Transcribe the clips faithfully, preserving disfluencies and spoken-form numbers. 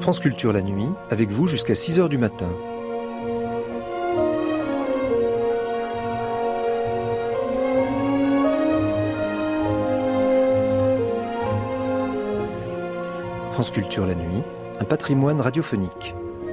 France Culture la nuit, avec vous jusqu'à six heures du matin. France Culture la nuit, un patrimoine radiophonique.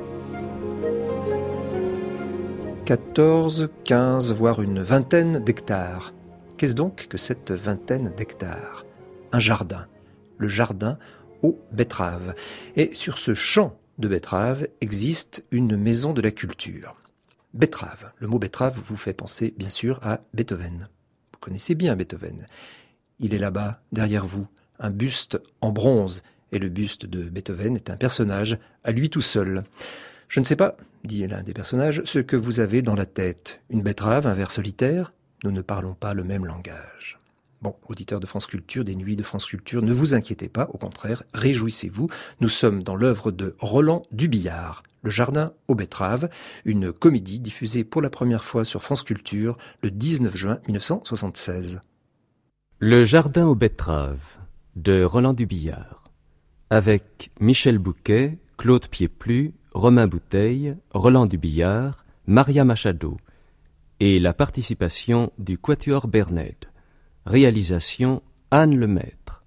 quatorze, quinze, voire une vingtaine d'hectares. Qu'est-ce donc que cette vingtaine d'hectares ? Un jardin, le jardin aux betteraves. Et sur ce champ de betteraves existe une maison de la culture. Betterave, le mot betterave vous fait penser bien sûr à Beethoven. Vous connaissez bien Beethoven. Il est là-bas, derrière vous, un buste en bronze. Et le buste de Beethoven est un personnage à lui tout seul. Je ne sais pas, dit l'un des personnages, ce que vous avez dans la tête. Une betterave, un ver solitaire ? Nous ne parlons pas le même langage. Bon, auditeurs de France Culture, des nuits de France Culture, ne vous inquiétez pas, au contraire, réjouissez-vous. Nous sommes dans l'œuvre de Roland Dubillard, Le Jardin aux betteraves, une comédie diffusée pour la première fois sur France Culture le dix-neuf juin mille neuf cent soixante-seize. Le Jardin aux betteraves, de Roland Dubillard. Avec Michel Bouquet, Claude Pieplu, Romain Bouteille, Roland Dubillard, Maria Machado et la participation du Quatuor Bernède. Réalisation Anne Lemaître.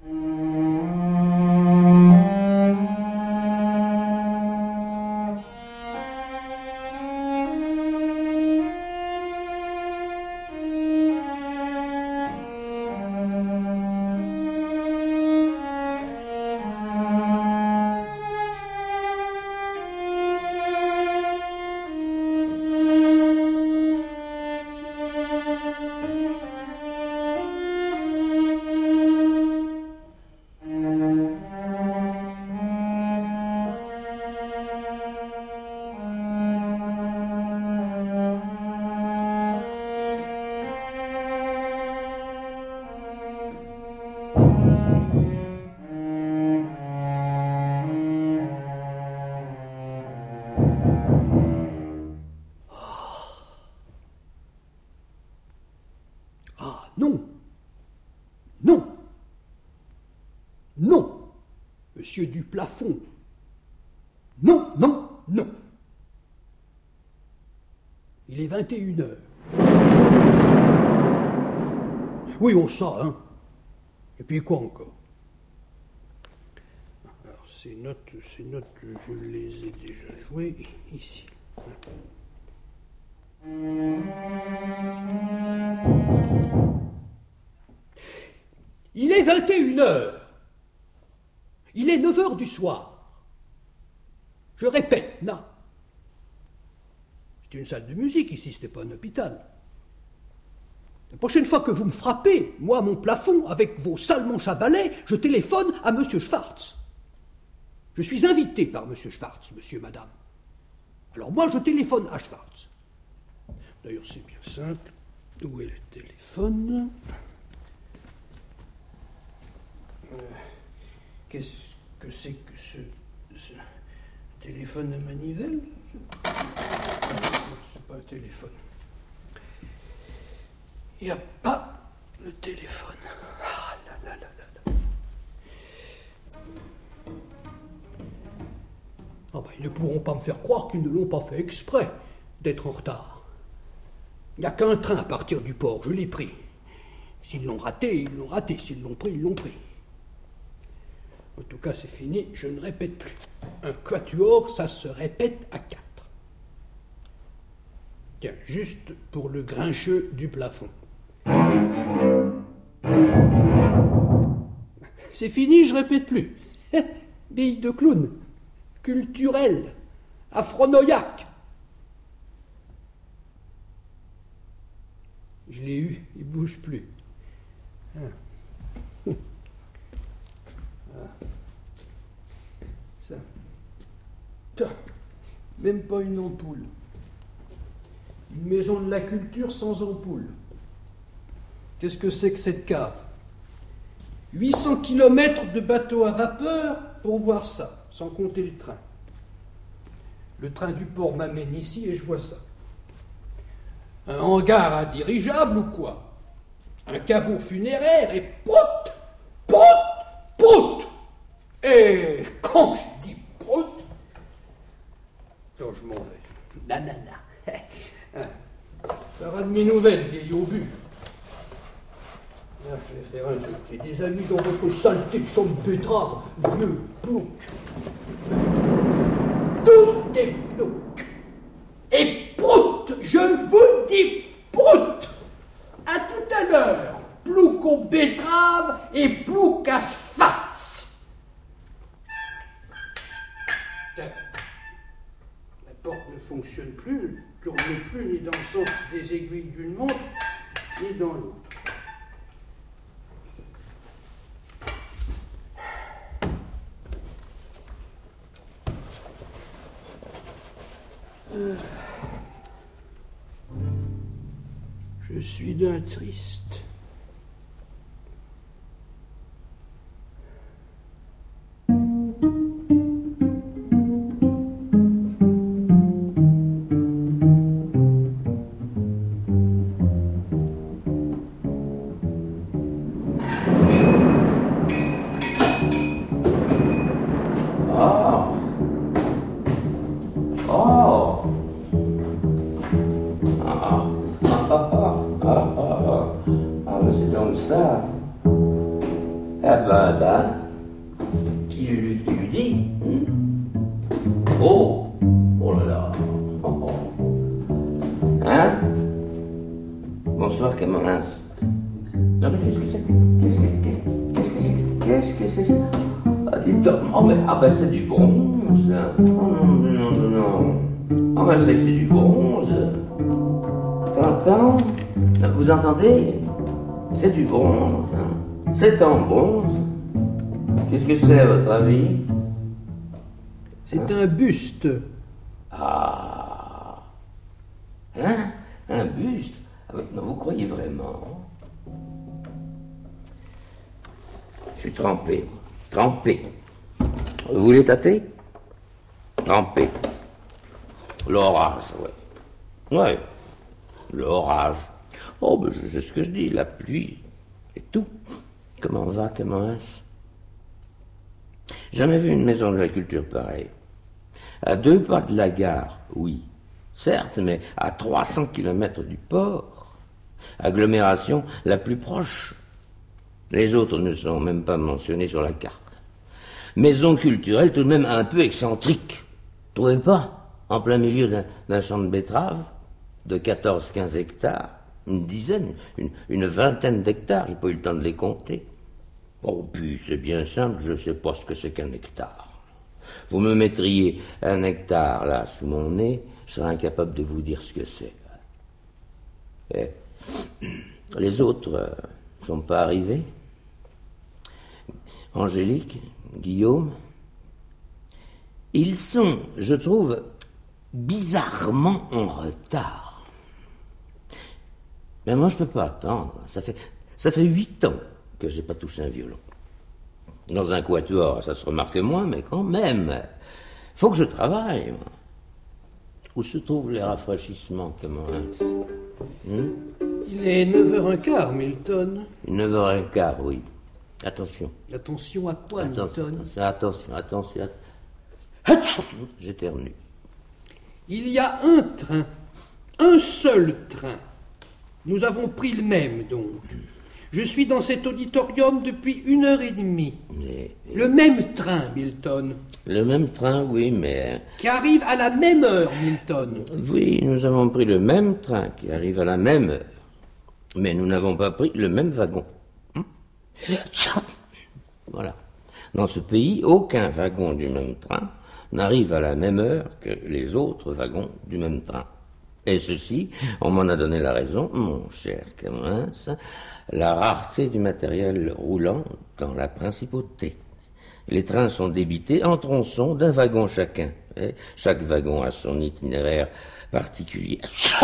Monsieur du plafond. Non, non, non. Il est vingt et une heures. Oui, on ça, hein. Et puis quoi encore? Alors, ces notes, ces notes, je les ai déjà jouées ici. Il est vingt et une heures. Il est neuf heures du soir. Je répète, là. C'est une salle de musique ici, ce n'est pas un hôpital. La prochaine fois que vous me frappez, moi, mon plafond, avec vos sales manches à balai, je téléphone à Monsieur Schwartz. Je suis invité par Monsieur Schwartz, monsieur, madame. Alors moi, je téléphone à Schwartz. D'ailleurs, c'est bien simple. Où est le téléphone ? euh, Qu'est-ce que c'est que ce, ce téléphone à manivelle ? C'est pas un téléphone. Il n'y a pas le téléphone. Ah là là là là là. Ah ben, ils ne pourront pas me faire croire qu'ils ne l'ont pas fait exprès d'être en retard. Il n'y a qu'un train à partir du port, je l'ai pris. S'ils l'ont raté, ils l'ont raté. S'ils l'ont pris, ils l'ont pris. En tout cas, c'est fini, je ne répète plus. Un quatuor, ça se répète à quatre. Tiens, juste pour le grincheux du plafond. C'est fini, je répète plus. Bille de clown, culturel, aphronoïaque. Je l'ai eu, il bouge plus. Ah. Ça. Ça. Même pas une ampoule. Une maison de la culture sans ampoule. Qu'est-ce que c'est que cette cave ? huit cents kilomètres de bateau à vapeur pour voir ça, sans compter le train. Le train du port m'amène ici et je vois ça. Un hangar à dirigeable ou quoi ? Un caveau funéraire et prout, prout, prout. Et quand je dis prout, mes nouvelles, vieille obus. Là, je vais faire un truc. J'ai des amis dans votre saleté de champ de betterave, vieux ploucs. Tous des ploucs. Et prout, je vous dis prout. À tout à l'heure, plouc aux betteraves et plouc à schwartz. La porte ne fonctionne plus, ne tourne plus ni dans le sens des aiguilles d'une montre, ni dans l'autre. Euh, je suis d'un triste. Ah ben c'est du bronze. Oh non, non, non, non. Ah ben c'est que c'est du bronze. T'entends? Vous entendez? C'est du bronze. C'est en bronze. Qu'est-ce que c'est à votre avis? C'est hein? Un buste. Ah. Hein? Un buste? Ah ben, non, vous croyez vraiment? Je suis trempé. Trempé. Vous voulez tâter? Trempé. L'orage, ouais. Ouais. L'orage. Oh, ben je sais ce que je dis, la pluie. Et tout. Comment va, comment est-ce? Jamais vu une maison de la culture pareille. À deux pas de la gare, oui. Certes, mais à trois cents kilomètres du port. Agglomération la plus proche. Les autres ne sont même pas mentionnés sur la carte. Maison culturelle tout de même un peu excentrique. Trouvez pas? En plein milieu d'un, d'un champ de betteraves, de quatorze à quinze hectares, une dizaine, une, une vingtaine d'hectares, j'ai pas eu le temps de les compter. Oh, puis c'est bien simple, je sais pas ce que c'est qu'un hectare. Vous me mettriez un hectare là sous mon nez, je serais incapable de vous dire ce que c'est. Et les autres euh, sont pas arrivés. Angélique, Guillaume, ils sont, je trouve, bizarrement en retard. Mais moi, je peux pas attendre. Ça fait, ça fait huit ans que j'ai pas touché un violon. Dans un quatuor, ça se remarque moins, mais quand même, faut que je travaille. Moi. Où se trouvent les rafraîchissements, Camoens? hmm? Il est neuf heures quinze, Milton. neuf heures quinze, oui. Attention. Attention à quoi, attention, Milton? Attention, attention, attention. J'éternue. Il y a un train, un seul train. Nous avons pris le même, donc. Je suis dans cet auditorium depuis une heure et demie. Mais, mais... Le même train, Milton. Le même train, oui, mais... Qui arrive à la même heure, Milton. Oui, nous avons pris le même train qui arrive à la même heure. Mais nous n'avons pas pris le même wagon. Voilà. Dans ce pays, aucun wagon du même train n'arrive à la même heure que les autres wagons du même train. Et ceci, on m'en a donné la raison, mon cher Camoens, la rareté du matériel roulant dans la principauté. Les trains sont débités en tronçons d'un wagon chacun. Et chaque wagon a son itinéraire particulier.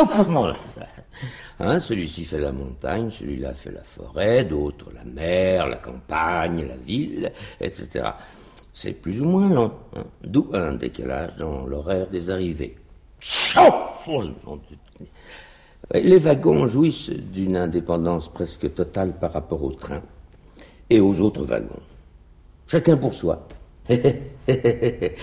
Hein, celui-ci fait la montagne, celui-là fait la forêt, d'autres la mer, la campagne, la ville, et cetera. C'est plus ou moins long, hein, d'où un décalage dans l'horaire des arrivées. Les wagons jouissent d'une indépendance presque totale par rapport au train et aux autres wagons. Chacun pour soi. Et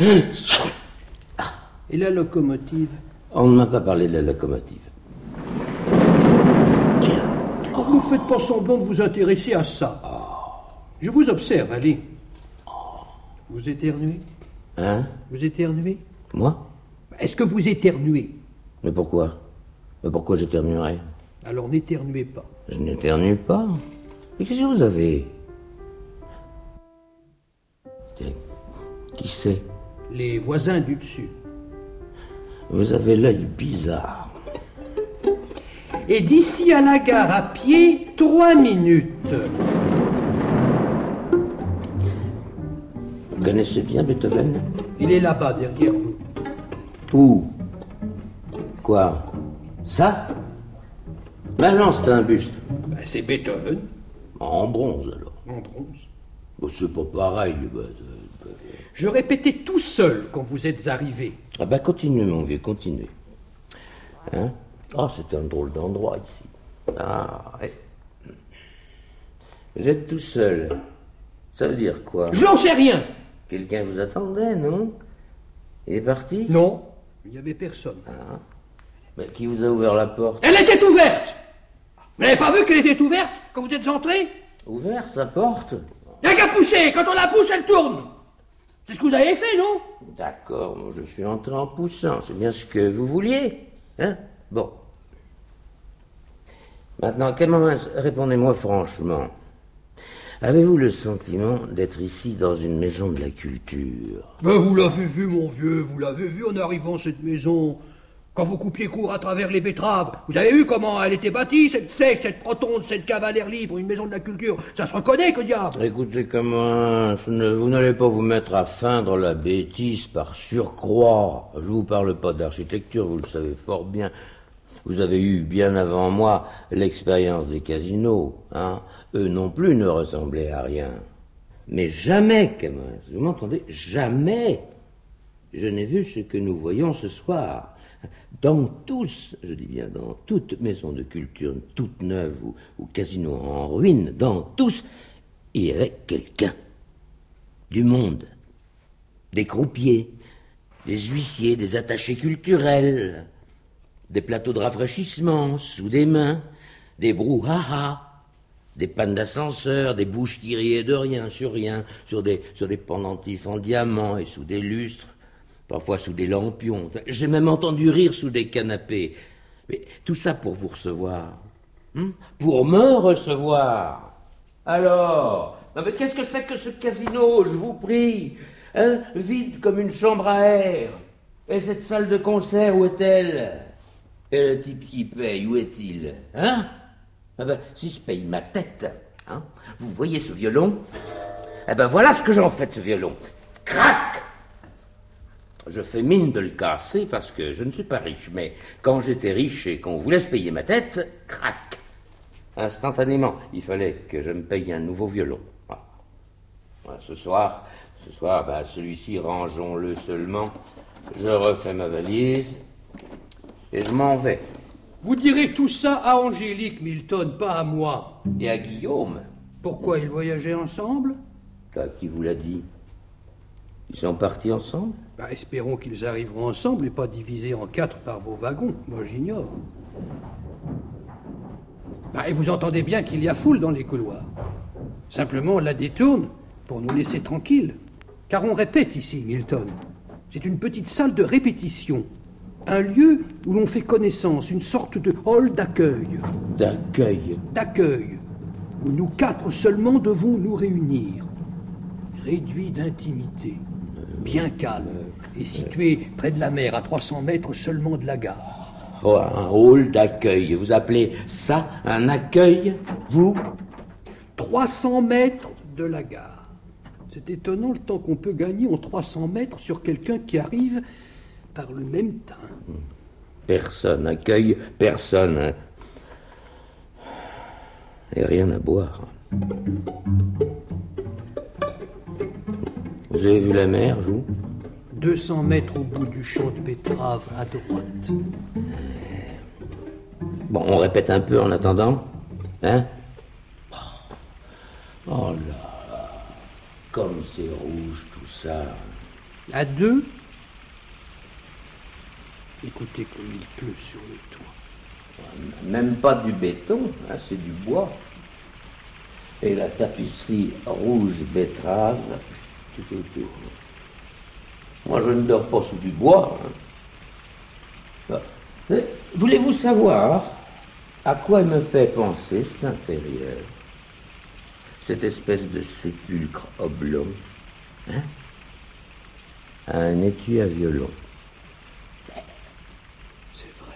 la locomotive? On ne m'a pas parlé de la locomotive. faites pas semblant de vous intéresser à ça. Je vous observe, allez. Vous éternuez? Hein? Vous éternuez? Moi? Est-ce que vous éternuez? Mais pourquoi? Mais pourquoi j'éternuerais? Alors n'éternuez pas. Je n'éternue pas. Mais qu'est-ce que vous avez? Tiens, qui c'est? Les voisins du dessus. Vous avez l'œil bizarre. Et d'ici à la gare à pied, trois minutes. Vous connaissez bien Beethoven? Il est là-bas, derrière vous. Où? Quoi? Ça? Ben non, c'est un buste. Ben, c'est Beethoven. En bronze, alors. En bronze. Ben, c'est pas pareil. Ben, ben... Je répétais tout seul quand vous êtes arrivé. Ah ben, continuez, mon vieux, continuez. Hein? Oh, c'est un drôle d'endroit, ici. Ah, ouais. Vous êtes tout seul. Ça veut dire quoi? Je n'en sais rien. Quelqu'un vous attendait, non? Il est parti? Non, il n'y avait personne. Ah. Mais qui vous a ouvert la porte? Elle était ouverte. Vous n'avez pas vu qu'elle était ouverte quand vous êtes entré? Ouverte, la porte? Il n'y a qu'à pousser. Quand on la pousse, elle tourne. C'est ce que vous avez fait, non? D'accord, moi je suis entré en poussant. C'est bien ce que vous vouliez. Hein? Bon. Maintenant, Camões, répondez-moi franchement. Avez-vous le sentiment d'être ici dans une maison de la culture? Ben, vous l'avez vu, mon vieux, vous l'avez vu en arrivant à cette maison. Quand vous coupiez court à travers les betteraves, vous avez vu comment elle était bâtie, cette flèche, cette rotonde, cette cave à l'air libre, une maison de la culture. Ça se reconnaît, que diable! Écoutez, Camões, vous n'allez pas vous mettre à feindre la bêtise par surcroît. Je vous parle pas d'architecture, vous le savez fort bien. Vous avez eu, bien avant moi, l'expérience des casinos, hein. Eux non plus ne ressemblaient à rien. Mais jamais, Camões, vous m'entendez? Jamais je n'ai vu ce que nous voyons ce soir. Dans tous, je dis bien dans toute maison de culture, toute neuve ou, ou casino en ruine, dans tous, il y avait quelqu'un. Du monde. Des croupiers, des huissiers, des attachés culturels, des plateaux de rafraîchissement sous des mains, des brouhaha, des pannes d'ascenseur, des bouches qui riaient de rien sur rien, sur des, sur des pendentifs en diamant et sous des lustres, parfois sous des lampions. J'ai même entendu rire sous des canapés. Mais tout ça pour vous recevoir. Hein? Pour me recevoir. Alors, non mais qu'est-ce que c'est que ce casino, je vous prie, hein? Vide comme une chambre à air. Et cette salle de concert, où est-elle? Et le type qui paye, où est-il? Hein? Ah ben, si je paye ma tête, hein? Vous voyez ce violon? Eh ben voilà ce que j'en fais de ce violon. Crac! Je fais mine de le casser parce que je ne suis pas riche, mais quand j'étais riche et qu'on vous laisse payer ma tête, crac! Instantanément, il fallait que je me paye un nouveau violon. Voilà. Voilà, ce soir, ce soir, ben, celui-ci, rangeons-le seulement. Je refais ma valise et je m'en vais. Vous direz tout ça à Angélique, Milton, pas à moi. Et à Guillaume. Pourquoi ils voyageaient ensemble? Bah, qui vous l'a dit? Ils sont partis ensemble? Bah, espérons qu'ils arriveront ensemble et pas divisés en quatre par vos wagons. Moi, j'ignore. Bah, et vous entendez bien qu'il y a foule dans les couloirs. Simplement, on la détourne pour nous laisser tranquilles. Car on répète ici, Milton. C'est une petite salle de répétition. Un lieu où l'on fait connaissance, une sorte de hall d'accueil. D'accueil? D'accueil, où nous quatre seulement devons nous réunir. Réduit d'intimité, bien calme, et situé près de la mer, à trois cents mètres seulement de la gare. Oh, un hall d'accueil. Vous appelez ça un accueil, vous? trois cents mètres de la gare. C'est étonnant le temps qu'on peut gagner en trois cents mètres sur quelqu'un qui arrive par le même train. Personne accueille personne. Hein. Et rien à boire. Vous avez vu la mer, vous? deux cents mètres au bout du champ de betteraves à droite. Bon, on répète un peu en attendant. Hein? Oh là là, comme c'est rouge tout ça. À deux, écoutez comme il pleut sur le toit. Même pas du béton, hein, c'est du bois. Et la tapisserie rouge betterave, c'est autour. Moi, je ne dors pas sous du bois. Hein. Mais, voulez-vous savoir à quoi il me fait penser cet intérieur? Cette espèce de sépulcre oblong, hein? Un étui à violon. C'est vrai.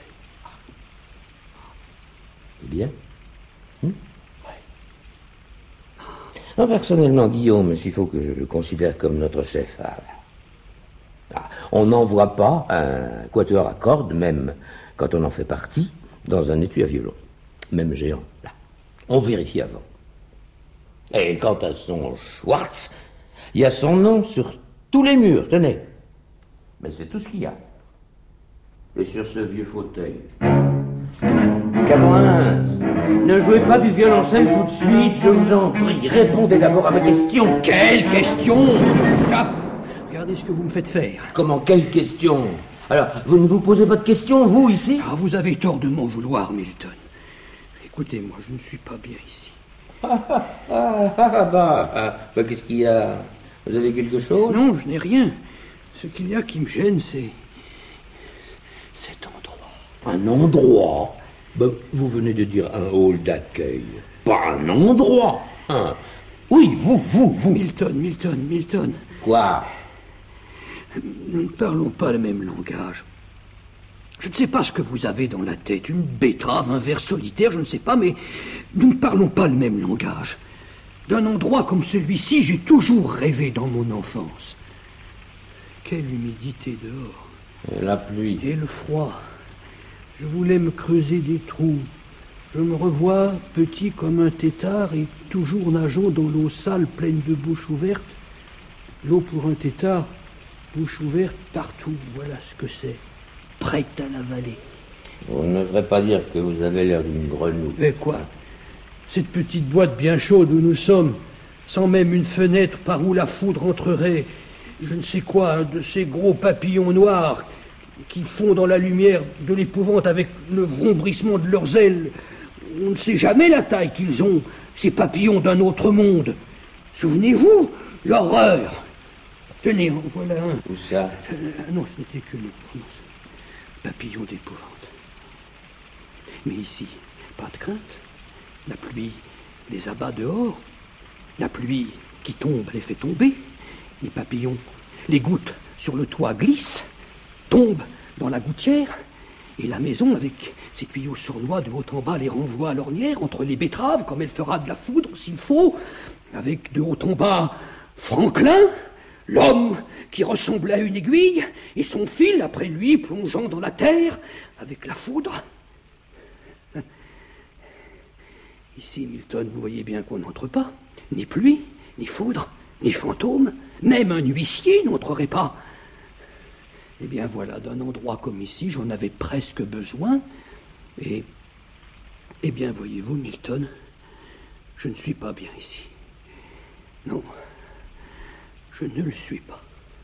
C'est bien. Hum? Ouais. Non, personnellement, Guillaume, s'il faut que je le considère comme notre chef, ah, ah, on n'envoie pas un quatuor à cordes, même quand on en fait partie, dans un étui à violon. Même géant, là. On vérifie avant. Et quant à son Schwartz, il y a son nom sur tous les murs, tenez. Mais c'est tout ce qu'il y a. Et sur ce vieux fauteuil. Camoins, ne jouez pas du violoncelle tout de suite, je vous en prie. Répondez d'abord à ma question. Quelle question? Ah, regardez ce que vous me faites faire. Comment, quelle question? Alors, vous ne vous posez pas de questions, vous, ici? Ah, vous avez tort de m'en vouloir, Milton. Écoutez-moi, je ne suis pas bien ici. Ah, ah, ah, ah, bah, ah, bah, qu'est-ce qu'il y a? Vous avez quelque chose? Non, je n'ai rien. Ce qu'il y a qui me gêne, c'est... cet endroit. Un endroit? Bah, vous venez de dire un hall d'accueil. Pas un endroit. Hein. Oui, vous, vous, vous. Milton, Milton, Milton. Quoi? Nous ne parlons pas le même langage. Je ne sais pas ce que vous avez dans la tête, une betterave, un ver solitaire, je ne sais pas, mais nous ne parlons pas le même langage. D'un endroit comme celui-ci, j'ai toujours rêvé dans mon enfance. Quelle humidité dehors. Et la pluie. Et le froid. Je voulais me creuser des trous. Je me revois petit comme un tétard et toujours nageant dans l'eau sale pleine de bouches ouvertes. L'eau pour un tétard, bouche ouverte partout, voilà ce que c'est. Prête à l'avaler. Vous ne devriez pas dire que vous avez l'air d'une grenouille. Et quoi? Cette petite boîte bien chaude où nous sommes, sans même une fenêtre par où la foudre entrerait, je ne sais quoi, de ces gros papillons noirs qui font dans la lumière de l'épouvante avec le vrombrissement de leurs ailes. On ne sait jamais la taille qu'ils ont, ces papillons d'un autre monde. Souvenez-vous, l'horreur. Tenez, en voilà un. Où ça? Euh, non, ce n'était que nous. Non, papillon d'épouvante. Mais ici, pas de crainte. La pluie les abat dehors. La pluie qui tombe les fait tomber. Les papillons, les gouttes sur le toit glissent, tombent dans la gouttière. Et la maison, avec ses tuyaux sournois de haut en bas, les renvoie à l'ornière entre les betteraves, comme elle fera de la foudre s'il faut. Avec de haut en bas, Franklin, l'homme qui ressemblait à une aiguille, et son fil après lui plongeant dans la terre avec la foudre. Ici, Milton, vous voyez bien qu'on n'entre pas. Ni pluie, ni foudre, ni fantôme. Même un huissier n'entrerait pas. Eh bien voilà, d'un endroit comme ici, j'en avais presque besoin. Et, eh bien, voyez-vous, Milton, je ne suis pas bien ici. Non, je ne le suis pas.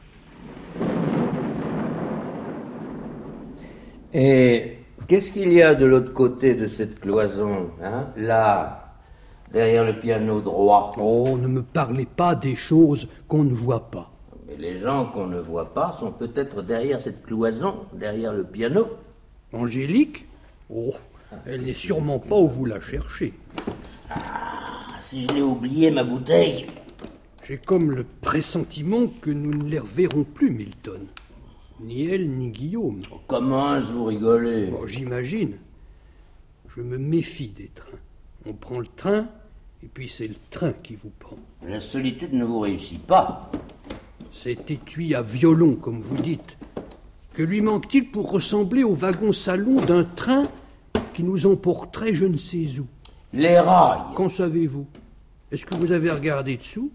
Et qu'est-ce qu'il y a de l'autre côté de cette cloison, hein? Là, derrière le piano droit. Oh, ne me parlez pas des choses qu'on ne voit pas. Mais les gens qu'on ne voit pas sont peut-être derrière cette cloison, derrière le piano. Angélique? Oh, elle n'est sûrement pas où vous la cherchez. Ah, si je l'ai oublié, ma bouteille. J'ai comme le pressentiment que nous ne les reverrons plus, Milton. Ni elle, ni Guillaume. Comment vous rigolez? Bon, j'imagine. Je me méfie des trains. On prend le train, et puis c'est le train qui vous prend. La solitude ne vous réussit pas. Cet étui à violon, comme vous dites, que lui manque-t-il pour ressembler au wagon-salon d'un train qui nous emporterait je ne sais où? Les rails. Qu'en savez-vous? Est-ce que vous avez regardé dessous?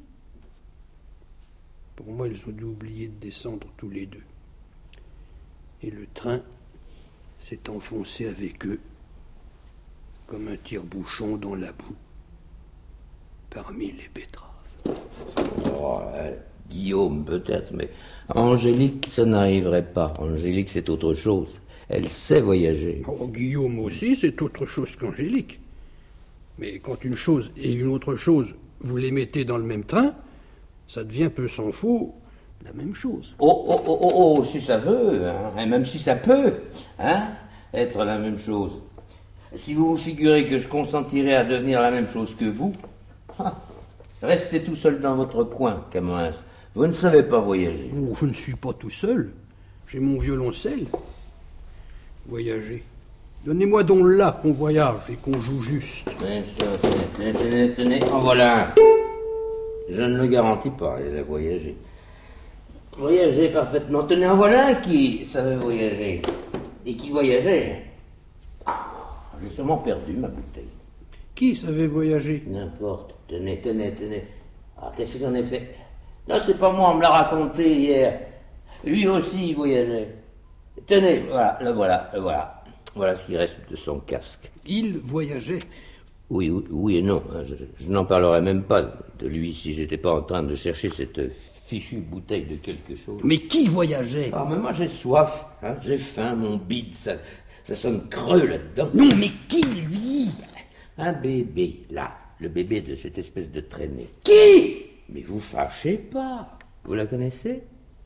Pour moi, ils ont dû oublier de descendre tous les deux. Et le train s'est enfoncé avec eux, comme un tire-bouchon dans la boue, parmi les betteraves. Oh, euh, Guillaume peut-être, mais Angélique, ça n'arriverait pas. Angélique, c'est autre chose. Elle sait voyager. Oh, Guillaume aussi, c'est autre chose qu'Angélique. Mais quand une chose et une autre chose, vous les mettez dans le même train, ça devient peu s'en faut la même chose. Oh, oh, oh, oh, oh, si ça veut, hein, et même si ça peut, hein, être la même chose. Si vous vous figurez que je consentirais à devenir la même chose que vous, ah, restez tout seul dans votre coin, Camoens. Vous ne savez pas voyager. Oh, je ne suis pas tout seul. J'ai mon violoncelle. Voyager. Donnez-moi donc là qu'on voyage et qu'on joue juste. Tenez, tenez, tenez, tenez, en voilà un. Je ne le garantis pas, il a voyagé. Voyager parfaitement. Tenez, en voilà un qui savait voyager. Et qui voyageait. Ah, j'ai sûrement perdu ma bouteille. Qui savait voyager? N'importe. Tenez, tenez, tenez. Ah, qu'est-ce que j'en ai fait? Non, c'est pas moi, on me l'a raconté hier. Lui aussi, il voyageait. Tenez, voilà, le voilà, le voilà. Voilà ce qui reste de son casque. Il voyageait. Oui, oui, oui et non. Je, je n'en parlerai même pas de lui si j'étais pas en train de chercher cette fichue bouteille de quelque chose. Mais qui voyageait? Ah, mais moi j'ai soif, hein, j'ai faim, mon bide, ça, ça sonne creux là-dedans. Non, mais qui, lui? Un bébé, là, le bébé de cette espèce de traînée. Qui? Mais vous fâchez pas. Vous la connaissez?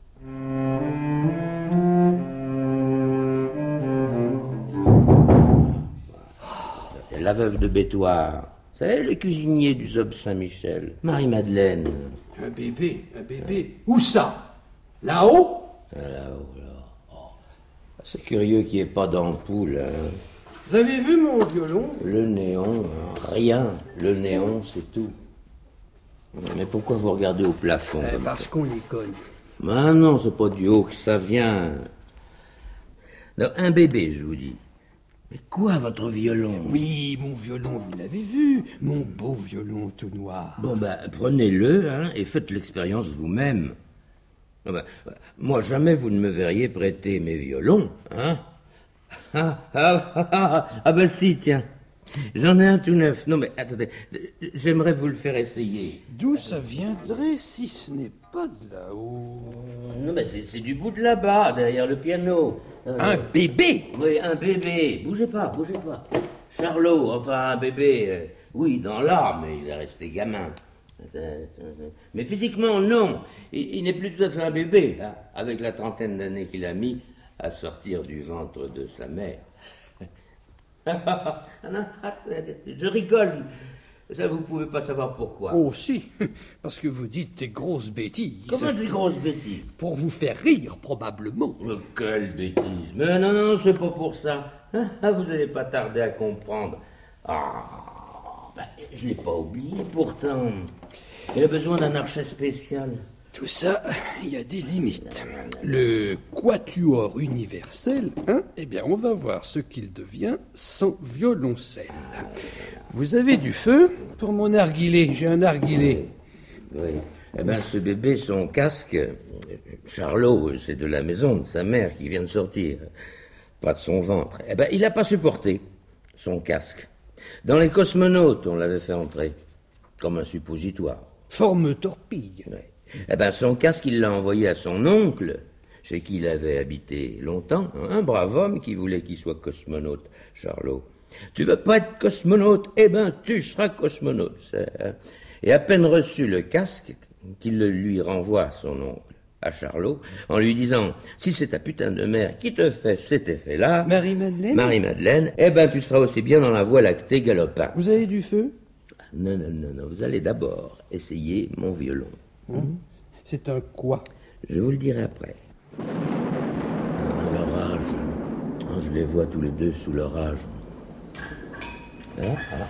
La veuve de Bétoir. Vous savez, le cuisinier du Zob Saint-Michel. Marie-Madeleine. Un bébé, un bébé. Où ça? Là-haut? Ah, là-haut, là. Oh. C'est curieux qu'il n'y ait pas d'ampoule. Hein. Vous avez vu mon violon? Le néon, hein, rien. Le néon, c'est tout. Mais pourquoi vous regardez au plafond eh, comme Parce ça? qu'on y cogne. Ben non, c'est pas du haut que ça vient. Non, un bébé, je vous dis. Mais quoi, votre violon? Oui, mon violon, vous l'avez vu. Mon beau violon tout noir. Bon, ben, prenez-le, hein, et faites l'expérience vous-même. Ah ben, moi, jamais vous ne me verriez prêter mes violons, hein? Ah, ah, ah, ah, ah ben si, tiens. J'en ai un tout neuf. Non, mais attendez, j'aimerais vous le faire essayer. D'où ça viendrait si ce n'est pas de là-haut? Non, mais c'est, c'est du bout de là-bas, derrière le piano. Un Euh, bébé? Oui, un bébé. Bougez pas, bougez pas. Charlot, enfin un bébé, euh, oui, dans l'âme, mais il est resté gamin. Mais physiquement, non. Il, il n'est plus tout à fait un bébé, hein, avec la trentaine d'années qu'il a mis à sortir du ventre de sa mère. Je rigole. Ça, vous pouvez pas savoir pourquoi. Oh si, parce que vous dites des grosses bêtises. Comment des grosses bêtises? Pour vous faire rire, probablement. Mais quelle bêtise. Mais non, non, c'est pas pour ça. Vous n'allez pas tarder à comprendre. Ah, ben, je l'ai pas oublié pourtant. Il a besoin d'un archet spécial. Tout ça, il y a des limites. Le quatuor universel, hein, eh bien, on va voir ce qu'il devient sans violoncelle. Vous avez du feu? Pour mon narguilé, j'ai un narguilé. Oui. Eh bien, ce bébé, son casque, Charlot, c'est de la maison de sa mère qui vient de sortir, pas de son ventre. Eh bien, il n'a pas supporté son casque. Dans les cosmonautes, on l'avait fait entrer, comme un suppositoire. Forme torpille. Oui. Eh bien, son casque, il l'a envoyé à son oncle, chez qui il avait habité longtemps, un brave homme qui voulait qu'il soit cosmonaute, Charlot. Tu veux pas être cosmonaute? Eh ben, tu seras cosmonaute. Hein. Et à peine reçu le casque, qu'il le lui renvoie à son oncle, à Charlot, en lui disant, si c'est ta putain de mère qui te fait cet effet-là... Marie-Madeleine? Marie-Madeleine, eh ben, tu seras aussi bien dans la voie lactée galopin. Vous avez du feu? Non, non, non, non, vous allez d'abord essayer mon violon. Mmh. C'est un quoi? Je vous le dirai après. Ah, l'orage. Oh, je les vois tous les deux sous l'orage. Ah, ah.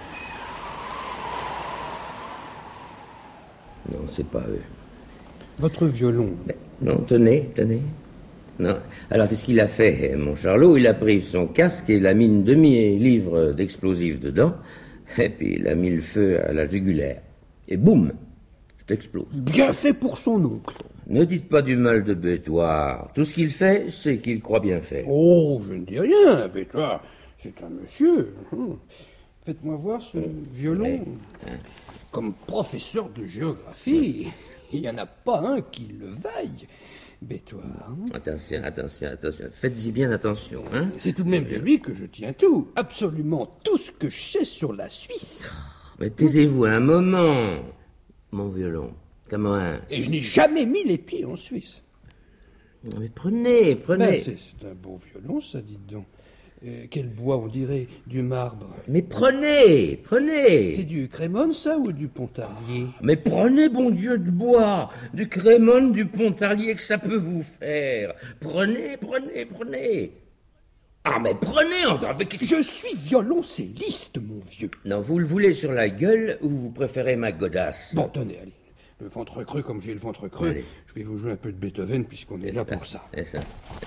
Non, c'est pas eux. Votre violon? Mais, non, tenez, tenez. Non. Alors, qu'est-ce qu'il a fait, mon Charlot? Il a pris son casque et il a mis une demi-livre d'explosifs dedans, et puis il a mis le feu à la jugulaire. Et boum! Explose. Bien fait pour son oncle. Ne dites pas du mal de Bétoir. Tout ce qu'il fait, c'est qu'il croit bien faire. Oh, je ne dis rien, Bétoir. C'est un monsieur. Hum. Faites-moi voir ce violon. Ouais. comme professeur de géographie, il n'y en a pas un qui le vaille. Bétoir. Attention, attention, attention. Faites-y bien attention, hein. C'est tout de même de lui que je tiens tout. Absolument tout ce que je sais sur la Suisse. Mais taisez-vous un moment, mon violon. Comment? Et je n'ai jamais mis les pieds en Suisse. Mais prenez, prenez. Ben, c'est, c'est un beau violon, ça, dites donc. Euh, quel bois, on dirait du marbre. Mais prenez, prenez. C'est du crémone, ça, ou du pontarlier? Mais prenez, bon Dieu, de bois, du crémone, du pontarlier, que ça peut vous faire. Prenez, prenez, prenez. Ah, mais prenez, enfin. Mais... Je suis violoncelliste, mon vieux. Non, vous le voulez sur la gueule ou vous préférez ma godasse? Bon, tenez, allez. Le ventre creux, comme j'ai le ventre creux, allez. Je vais vous jouer un peu de Beethoven, puisqu'on est là pour ça. C'est ça.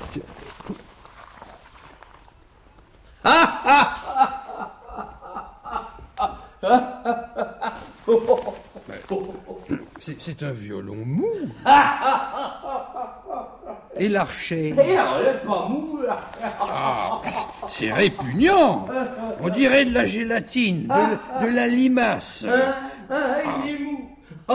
C'est, c'est un violon mou. Et l'archet? pas mou, là. Ah, c'est répugnant. On dirait de la gélatine, de, de la limace. Ah, il est mou.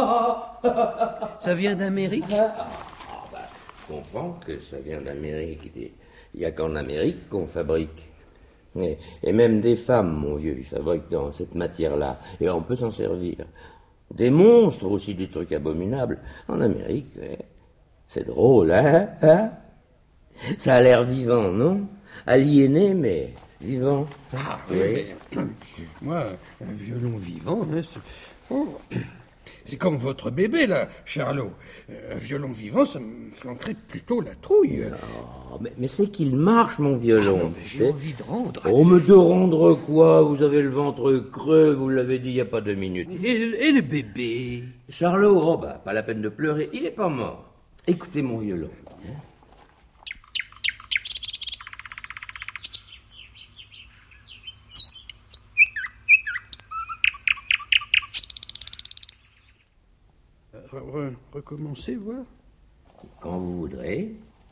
Ça vient d'Amérique? Je comprends que ça vient d'Amérique. Il n'y a qu'en Amérique qu'on fabrique. Et, et même des femmes, mon vieux, ils fabriquent dans cette matière-là. Et on peut s'en servir. Des monstres aussi, des trucs abominables. En Amérique, ouais. C'est drôle, hein, hein? Ça a l'air vivant, non? Aliéné, mais vivant. Ah oui, mais, moi, un violon vivant, hein, c'est... Oh. C'est comme votre bébé, là, Charlot. Un violon vivant, ça me flanquerait plutôt la trouille. Oh, mais, mais c'est qu'il marche, mon violon. Ah non, mais j'ai envie de rendre. Oh, mais de rendre quoi? Vous avez le ventre creux, vous l'avez dit il n'y a pas deux minutes. Et, et le bébé? Charlot, oh bah, pas la peine de pleurer, il est pas mort. Écoutez mon violon. Re- recommencez, voir. Quand vous voudrez.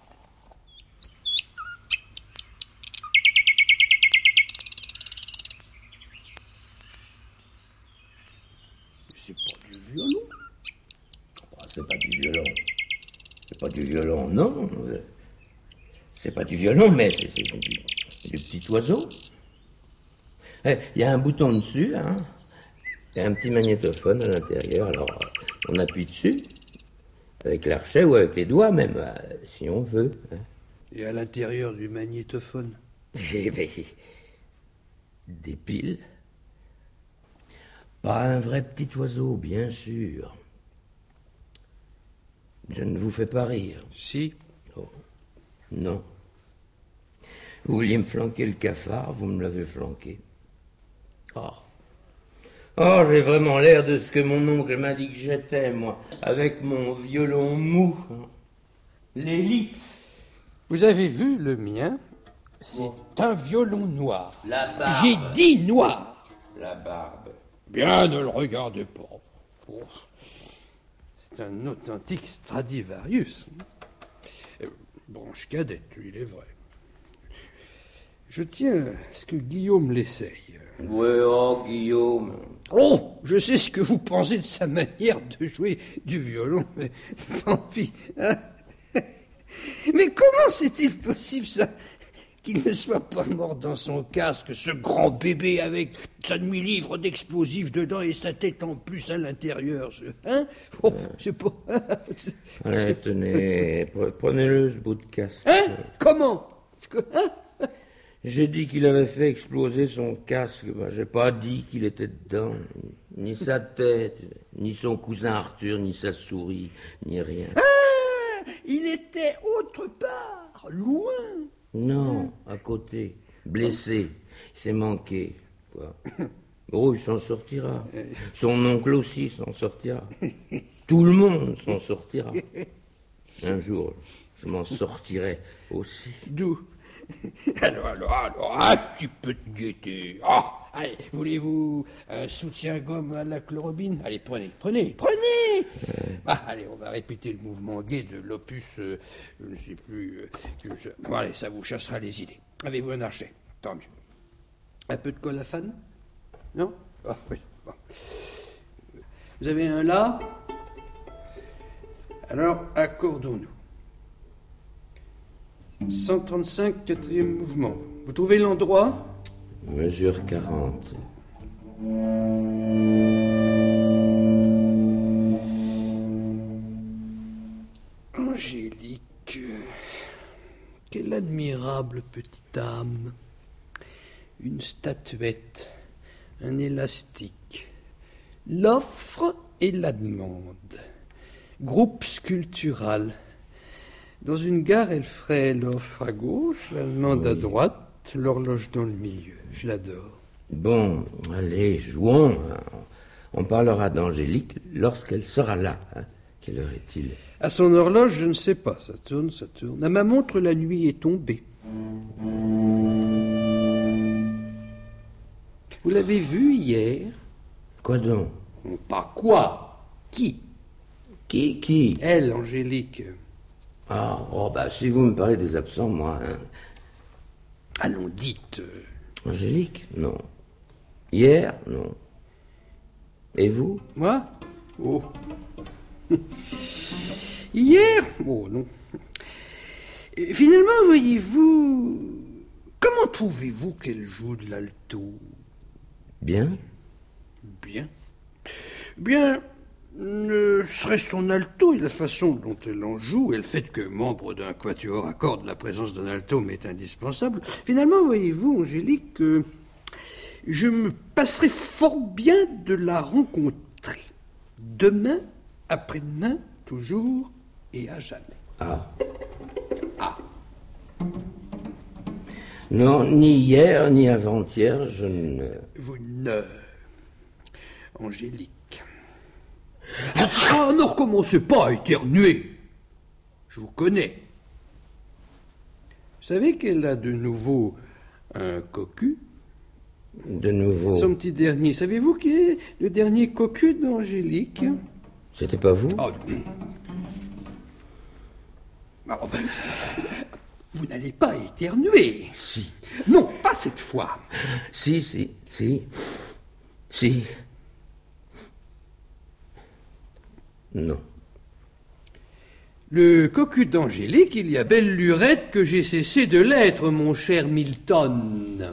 C'est pas du violon. Oh, c'est pas du violon. C'est pas du violon, non. C'est pas du violon, mais c'est, c'est du, du petit oiseau. Il y a un bouton dessus, hein. Il y a un petit magnétophone à l'intérieur, alors on appuie dessus, avec l'archet ou avec les doigts même, si on veut. Hein. Et à l'intérieur du magnétophone? Eh ben, des piles. Pas un vrai petit oiseau, bien sûr. Je ne vous fais pas rire. Si. Oh, non. Vous vouliez me flanquer le cafard, vous me l'avez flanqué. Oh. Oh, j'ai vraiment l'air de ce que mon oncle m'a dit que j'étais, moi, avec mon violon mou. L'élite. Vous avez vu le mien? C'est oh. un violon noir. La barbe. J'ai dit noir. La barbe. Bien, ne le regardez pas. Oh. C'est un authentique Stradivarius. Branche cadette, il est vrai. Je tiens à ce que Guillaume l'essaye. Oui, oh, Guillaume. Oh, je sais ce que vous pensez de sa manière de jouer du violon, mais tant pis. Hein. Mais comment c'est-il possible, ça, qu'il ne soit pas mort dans son casque, ce grand bébé avec sa demi-livre d'explosifs dedans et sa tête en plus à l'intérieur, hein? Oh, c'est pas... Allez, tenez, prenez-le, ce bout de casque. Hein? Comment? Hein? J'ai dit qu'il avait fait exploser son casque. Ben, j'ai pas dit qu'il était dedans. Ni sa tête, ni son cousin Arthur, ni sa souris, ni rien. Ah! Il était autre part, loin. Non, à côté, blessé. Il s'est manqué, quoi. Oh, il s'en sortira. Son oncle aussi s'en sortira. Tout le monde s'en sortira. Un jour, je m'en sortirai aussi. D'où? Alors, alors, alors, un petit peu de gaieté. Ah, allez, voulez-vous un soutien-gomme à la chlorobine? Allez, prenez, prenez, prenez. Ouais. Ah, allez, on va répéter le mouvement gai de l'opus, euh, je ne sais plus. Euh, je... Bon, allez, ça vous chassera les idées. Avez-vous un archet? Tant mieux. Un peu de colafane? Non? Ah, oui, bon. Vous avez un La? Alors, accordons-nous. cent trente-cinq, quatrième mouvement. Vous trouvez l'endroit? Mesure quarante. Angélique, quelle admirable petite âme. Une statuette, un élastique. L'offre et la demande. Groupe sculptural. Dans une gare, elle ferait l'offre à gauche, la demande oui. à droite, l'horloge dans le milieu. Je l'adore. Bon, allez, jouons. On parlera d'Angélique lorsqu'elle sera là. Hein. Quelle heure est-il? À son horloge, je ne sais pas. Ça tourne, ça tourne. À ma montre, la nuit est tombée. Vous l'avez vue hier? Quoi donc? Pas quoi? Qui? Qui, qui? Elle, Angélique. Ah, oh, bah, si vous me parlez des absents, moi... Hein. Allons, dites. Angélique? Non. Hier? Non. Et vous? Moi? Oh. Hier? Oh, non. Et finalement, voyez-vous... Comment trouvez-vous qu'elle joue de l'alto? Bien. Bien. Bien... Ne serait son alto et la façon dont elle en joue, et le fait que, membre d'un quatuor à cordes, la présence d'un alto m'est indispensable. Finalement, voyez-vous, Angélique, euh, je me passerais fort bien de la rencontrer. Demain, après-demain, toujours et à jamais. Ah. Ah. Non, ni hier, ni avant-hier, je ne... Vous ne... Angélique. Ah, ne recommencez pas à éternuer. Je vous connais. Vous savez qu'elle a de nouveau un cocu? De nouveau? Son petit dernier. Savez-vous qui est le dernier cocu d'Angélique? C'était pas vous? Oh. Oh, ben, vous n'allez pas éternuer. Si. Non, pas cette fois. Si, si, si. Si. Non. Le cocu d'Angélique, il y a belle lurette que j'ai cessé de l'être, mon cher Milton.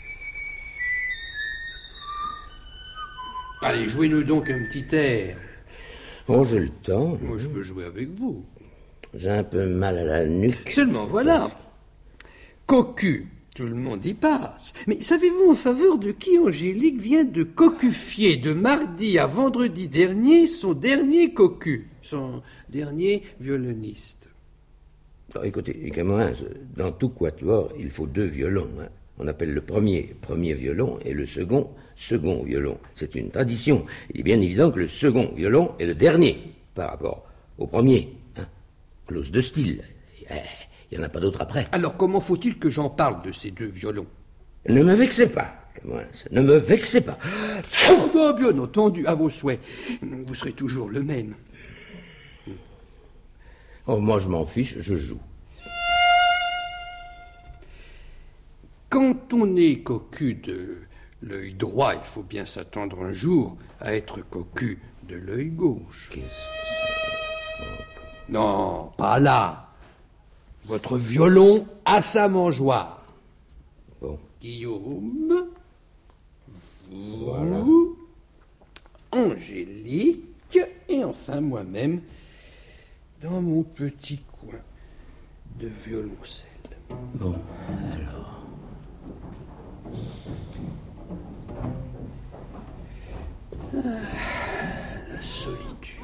Allez, jouez-nous donc un petit air. Oh, j'ai le temps. Moi, je peux jouer avec vous. J'ai un peu mal à la nuque. Seulement, voilà. Cocu, tout le monde y passe. Mais savez-vous en faveur de qui Angélique vient de cocufier de mardi à vendredi dernier son dernier cocu, son dernier violoniste? Alors, écoutez, Camorin, dans tout quatuor, il faut deux violons. Hein. On appelle le premier premier violon et le second second violon. C'est une tradition. Il est bien évident que le second violon est le dernier par rapport au premier. Hein. Clause de style. Il n'y en a pas d'autre après. Alors comment faut-il que j'en parle de ces deux violons? Ne me vexez pas, Camorin. Ne me vexez pas. Oh, bah, bien entendu, à vos souhaits. Vous serez toujours le même. Oh, moi, je m'en fiche, je joue. Quand on est cocu de l'œil droit, il faut bien s'attendre un jour à être cocu de l'œil gauche. Qu'est-ce que c'est encore? Non, pas là. Votre violon à sa mangeoire. Bon. Guillaume, vous, voilà. Angélique, et enfin moi-même, dans mon petit coin de violoncelle. Bon, alors... Ah, la solitude.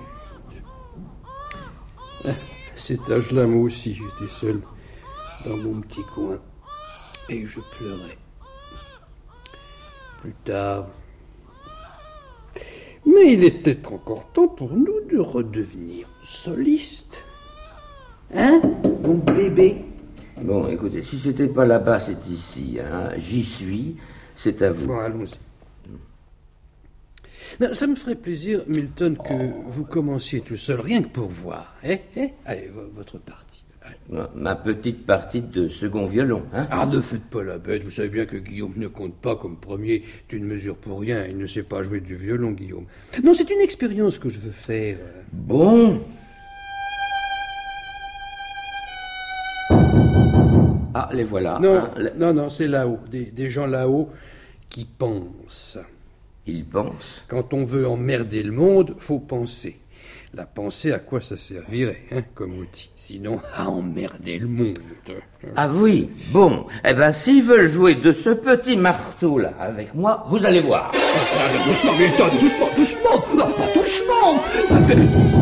À cet âge-là, moi aussi, j'étais seul dans mon petit coin et je pleurais. Plus tard. Mais il est peut-être encore temps pour nous de redevenir solistes. Hein, mon bébé? Bon, écoutez, si c'était pas là-bas, c'est ici. Hein. J'y suis, c'est à vous. Bon, allons-y. Non, ça me ferait plaisir, Milton, que oh. vous commenciez tout seul, rien que pour voir. Eh, eh Allez, v- votre partie. Ma, ma petite partie de second violon, hein. Ah, ne faites pas la bête, vous savez bien que Guillaume ne compte pas comme premier. C'est une mesure pour rien, il ne sait pas jouer du violon, Guillaume. Non, c'est une expérience que je veux faire. Bon. Ah, les voilà. Non, hein, les... non, non, c'est là-haut, des, des gens là-haut qui pensent. Ils pensent. Quand on veut emmerder le monde, faut penser. La pensée, à quoi ça servirait, hein, comme outil? Sinon, à emmerder le monde. Ah oui, bon. Eh ben, s'ils veulent jouer de ce petit marteau-là avec moi, vous allez voir. Ah, doucement, Milton, doucement, doucement, non, pas doucement.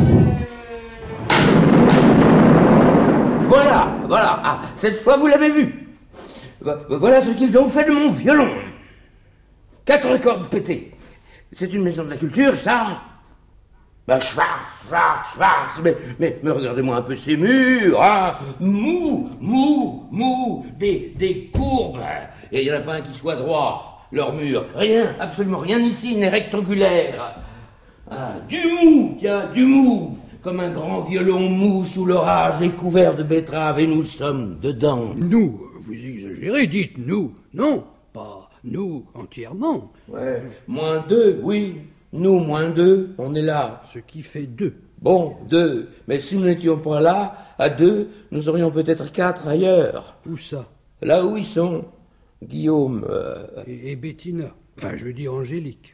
Voilà, voilà. Ah, cette fois, vous l'avez vu. Voilà ce qu'ils ont fait de mon violon. Quatre cordes pétées. C'est une maison de la culture, ça? Ben, Schwarz, Schwarz, Schwarz, mais, mais, mais regardez-moi un peu ces murs, hein, mou, mou, mou, des, des courbes, et il n'y en a pas un qui soit droit, leurs murs, rien, absolument rien ici n'est rectangulaire. Ah, du mou, tiens, du mou, comme un grand violon mou sous l'orage et couvert de betteraves, et nous sommes dedans. Nous, vous exagérez, dites nous, non, pas nous entièrement. Ouais, moins deux, oui. Nous, moins deux, on est là. Ce qui fait deux. Bon, deux. Mais si nous n'étions pas là, à deux, nous aurions peut-être quatre ailleurs. Où ça? Là où ils sont. Guillaume... Euh... Et, et Bettina. Enfin, je veux dire Angélique.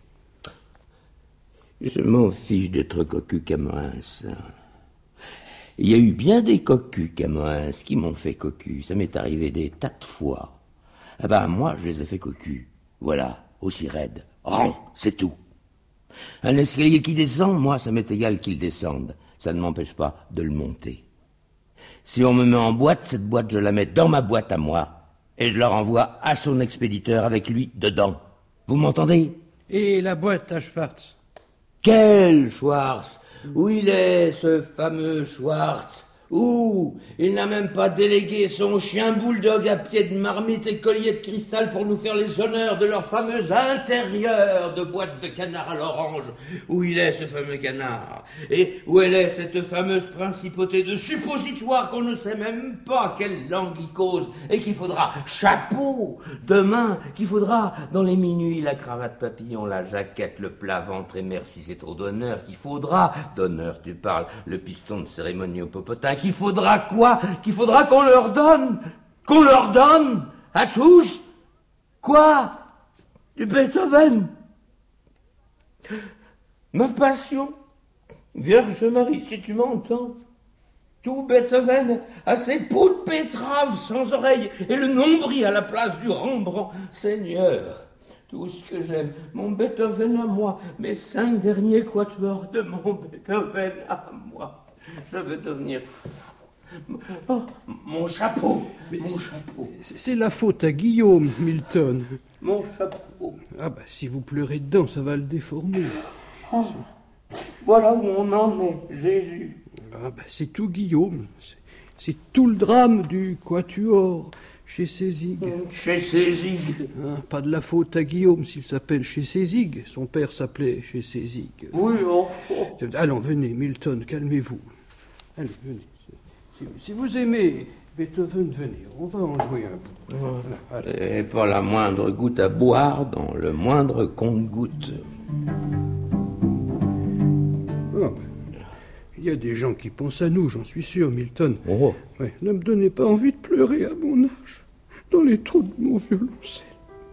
Je m'en fiche d'être cocu Camoins. Il y a eu bien des cocus Camoins qui m'ont fait cocu. Ça m'est arrivé des tas de fois. Ah ben, moi, je les ai fait cocu. Voilà, aussi raide. Rang, c'est tout. Un escalier qui descend, moi, ça m'est égal qu'il descende. Ça ne m'empêche pas de le monter. Si on me met en boîte, cette boîte, je la mets dans ma boîte à moi. Et je la renvoie à son expéditeur avec lui dedans. Vous m'entendez? Et la boîte à Schwarz? Quel Schwarz? Où il est, ce fameux Schwarz? Où? Il n'a même pas délégué son chien bulldog à pied de marmite et collier de cristal pour nous faire les honneurs de leur fameux intérieur de boîte de canard à l'orange. Où il est, ce fameux canard? Et où elle est, cette fameuse principauté de suppositoire qu'on ne sait même pas quelle langue il cause et qu'il faudra chapeau demain, qu'il faudra dans les minuits la cravate papillon, la jaquette, le plat ventre et merci c'est trop d'honneur, qu'il faudra, d'honneur tu parles, le piston de cérémonie au popotin, qu'il faudra quoi? Qu'il faudra qu'on leur donne? Qu'on leur donne? À tous? Quoi? Du Beethoven? Ma passion? Vierge Marie, si tu m'entends, tout Beethoven a ses peaux de pétrave sans oreilles et le nombril à la place du Rembrandt. Seigneur, tout ce que j'aime, mon Beethoven à moi, mes cinq derniers quatuors de mon Beethoven à moi. Je veux devenir... Oh, mon chapeau, Mais mon c'est, chapeau. c'est la faute à Guillaume, Milton. Mon chapeau. Ah bah, si vous pleurez dedans, ça va le déformer. Oh, voilà où on en est, Jésus. Ah bah, c'est tout Guillaume. C'est, c'est tout le drame du quatuor chez Sézig. Chez Sézig. Hein, pas de la faute à Guillaume s'il s'appelle chez Sézig. Son père s'appelait chez Sézig. Oui, oh, oh. Allons, venez, Milton, calmez-vous. Allez, venez. Si, si vous aimez Beethoven, venez, on va en jouer un peu. Voilà, allez. Et pas la moindre goutte à boire dans le moindre compte-goutte. Oh, il y a des gens qui pensent à nous, j'en suis sûr, Milton. Oh. Ouais, ne me donnez pas envie de pleurer à mon âge, dans les trous de mon violoncelle.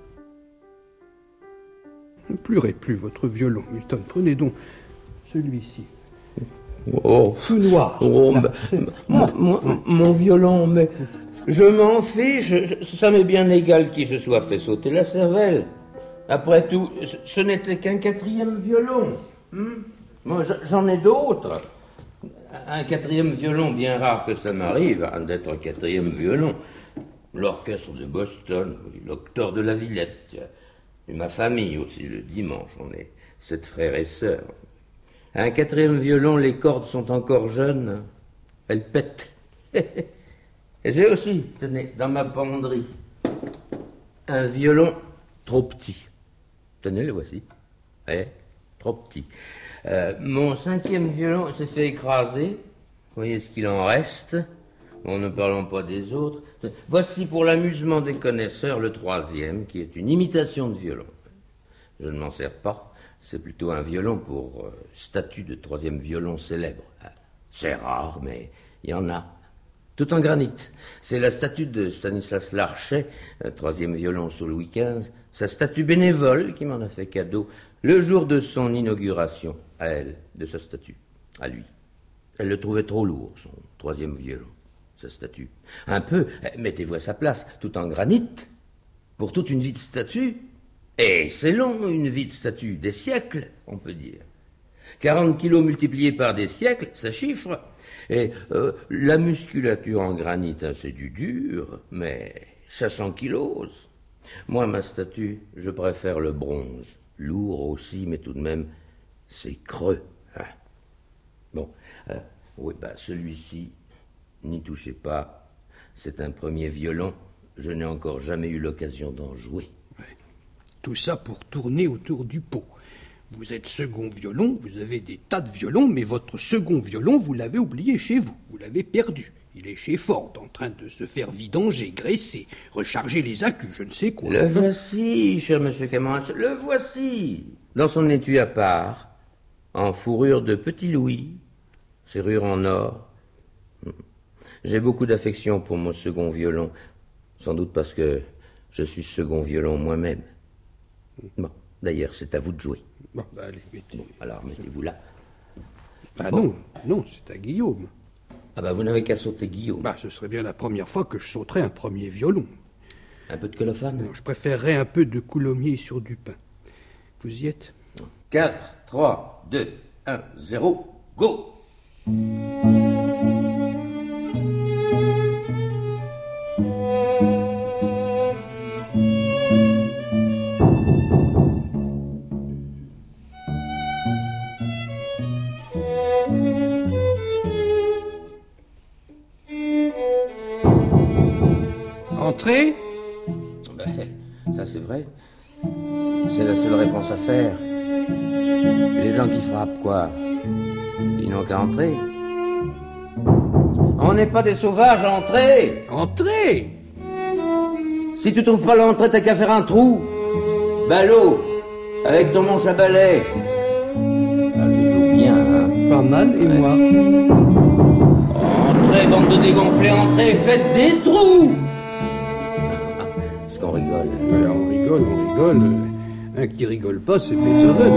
Ne pleurez plus votre violon, Milton. Prenez donc celui-ci. Oh. Tout noir. Oh, Là, bah, c'est- mon, mon- mon violon, mais je m'en fiche, je- ça m'est bien égal qu'il se soit fait sauter la cervelle. Après tout, ce- ce n'était qu'un quatrième violon. Hmm? Moi, je- j'en ai d'autres. Un quatrième violon, bien rare que ça m'arrive, hein, d'être un quatrième violon. L'orchestre de Boston, l'octor de la Villette, et ma famille aussi, le dimanche, on est sept frères et sœurs. Un quatrième violon, les cordes sont encore jeunes, elles pètent. Et j'ai aussi, tenez, dans ma penderie, un violon trop petit. Tenez, le voici. Eh, trop petit. Euh, mon cinquième violon s'est fait écraser. Vous voyez ce qu'il en reste. En ne parlons pas des autres. Voici pour l'amusement des connaisseurs le troisième, qui est une imitation de violon. Je ne m'en sers pas. C'est plutôt un violon pour euh, statue de troisième violon célèbre. C'est rare, mais il y en a. Tout en granit. C'est la statue de Stanislas Larchet, troisième violon sous Louis quinze, sa statue bénévole qui m'en a fait cadeau le jour de son inauguration, à elle, de sa statue, à lui. Elle le trouvait trop lourd, son troisième violon, sa statue. Un peu, mettez-vous à sa place, tout en granit, pour toute une vie de statue. Et c'est long, une vie de statue, des siècles, on peut dire. quarante kilos multipliés par des siècles, ça chiffre. Et euh, la musculature en granit, hein, c'est du dur, mais ça s'ankylose. Moi, ma statue, je préfère le bronze. Lourd aussi, mais tout de même, c'est creux. Hein. Bon, euh, oui, bah, celui-ci, n'y touchez pas. C'est un premier violon. Je n'ai encore jamais eu l'occasion d'en jouer. Ouais. Tout ça pour tourner autour du pot. Vous êtes second violon, vous avez des tas de violons, mais votre second violon, vous l'avez oublié chez vous, vous l'avez perdu. Il est chez Ford, en train de se faire vidanger, graisser, recharger les accus, je ne sais quoi. Le voici, cher monsieur Camans, le voici, dans son étui à part, en fourrure de petit Louis, serrure en or. J'ai beaucoup d'affection pour mon second violon, sans doute parce que je suis second violon moi-même. Bon, d'ailleurs, c'est à vous de jouer. Bon, bah allez, mettez... Bon, alors, mettez-vous là. Ah bon. non, non, c'est à Guillaume. Ah bah, vous n'avez qu'à sauter Guillaume. Bah, ce serait bien la première fois que je sauterais un premier violon. Un peu de colophane? Non, je préférerais un peu de coulommiers sur du pain. Vous y êtes? quatre, trois, deux, un, zéro, go! Entrez? Ben, ça c'est vrai. C'est la seule réponse à faire. Les gens qui frappent, quoi, ils n'ont qu'à entrer. On n'est pas des sauvages, entrez! Entrez! Si tu trouves pas l'entrée, t'as qu'à faire un trou. Ballot, avec ton manche à balai. Ah, je joue bien, hein. Pas mal, et moi? Entrez, bande de dégonflés, entrez, faites des trous! Est-ce qu'on rigole? Ouais, on rigole, on rigole. Un qui rigole pas, c'est Beethoven.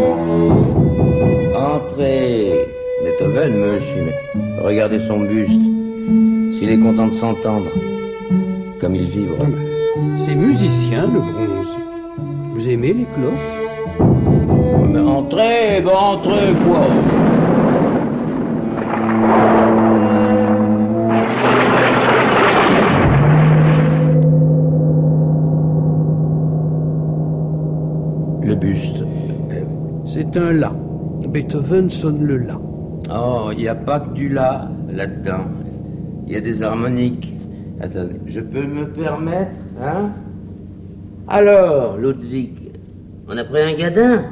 Entrez. Beethoven, monsieur, mais regardez son buste. S'il est content de s'entendre, comme il vibre. Ah ben, c'est musicien, le bronze. Vous aimez les cloches? Mais entrez, ben entrez, quoi. Le buste. C'est un La. Beethoven sonne le La. Oh, il n'y a pas que du La là-dedans. Il y a des harmoniques. Attendez, je peux me permettre, hein? Alors, Ludwig, on a pris un gadin?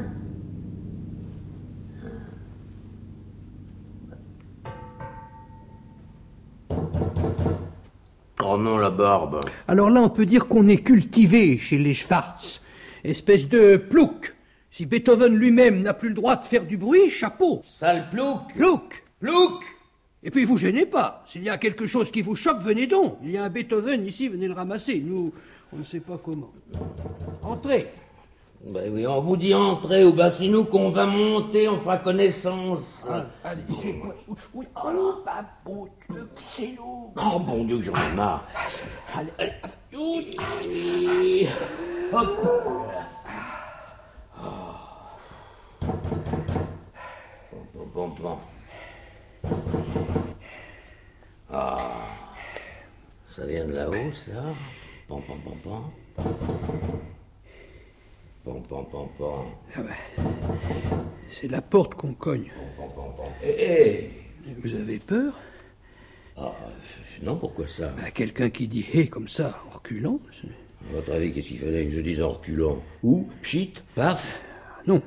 Oh non, la barbe. Alors là, on peut dire qu'on est cultivé chez les Schwarz. Espèce de plouc. Si Beethoven lui-même n'a plus le droit de faire du bruit, chapeau. Sale plouc. Plouc. Plouc. Et puis vous gênez pas. S'il y a quelque chose qui vous choque, venez donc. Il y a un Beethoven ici, venez le ramasser. Nous, on ne sait pas comment. Entrez. Ben oui, on vous dit entrez, ou ben c'est nous qu'on va monter, on fera connaissance. Ah, allez, c'est quoi? Oui. Oh, bah, bon Dieu, que c'est lourd. Oh bon Dieu, j'en ai marre. Allez, allez. Et... Hop. Oh. Bon, bon, bon, bon. Ah. Ça vient de là-haut, ça. Pom, pom, pom, pom. Pom, pom, pom, pom. Ah ben, c'est la porte qu'on cogne. Pom, pom, pom, pom. Eh, eh. Vous avez peur? Ah, non, pourquoi ça? Ben, quelqu'un qui dit hé comme ça, en reculant. c'est- À votre avis, qu'est-ce qu'il fallait que je dise en reculant? Ou, pchit, paf? Non.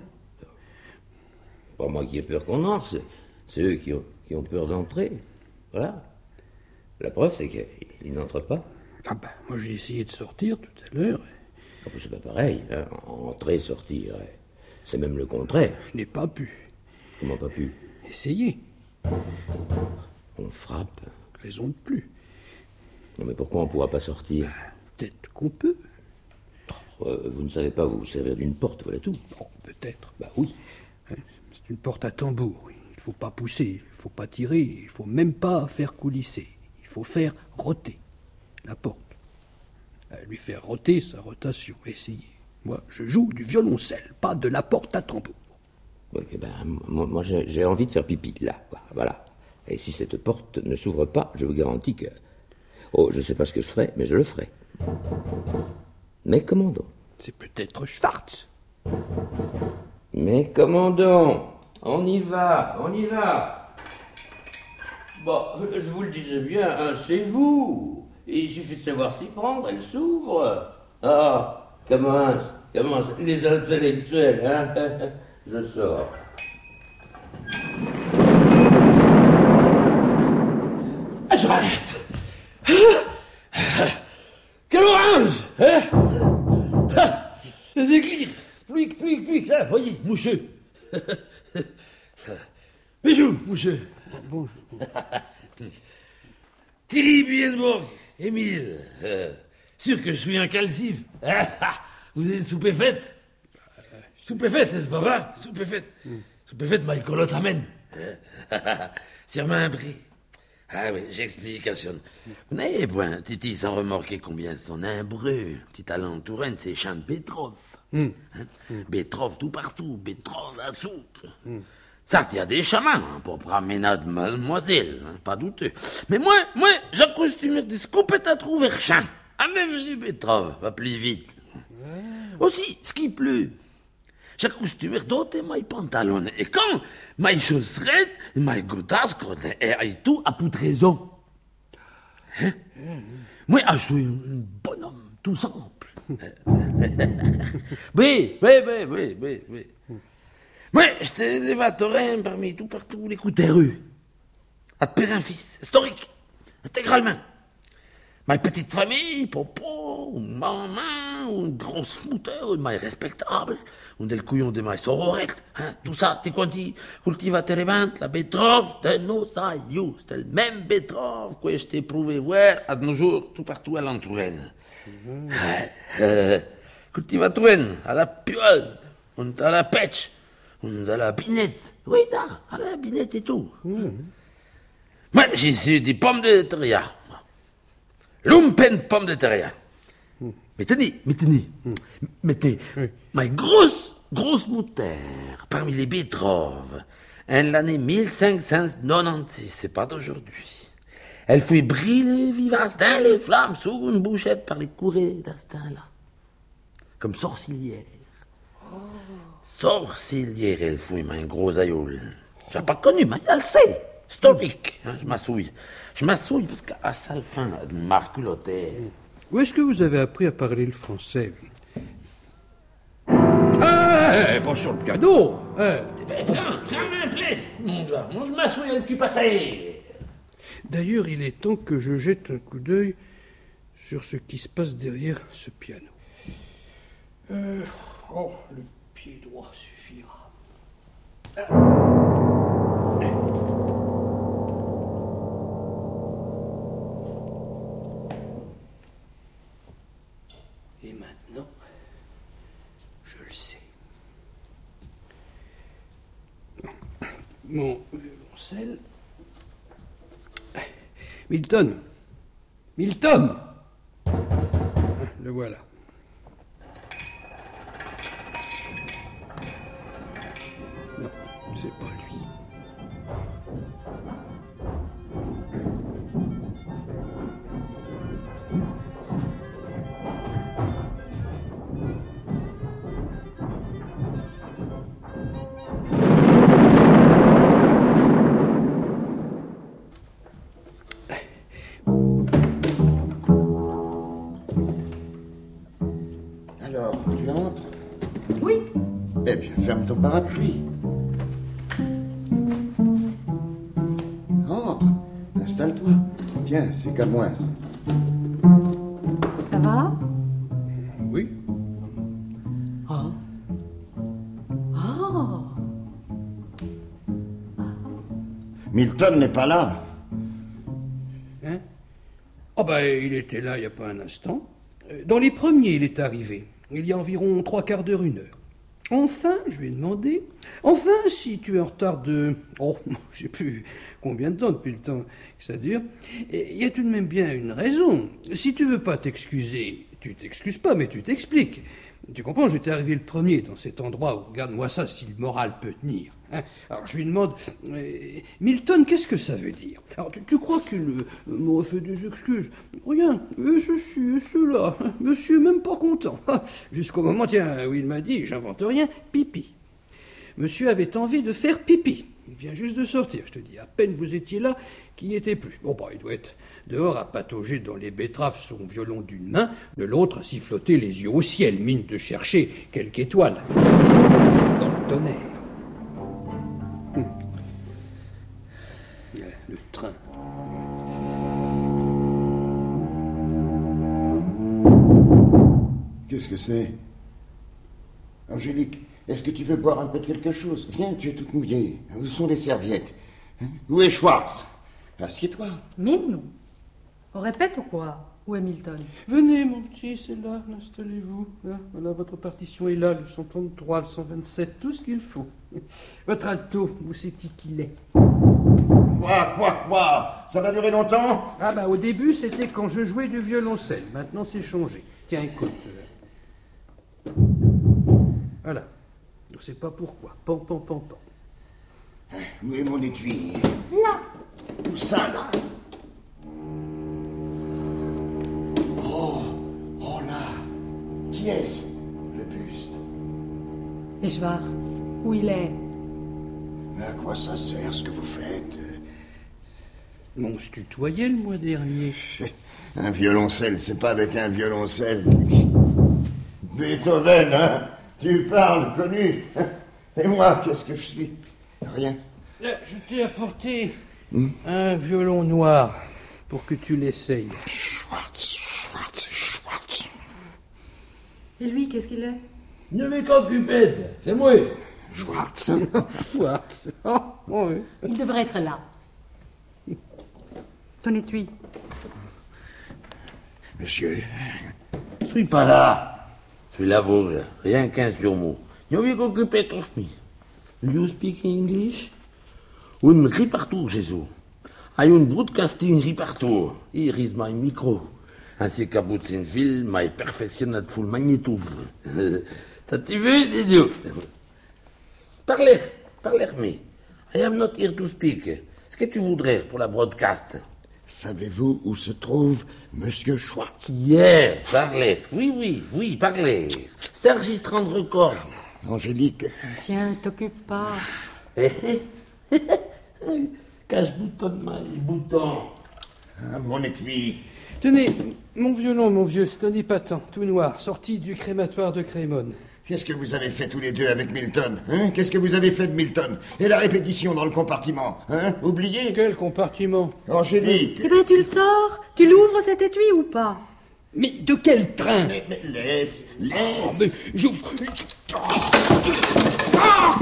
Pas moi qui ai peur qu'on entre, c'est, c'est eux qui ont, qui ont peur d'entrer. Voilà. La preuve, c'est qu'il n'entre pas. Ah ben, moi j'ai essayé de sortir tout à l'heure. Ah, c'est pas pareil, hein. Entrer, sortir, c'est même le contraire. Je n'ai pas pu. Comment pas pu? Essayez. On frappe. Raison de plus. Non, mais pourquoi on ne pourra pas sortir? Peut-être qu'on peut. Oh, euh, vous ne savez pas vous servir d'une porte, voilà tout. Bon, peut-être. Bah oui. C'est une porte à tambour. Il ne faut pas pousser, il ne faut pas tirer, il ne faut même pas faire coulisser. Il faut faire roter la porte. Lui faire roter sa rotation. Essayez. Moi, je joue du violoncelle, pas de la porte à tambour. Oui, eh ben, moi, moi j'ai, j'ai envie de faire pipi, là, voilà. Et si cette porte ne s'ouvre pas, je vous garantis que... Oh, je ne sais pas ce que je ferai, mais je le ferai. Mais comment donc? C'est peut-être Schwartz. Mais comment donc? On y va, on y va. Bon, je vous le disais bien, hein, c'est vous. Il suffit de savoir s'y prendre, elle s'ouvre. Ah, commence, commence, les intellectuels, hein. Je sors. Ah, j'arrête. Quelle orange, hein? Les éclairs, pluie, pluie, pluie, là, voyez, moucheux. Bijou, moucheux. Bonjour. Thierry Bienborg, Émile, euh, sûr que je suis un calcif. Vous êtes stupéfaite? Stupéfaite, n'est-ce pas, va? Stupéfaite. Mm. Stupéfaite, ma colotte amène. Sur ma brie. Ah oui, j'explicationne. Vous n'avez point, Titi, sans remarquer combien son imbreux, petit talent de Touraine, c'est champ de Bétrov. Mm. Hein? Mm. Bétrov tout partout, Bétrov à soupe. Mm. Ça, il y a des chamans, hein, pour promenade mademoiselle, hein, pas douteux. Mais moi, moi, j'accoustume des scoupettes à trouver champ. Ah, même les Bétrov, va plus vite. Mm. Aussi, ce qui pleut. J'accoustume d'ôter mes pantalons. Et quand mes chaussettes, mes godasses, et tout à toute raison. Hein? Moi, je suis un bonhomme tout simple. oui, oui, oui, oui, oui, oui. Moi, j'étais l'évatorin parmi tout partout les coups terreux. À père un fils, historique, intégralement. Ma petite famille, popo, maman, une grosse mouteur, une maille respectable, un del couillon de maille sororette, hein, tout ça, t'es quoi dit, cultivateur et vente, la betterave de nos aïeux, c'était le même betterave que je t'ai prouvé voir à nos jours, tout partout à l'entouraine. Mmh. Euh, cultivateur, à la piole, on à la pêche, on à la binette, oui, là, à la binette et tout. Mmh. Moi, j'ai su des pommes de terre. Lumpen pomme de terre. Mm. Mais tenez, mais tenez, mm. mais tenez, oui. Ma grosse, grosse moutarde parmi les betteraves, en l'année mille cinq cent quatre-vingt-seize, c'est pas d'aujourd'hui. Elle fait briller vivace dans les flammes sous une bouchette par les courées d'instinct-là. Comme sorcilière. Oh. Sorcilière, elle fouille, ma gros aïeul. J'ai pas connu, mais elle sait. Historique, hein, je m'assouille. Je m'assouille parce qu'à ça, le fin, de marculoter. Où est-ce que vous avez appris à parler le français? Ah, pas sur le piano. Ben, prends, prends ma place, mon gars. Moi, je m'assouille avec le pâté. D'ailleurs, il est temps que je jette un coup d'œil sur ce qui se passe derrière ce piano. Euh, oh, le pied droit suffira. Ah. Et maintenant, je le sais. Mon violoncelle. Milton. Milton. Le voilà. Non, c'est pas lui. Ferme ton parapluie. Entre, installe-toi. Tiens, c'est qu'à moi. Ça. Ça va? Oui. Ah. Ah. Milton n'est pas là. Hein? Oh ben, il était là il n'y a pas un instant. Dans les premiers, il est arrivé. Il y a environ trois quarts d'heure, une heure. Enfin, je lui ai demandé, enfin, si tu es en retard de... Oh, je sais plus combien de temps depuis le temps que ça dure. Il y a tout de même bien une raison. Si tu veux pas t'excuser, tu t'excuses pas, mais tu t'expliques. Tu comprends, j'étais arrivé le premier dans cet endroit où, regarde-moi ça, si le moral peut tenir. Hein. Alors je lui demande, euh, Milton, qu'est-ce que ça veut dire? Alors tu, tu crois qu'il euh, m'aurait fait des excuses? Rien, et ceci, et cela, monsieur même pas content. Jusqu'au moment, tiens, où il m'a dit, j'invente rien, pipi. Monsieur avait envie de faire pipi. Il vient juste de sortir, je te dis, à peine vous étiez là, qu'il n'y était plus. Bon, bah, il doit être dehors à patauger dans les betteraves, son violon d'une main, de l'autre à siffloter les yeux au ciel, mine de chercher quelque étoile. Dans le tonnerre. Hum. Le train. Qu'est-ce que c'est? Angélique, est-ce que tu veux boire un peu de quelque chose? Viens, tu es toute mouillée. Où sont les serviettes? Hein? Où est Schwartz? Assieds-toi. Mais non. On répète ou quoi? Où est Milton? Venez, mon petit, c'est là, installez-vous. Hein, voilà, votre partition est là, le cent trente-trois, le cent vingt-sept, tout ce qu'il faut. Votre alto, où c'est-il qu'il est? Quoi, quoi, quoi? Ça va durer longtemps? Ah bah, au début, c'était quand je jouais du violoncelle. Maintenant, c'est changé. Tiens, écoute. euh, Voilà. On ne sait pas pourquoi. Pan, pan, pan, pan. Où est mon étui? Là. Où ça, là? Oh, oh là. Qui est-ce? Le buste. Et Schwartz, où il est? Mais à quoi ça sert ce que vous faites? On se tutoyait le mois dernier. Un violoncelle, c'est pas avec un violoncelle. Beethoven, hein? Tu parles, connu. Et moi, qu'est-ce que je suis? Rien. Je t'ai apporté hmm? un violon noir pour que tu l'essayes. Schwartz, Schwartz, Schwartz. Et lui, qu'est-ce qu'il est? Ne m'est qu'occupé, c'est moi. Schwartz. Schwartz. Oh, oh, oui. Il devrait être là. Ton étui. Monsieur. Je suis pas là. Je suis l'aveugle, rien qu'un sur mot. Ne m'est qu'occupé ton schmi. You speak English? Un ripartour, Jésus. Hay un broadcasting ripartour. Here is my micro. Ainsi qu'à film, my perfectionat full magnétouf. T'as-tu vu, idiot? Parlez, parlez, mais. I am not here to speak. Est-ce que tu voudrais pour la broadcast? Savez-vous où se trouve Monsieur Schwartz? Yes, parlez. Oui, oui, oui, parlez. C'est enregistrant de record. Angélique. Tiens, t'occupe pas. Cache-bouton, my bouton. Ah, mon étui. Tenez, mon violon, mon vieux, c'est un épatant, tout noir, sorti du crématoire de Crémone. Qu'est-ce que vous avez fait tous les deux avec Milton, hein? Qu'est-ce que vous avez fait de Milton? Et la répétition dans le compartiment, hein? Oubliez? Quel compartiment? Angélique. Eh ben, tu le sors? Tu l'ouvres cet étui ou pas? Mais de quel train? Mais, mais laisse, laisse. Oh, mais je... Ah!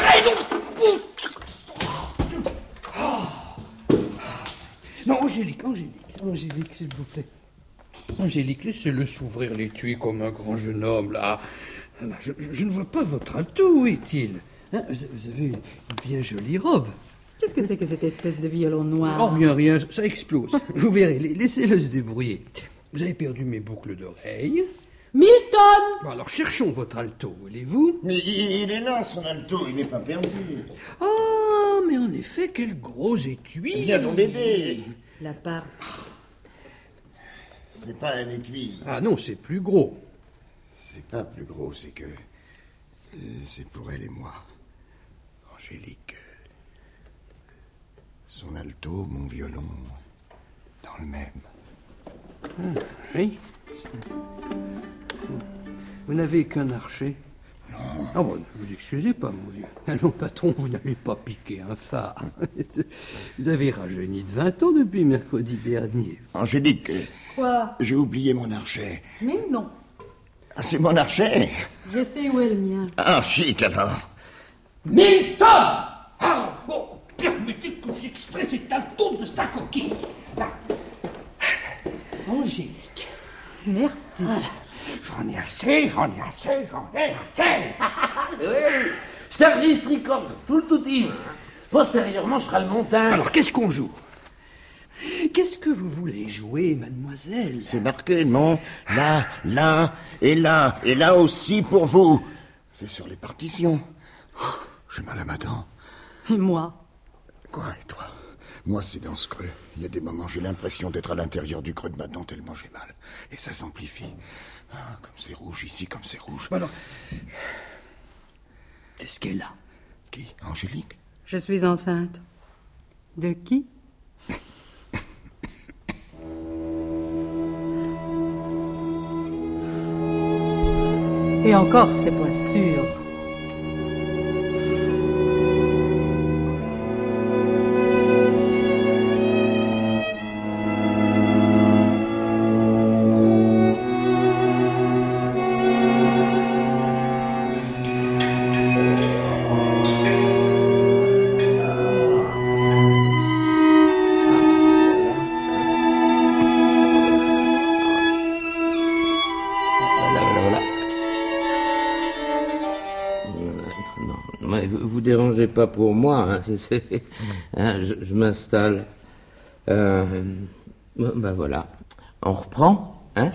Non, Angélique, Angélique, Angélique, s'il vous plaît. Angélique, laissez-le s'ouvrir l'étui comme un grand jeune homme, là. Je, je, je ne vois pas votre alto, où est-il? Hein, vous, vous avez une bien jolie robe. Qu'est-ce que c'est que cette espèce de violon noir? Oh, rien, rien, ça explose. Vous verrez, laissez-le se débrouiller. Vous avez perdu mes boucles d'oreilles. Milton! Bon, alors cherchons votre alto, voulez-vous? Mais il, il est là, son alto, il n'est pas perdu. Oh, mais en effet, quel gros étui! Viens donc m'aider. La part. C'est pas un étui. Ah non, c'est plus gros. C'est pas plus gros, c'est que... Euh, c'est pour elle et moi. Angélique. Euh, son alto, mon violon, dans le même. Ah, oui. Vous n'avez qu'un archet? Non. Ah bon, ne vous excusez pas, mon vieux. Allons, patron, vous n'allez pas piquer un phare. Vous avez rajeuni de vingt ans depuis mercredi dernier. Angélique. Quoi? J'ai oublié mon archet. Mais non. Ah, c'est mon archet. Je sais où est le mien. Ah, chic, alors. Milton! Ah, bon, permettez que j'extrais cet alto de sa coquille. Là. Angélique. Merci. Ah, j'en ai assez, j'en ai assez, j'en ai assez. Oui, Starry Tricorne, tout le touti. Postérieurement, je serai le montagne. Alors, qu'est-ce qu'on joue? Qu'est-ce que vous voulez jouer, mademoiselle? C'est marqué, non? Là, là, et là, et là aussi pour vous. C'est sur les partitions. Oh, j'ai mal à ma dent. Et moi? Quoi, et toi? Moi, c'est dans ce creux. Il y a des moments, j'ai l'impression d'être à l'intérieur du creux de ma dent tellement j'ai mal. Et ça s'amplifie. Ah, comme c'est rouge ici, comme c'est rouge. Alors, qu'est-ce qu'elle a? Qui? Angélique? Je suis enceinte. De qui? Et encore, c'est pas sûr. Vous dérangez pas pour moi, hein, c'est, c'est, hein, je, je m'installe. Euh, ben voilà, on reprend, hein?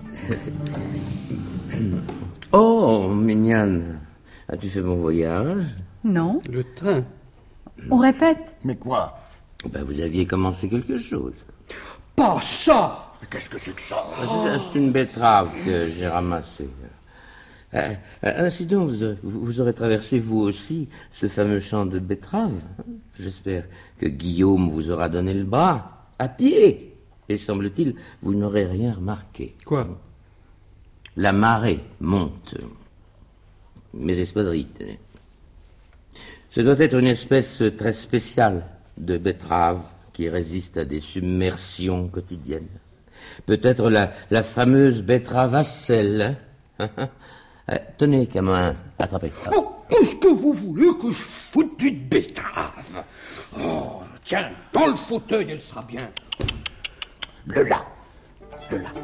Oh, mignonne, as-tu fait mon voyage? Non. Le train. On répète. Mais quoi? Ben vous aviez commencé quelque chose. Pas ça! Mais qu'est-ce que c'est que ça? C'est, c'est une betterave que j'ai ramassée. Euh, ainsi donc, vous, vous aurez traversé vous aussi ce fameux champ de betteraves. J'espère que Guillaume vous aura donné le bras, à pied. Et semble-t-il, vous n'aurez rien remarqué. Quoi? La marée monte. Mes espadrilles, tenez. Ce doit être une espèce très spéciale de betterave qui résiste à des submersions quotidiennes. Peut-être la, la fameuse betterave à sel, hein? Euh, tenez, Camin, attrapez. Oh, qu'est-ce que vous voulez que je foute d'une betterave? Oh, tiens, dans le fauteuil, elle sera bien. Le là. Le là.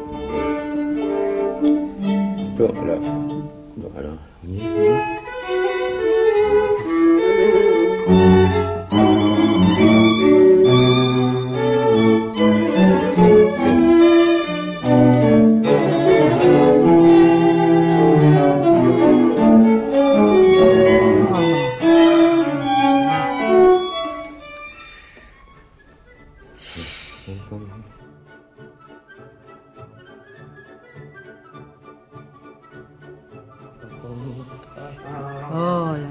Bon, alors. Bon, alors. Oh là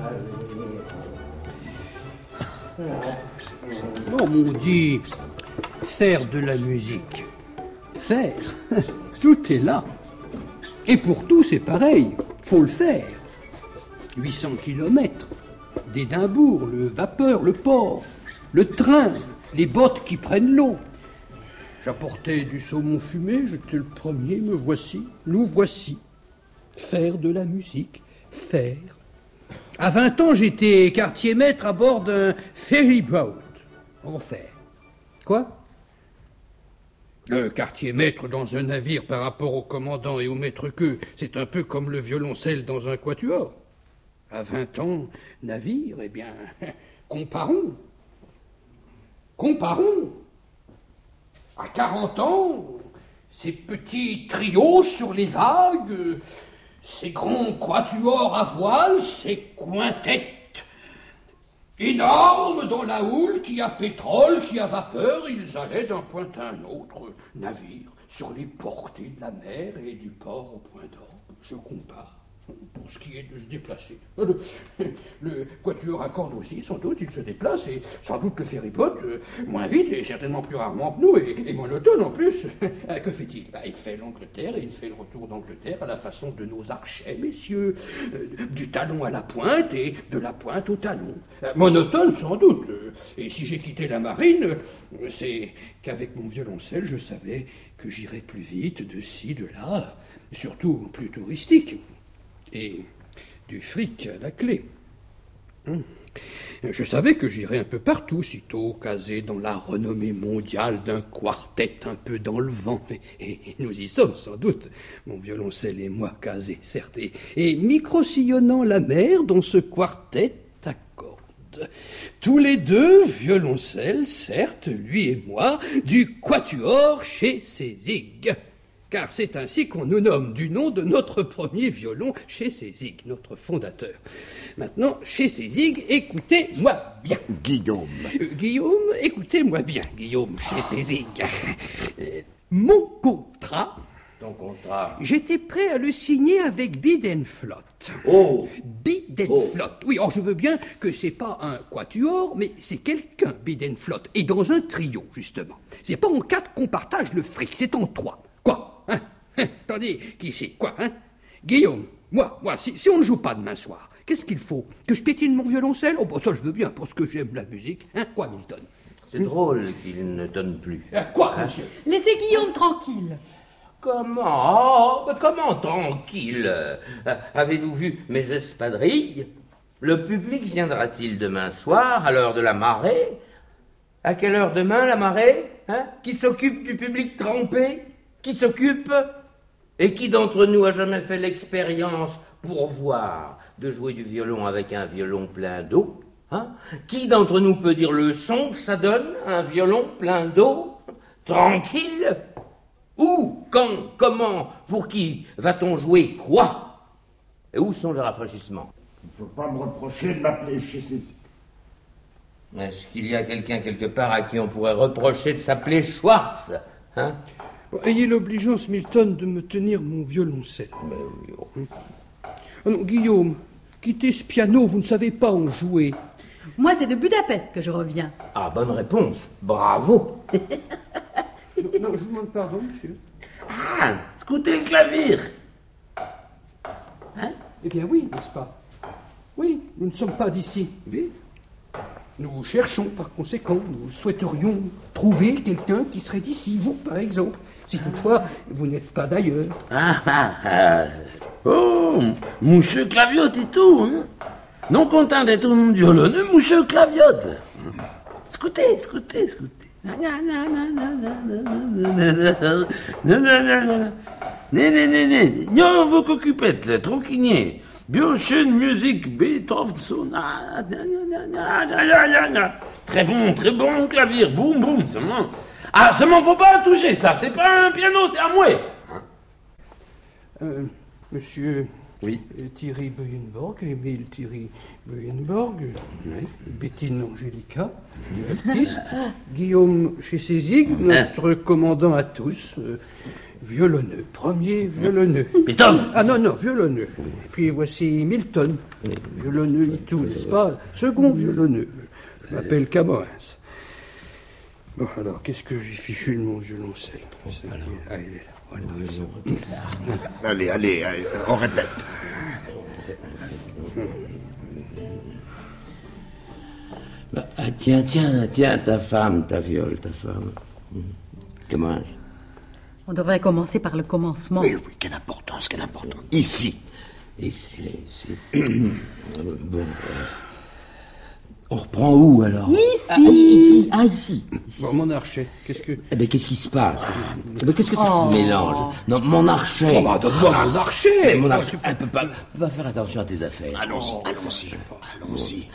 là. Oh mon Dieu, faire de la musique. Faire, tout est là. Et pour tout, c'est pareil, faut le faire. huit cents kilomètres, d'Édimbourg, le vapeur, le port, le train, les bottes qui prennent l'eau. J'apportais du saumon fumé, j'étais le premier, me voici, nous voici. Faire de la musique, faire. À vingt ans, j'étais quartier-maître à bord d'un ferry boat. Enfer. Quoi? Le quartier-maître dans un navire par rapport au commandant et au maître-queux, c'est un peu comme le violoncelle dans un quatuor. À vingt ans, navire, eh bien, comparons. Comparons. À quarante ans, ces petits trios sur les vagues, ces grands quatuors à voile, ces quintettes énormes dans la houle, qui a pétrole, qui a vapeur, ils allaient d'un point à un autre navire, sur les portées de la mer et du port au point d'orgue. Je compare. Pour ce qui est de se déplacer. Le, le quatuor à cordes aussi, sans doute, il se déplace, et sans doute le ferryboat, euh, moins vite et certainement plus rarement que nous, et, et monotone en plus. Euh, que fait-il? Bah, il fait l'Angleterre, et il fait le retour d'Angleterre à la façon de nos archers, messieurs, euh, du talon à la pointe, et de la pointe au talon. Euh, monotone, sans doute. Euh, et si j'ai quitté la marine, euh, c'est qu'avec mon violoncelle, je savais que j'irais plus vite, de ci, de là, surtout plus touristique. Et du fric à la clé. Je savais que j'irais un peu partout, sitôt casé dans la renommée mondiale d'un quartet un peu dans le vent. Et, et nous y sommes, sans doute, mon violoncelle et moi casés, certes, et, et micro-sillonnant la mer dans ce quartet à cordes. Tous les deux, violoncelle, certes, lui et moi, du quatuor chez Sézig. Car c'est ainsi qu'on nous nomme, du nom de notre premier violon chez Sézig, notre fondateur. Maintenant, chez Sézig, écoutez-moi bien. Guillaume. Euh, Guillaume, écoutez-moi bien, Guillaume, chez Sézig. Euh, mon contrat... Ton contrat. J'étais prêt à le signer avec Bidenflot. Oh Bidenflot. Oh. Oui, alors je veux bien que c'est pas un quatuor, mais c'est quelqu'un, Bidenflot. Et dans un trio, justement. C'est pas en quatre qu'on partage le fric, c'est en trois. Quoi? Hein, hein, attendez, qui c'est? Quoi, hein? Guillaume, moi, moi, si, si on ne joue pas demain soir, qu'est-ce qu'il faut? Que je pétine mon violoncelle? Oh, bah ça, je veux bien, parce que j'aime la musique. Hein? Quoi, Milton? C'est hum? drôle qu'il ne donne plus. Euh, quoi, hein? monsieur? Laissez Guillaume tranquille. Comment? Oh, mais comment tranquille? euh, Avez-vous vu mes espadrilles? Le public viendra-t-il demain soir, à l'heure de la marée? À quelle heure demain, la marée? Hein? Qui s'occupe du public trempé? Qui s'occupe? Et qui d'entre nous a jamais fait l'expérience pour voir de jouer du violon avec un violon plein d'eau? Hein? Qui d'entre nous peut dire le son que ça donne, un violon plein d'eau? Tranquille? Où? Quand? Comment? Pour qui va-t-on jouer quoi? Et où sont les rafraîchissements? Il ne faut pas me reprocher de m'appeler chez Sézig. Est-ce qu'il y a quelqu'un quelque part à qui on pourrait reprocher de s'appeler Schwartz? Hein? Bon, ayez l'obligeance, Milton, de me tenir mon violoncelle. Ben oui, oh. Oh non, Guillaume, quittez ce piano, vous ne savez pas en jouer. Moi, c'est de Budapest que je reviens. Ah, bonne réponse. Bravo. non, non, je vous demande pardon, monsieur. Ah, écoutez le clavier. Hein? Eh bien oui, n'est-ce pas? Oui, nous ne sommes pas d'ici. Oui. Nous cherchons, par conséquent, nous souhaiterions trouver quelqu'un qui serait d'ici, vous, par exemple, si toutefois vous n'êtes pas d'ailleurs. Ah, ah, ah. Oh, monsieur Claviote et tout, hein? Non content d'être un violonneux, monsieur Claviote. Écoutez, écoutez, écoutez. Non, vous qu'occupez, tranquille. Bien schön musique, Beethoven, son. Très bon, très bon clavier, boum, boum, seulement. Ah, seulement faut pas toucher ça, c'est pas un piano, c'est un mouet. Euh, monsieur. Oui. Thierry Buyenborg, Émile Thierry Buyenborg, oui. Bettine Angelica, altiste, Guillaume chez Sézig, notre commandant à tous, euh, violonneux, premier violonneux. Milton. Ah non, non, violonneux. Et puis voici Milton, violonneux et tout, n'est-ce pas? Second violonneux. Je m'appelle Camoens. Bon, alors, qu'est-ce que j'ai fichu de mon violoncelle? Ah, il est là. Voilà. Allez, allez, allez, on répète. Bah, ah, tiens, tiens, tiens, ta femme, ta viole, ta femme. Comment? On devrait commencer par le commencement. Oui, oui, quelle importance, quelle importance. Ici. Ici, ici. Bon. Euh, on reprend où alors? Ici. Ah, ici. Ah, ici. Bon, mon archet, qu'est-ce que... Eh bien, qu'est-ce qui se passe? Eh bien, qu'est-ce que c'est oh. qui se mélange? Non, mon archet. Oh, bah, donne-moi mon archet. Mais mon archet, elle peut pas, peut pas faire attention à tes affaires. Allons-y, oh, allons-y, allons-y.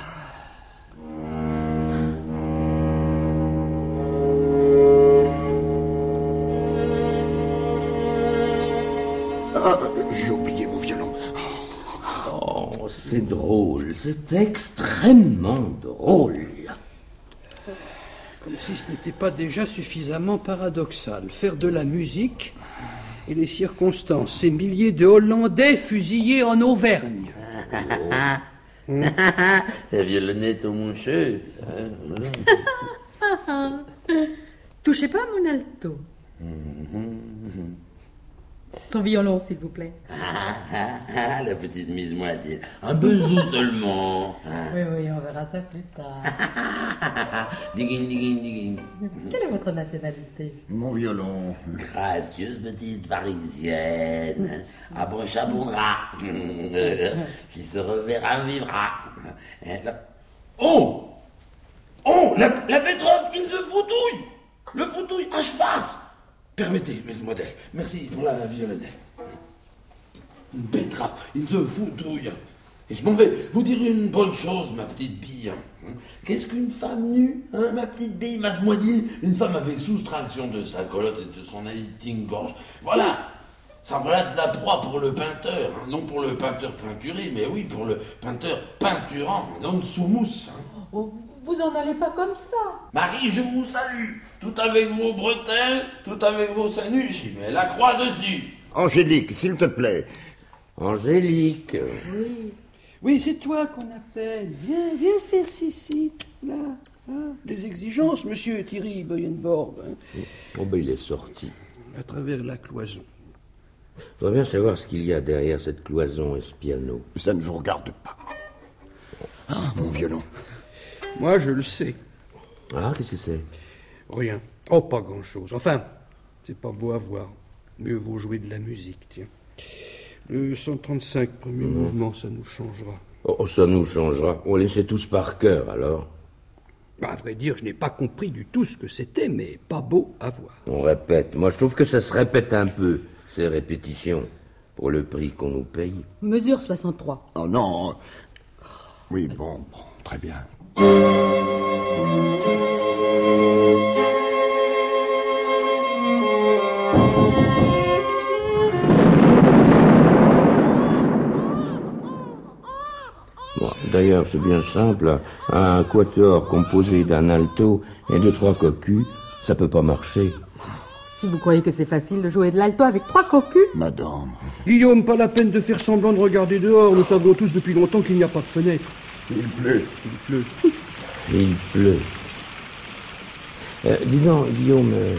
Ah, j'ai oublié mon violon. Oh, c'est drôle, c'est extrêmement drôle. Comme si ce n'était pas déjà suffisamment paradoxal. Faire de la musique Et les circonstances, ces milliers de Hollandais fusillés en Auvergne. La violonnette au moncheux. Touchez pas à mon alto. Son violon, s'il vous plaît. Ah, la petite mise moitié. Un besou seulement. Oui, oui, on verra ça plus tard. Diguin, diguin, diguin. Quelle est votre nationalité? Mon violon. Gracieuse petite parisienne, à bon chabourat, qui se reverra vivra. Oh! Oh! La, la betterave, il se foutouille! Le foutouille à cheval! Permettez, mesdemoiselles, merci pour la violonnette. Une betterave, il se foutouille. Et je m'en vais vous dire une bonne chose, ma petite bille. Qu'est-ce qu'une femme nue, hein, ma petite bille, ma moitié? Une femme avec soustraction de sa colotte et de son élitine-gorge. Voilà, ça voilà de la proie pour le peinteur. Hein. Non pour le peinteur peinturé, mais oui, pour le peinteur peinturant, non sous mousse. Hein. Oh, vous en allez pas comme ça. Marie, je vous salue. Tout avec vos bretelles, tout avec vos seins nus, j'y mets la croix dessus. Angélique, s'il te plaît. Angélique. Oui. Oui, c'est toi qu'on appelle. Viens, viens faire cici, là. Hein. Les exigences, monsieur Thierry Boyenborg. Hein. Oh ben il est sorti. À travers la cloison. Je voudrais bien savoir ce qu'il y a derrière cette cloison et ce piano. Ça ne vous regarde pas. Ah, mon violon. Moi, je le sais. Ah, qu'est-ce que c'est? Rien. Oh, pas grand-chose. Enfin, c'est pas beau à voir. Mieux vaut jouer de la musique, tiens. Le cent trente-cinq, premier mmh. mouvement, ça nous changera. Oh, ça nous changera. On laissait tous par cœur, alors. Bah, à vrai dire, je n'ai pas compris du tout ce que c'était, mais pas beau à voir. On répète. Moi, je trouve que ça se répète un peu, ces répétitions, pour le prix qu'on nous paye. Mesure soixante-trois. Oh non. Oui, bon, bon, très bien. Bon, d'ailleurs, c'est bien simple. Un quatuor composé d'un alto et de trois cocus, ça peut pas marcher. Si vous croyez que c'est facile de jouer de l'alto avec trois cocus. Madame. Guillaume, pas la peine de faire semblant de regarder dehors. Nous savons tous depuis longtemps qu'il n'y a pas de fenêtre. Il pleut. Il pleut. Il pleut. Euh, dis donc, Guillaume... Euh...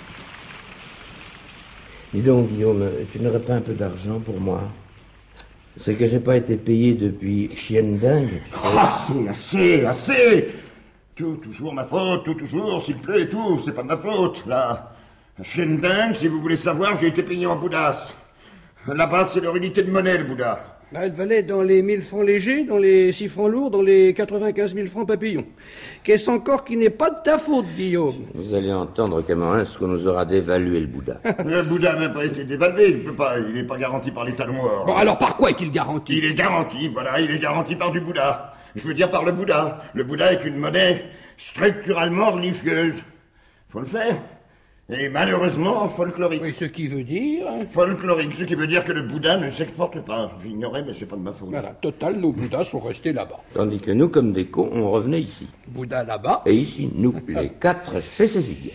Dis donc, Guillaume, tu n'aurais pas un peu d'argent pour moi? C'est que j'ai pas été payé depuis chienne dingue. Assez, assez, assez. Tout, toujours ma faute, tout, toujours, s'il pleut et tout, c'est pas de ma faute, là. Chienne dingue, si vous voulez savoir, j'ai été payé en bouddhasse. Là-bas, c'est leur unité de monnaie, le Bouddha. Bah, elle valait dans les mille francs légers, dans les six francs lourds, dans les quatre-vingt-quinze mille francs papillons. Qu'est-ce encore qui n'est pas de ta faute, Guillaume? Vous allez entendre, Cameron, ce qu'on nous aura dévalué le Bouddha. Le Bouddha n'a pas été dévalué, il peut pas, il n'est pas garanti par les talons or. Bon, alors par quoi est-il garanti? Il est garanti, voilà, il est garanti par du Bouddha. Je veux dire par le Bouddha. Le Bouddha est une monnaie structurellement religieuse. Faut le faire. Et malheureusement folklorique. Oui, ce qui veut dire... Folklorique, ce qui veut dire que le Bouddha ne s'exporte pas. J'ignorais, mais c'est pas de ma faute. Voilà, total, nos Bouddhas sont restés là-bas. Tandis que nous, comme des cons, on revenait ici. Bouddha là-bas. Et ici, nous, les quatre chez Cécilia.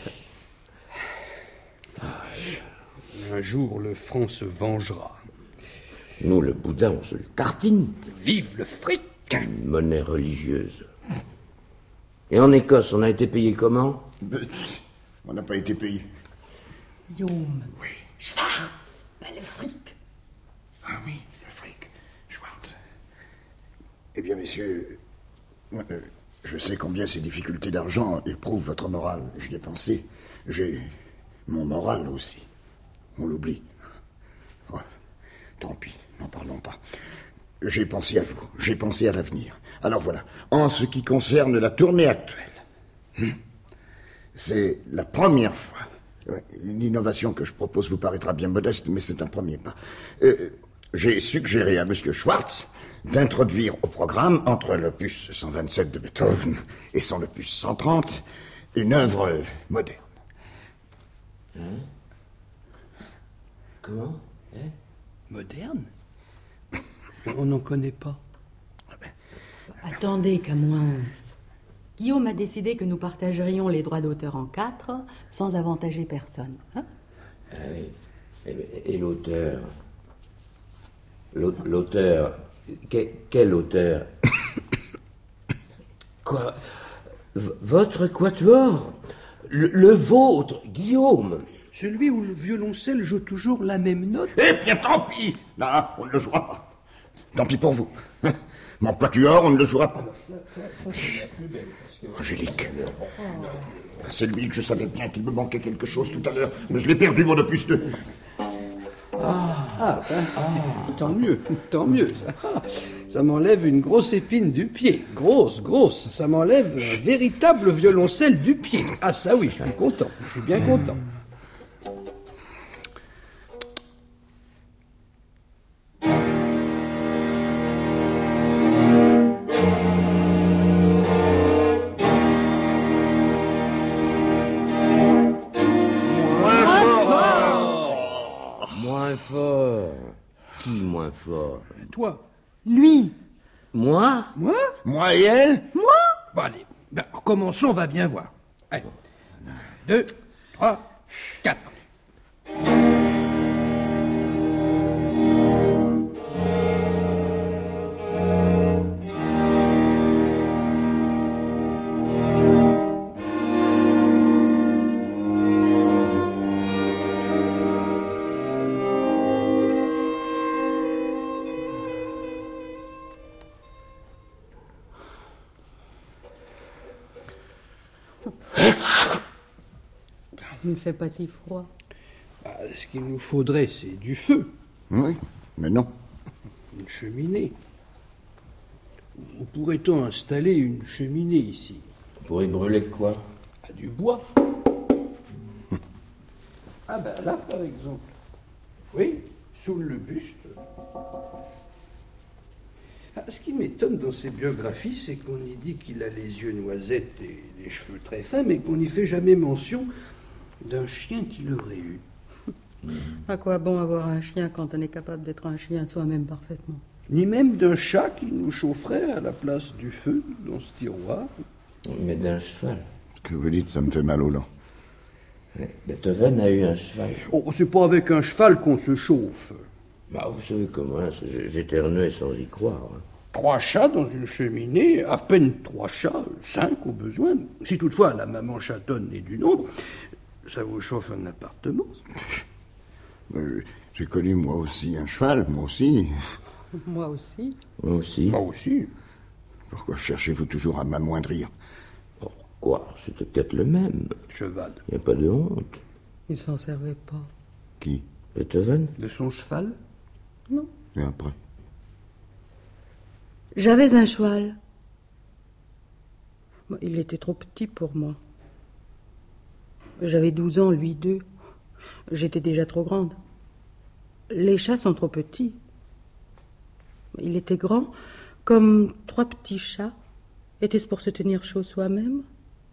Un jour, le franc se vengera. Nous, le Bouddha, on se le tartine. Vive le fric! Une monnaie religieuse. Et en Écosse, on a été payé comment? On n'a pas été payé. Guillaume. Oui. Schwartz. Ben, le fric. Ah oui, le fric. Schwartz. Eh bien, messieurs, moi, euh, je sais combien ces difficultés d'argent éprouvent votre morale. J'y ai pensé. J'ai mon moral aussi. On l'oublie. Oh, tant pis, n'en parlons pas. J'ai pensé à vous. J'ai pensé à l'avenir. Alors voilà. En ce qui concerne la tournée actuelle... Hmm, c'est la première fois. L'innovation que je propose vous paraîtra bien modeste, mais c'est un premier pas. Euh, j'ai suggéré à M. Schwartz d'introduire au programme, entre l'opus cent vingt-sept de Beethoven et son opus cent trente, une œuvre moderne. Hein? Comment? Hein? Moderne? On n'en connaît pas. Attendez, Camoins. Guillaume a décidé que nous partagerions les droits d'auteur en quatre, sans avantager personne. Hein? Ah oui. Et, et l'auteur L'au- L'auteur que- Quel auteur? Quoi? V- Votre quatuor? Le, le vôtre, Guillaume? Celui où le violoncelle joue toujours la même note. Eh bien, tant pis. Non, on ne le jouera pas. Tant pis pour vous. Mon quatuor, on ne le jouera pas. Angélique. C'est lui que je savais bien qu'il me manquait quelque chose tout à l'heure, mais je l'ai perdu, mon opus deux. Ah, ben, tant mieux, tant mieux. Ça, ça m'enlève une grosse épine du pied. Grosse, grosse. Ça m'enlève un véritable violoncelle du pied. Ah, ça oui, je suis content. Je suis bien content. Moins fort. Qui moins fort? Toi, Lui. Moi? moi Moi et elle? Bon, allez, ben, recommençons, on va bien voir. Allez. Deux, trois, quatre. Il ne fait pas si froid. Bah, ce qu'il nous faudrait, c'est du feu, Oui, mais non. une cheminée. Où pourrait-on installer une cheminée ici? Pour y brûler quoi? Ah, du bois. Ah ben là, par exemple. Oui, sous le buste. Ah, ce qui m'étonne dans ses biographies, c'est qu'on y dit qu'il a les yeux noisettes et les cheveux très fins, mais qu'on n'y fait jamais mention d'un chien qu'il aurait eu. À quoi bon avoir un chien quand on est capable d'être un chien soi-même parfaitement? Ni même d'un chat qui nous chaufferait à la place du feu dans ce tiroir. Mais d'un cheval. Ce que vous dites, ça me fait mal aux dents. Beethoven a eu un cheval. Oh, c'est pas avec un cheval qu'on se chauffe. Bah, vous savez comment, hein, j- j'éternue sans y croire. hein. Trois chats dans une cheminée, à peine trois chats, cinq au besoin. Si toutefois la maman chatonne est du nombre, ça vous chauffe un appartement. Euh, J'ai connu moi aussi un cheval, moi aussi. Moi aussi. Moi aussi. Moi aussi. Pourquoi cherchez-vous toujours à m'amoindrir? Pourquoi? C'était peut-être le même. Cheval. Il n'y a pas de honte. Il s'en servait pas. Qui? Beethoven? De son cheval? Non. Et après? J'avais un cheval. Bon, il était trop petit pour moi. J'avais douze ans, lui deux. J'étais déjà trop grande. Les chats sont trop petits. Il était grand, comme trois petits chats. Était-ce pour se tenir chaud soi-même?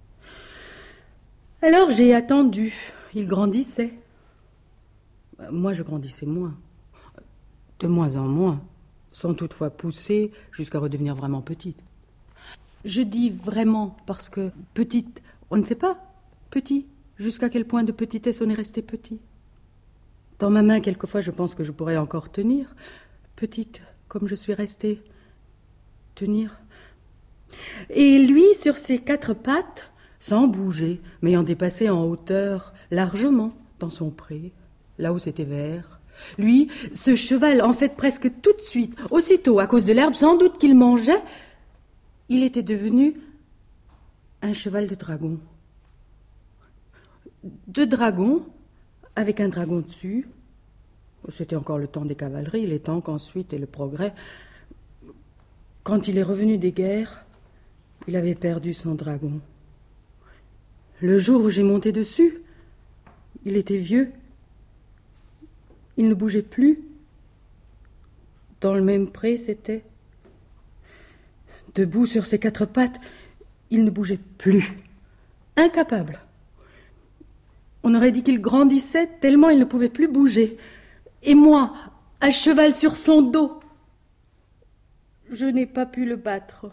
Alors j'ai attendu. Il grandissait. Moi, je grandissais moins. De moins en moins, sans toutefois pousser jusqu'à redevenir vraiment petite. Je dis vraiment parce que petite, on ne sait pas. Petit, jusqu'à quel point de petitesse on est resté petit. Dans ma main, quelquefois, je pense que je pourrais encore tenir. Petite, comme je suis restée. Tenir. Et lui, sur ses quatre pattes, sans bouger, m'ayant dépassé en hauteur, largement, dans son pré, là où c'était vert. Lui, ce cheval, en fait, presque tout de suite, aussitôt, à cause de l'herbe, sans doute qu'il mangeait, il était devenu un cheval de dragon. De dragon, avec un dragon dessus. C'était encore le temps des cavaleries, les tanks ensuite et le progrès. Quand il est revenu des guerres, il avait perdu son dragon. Le jour où j'ai monté dessus, il était vieux. Il ne bougeait plus. Dans le même pré, c'était. Debout sur ses quatre pattes, il ne bougeait plus. Incapable. On aurait dit qu'il grandissait tellement il ne pouvait plus bouger. Et moi, à cheval sur son dos, je n'ai pas pu le battre.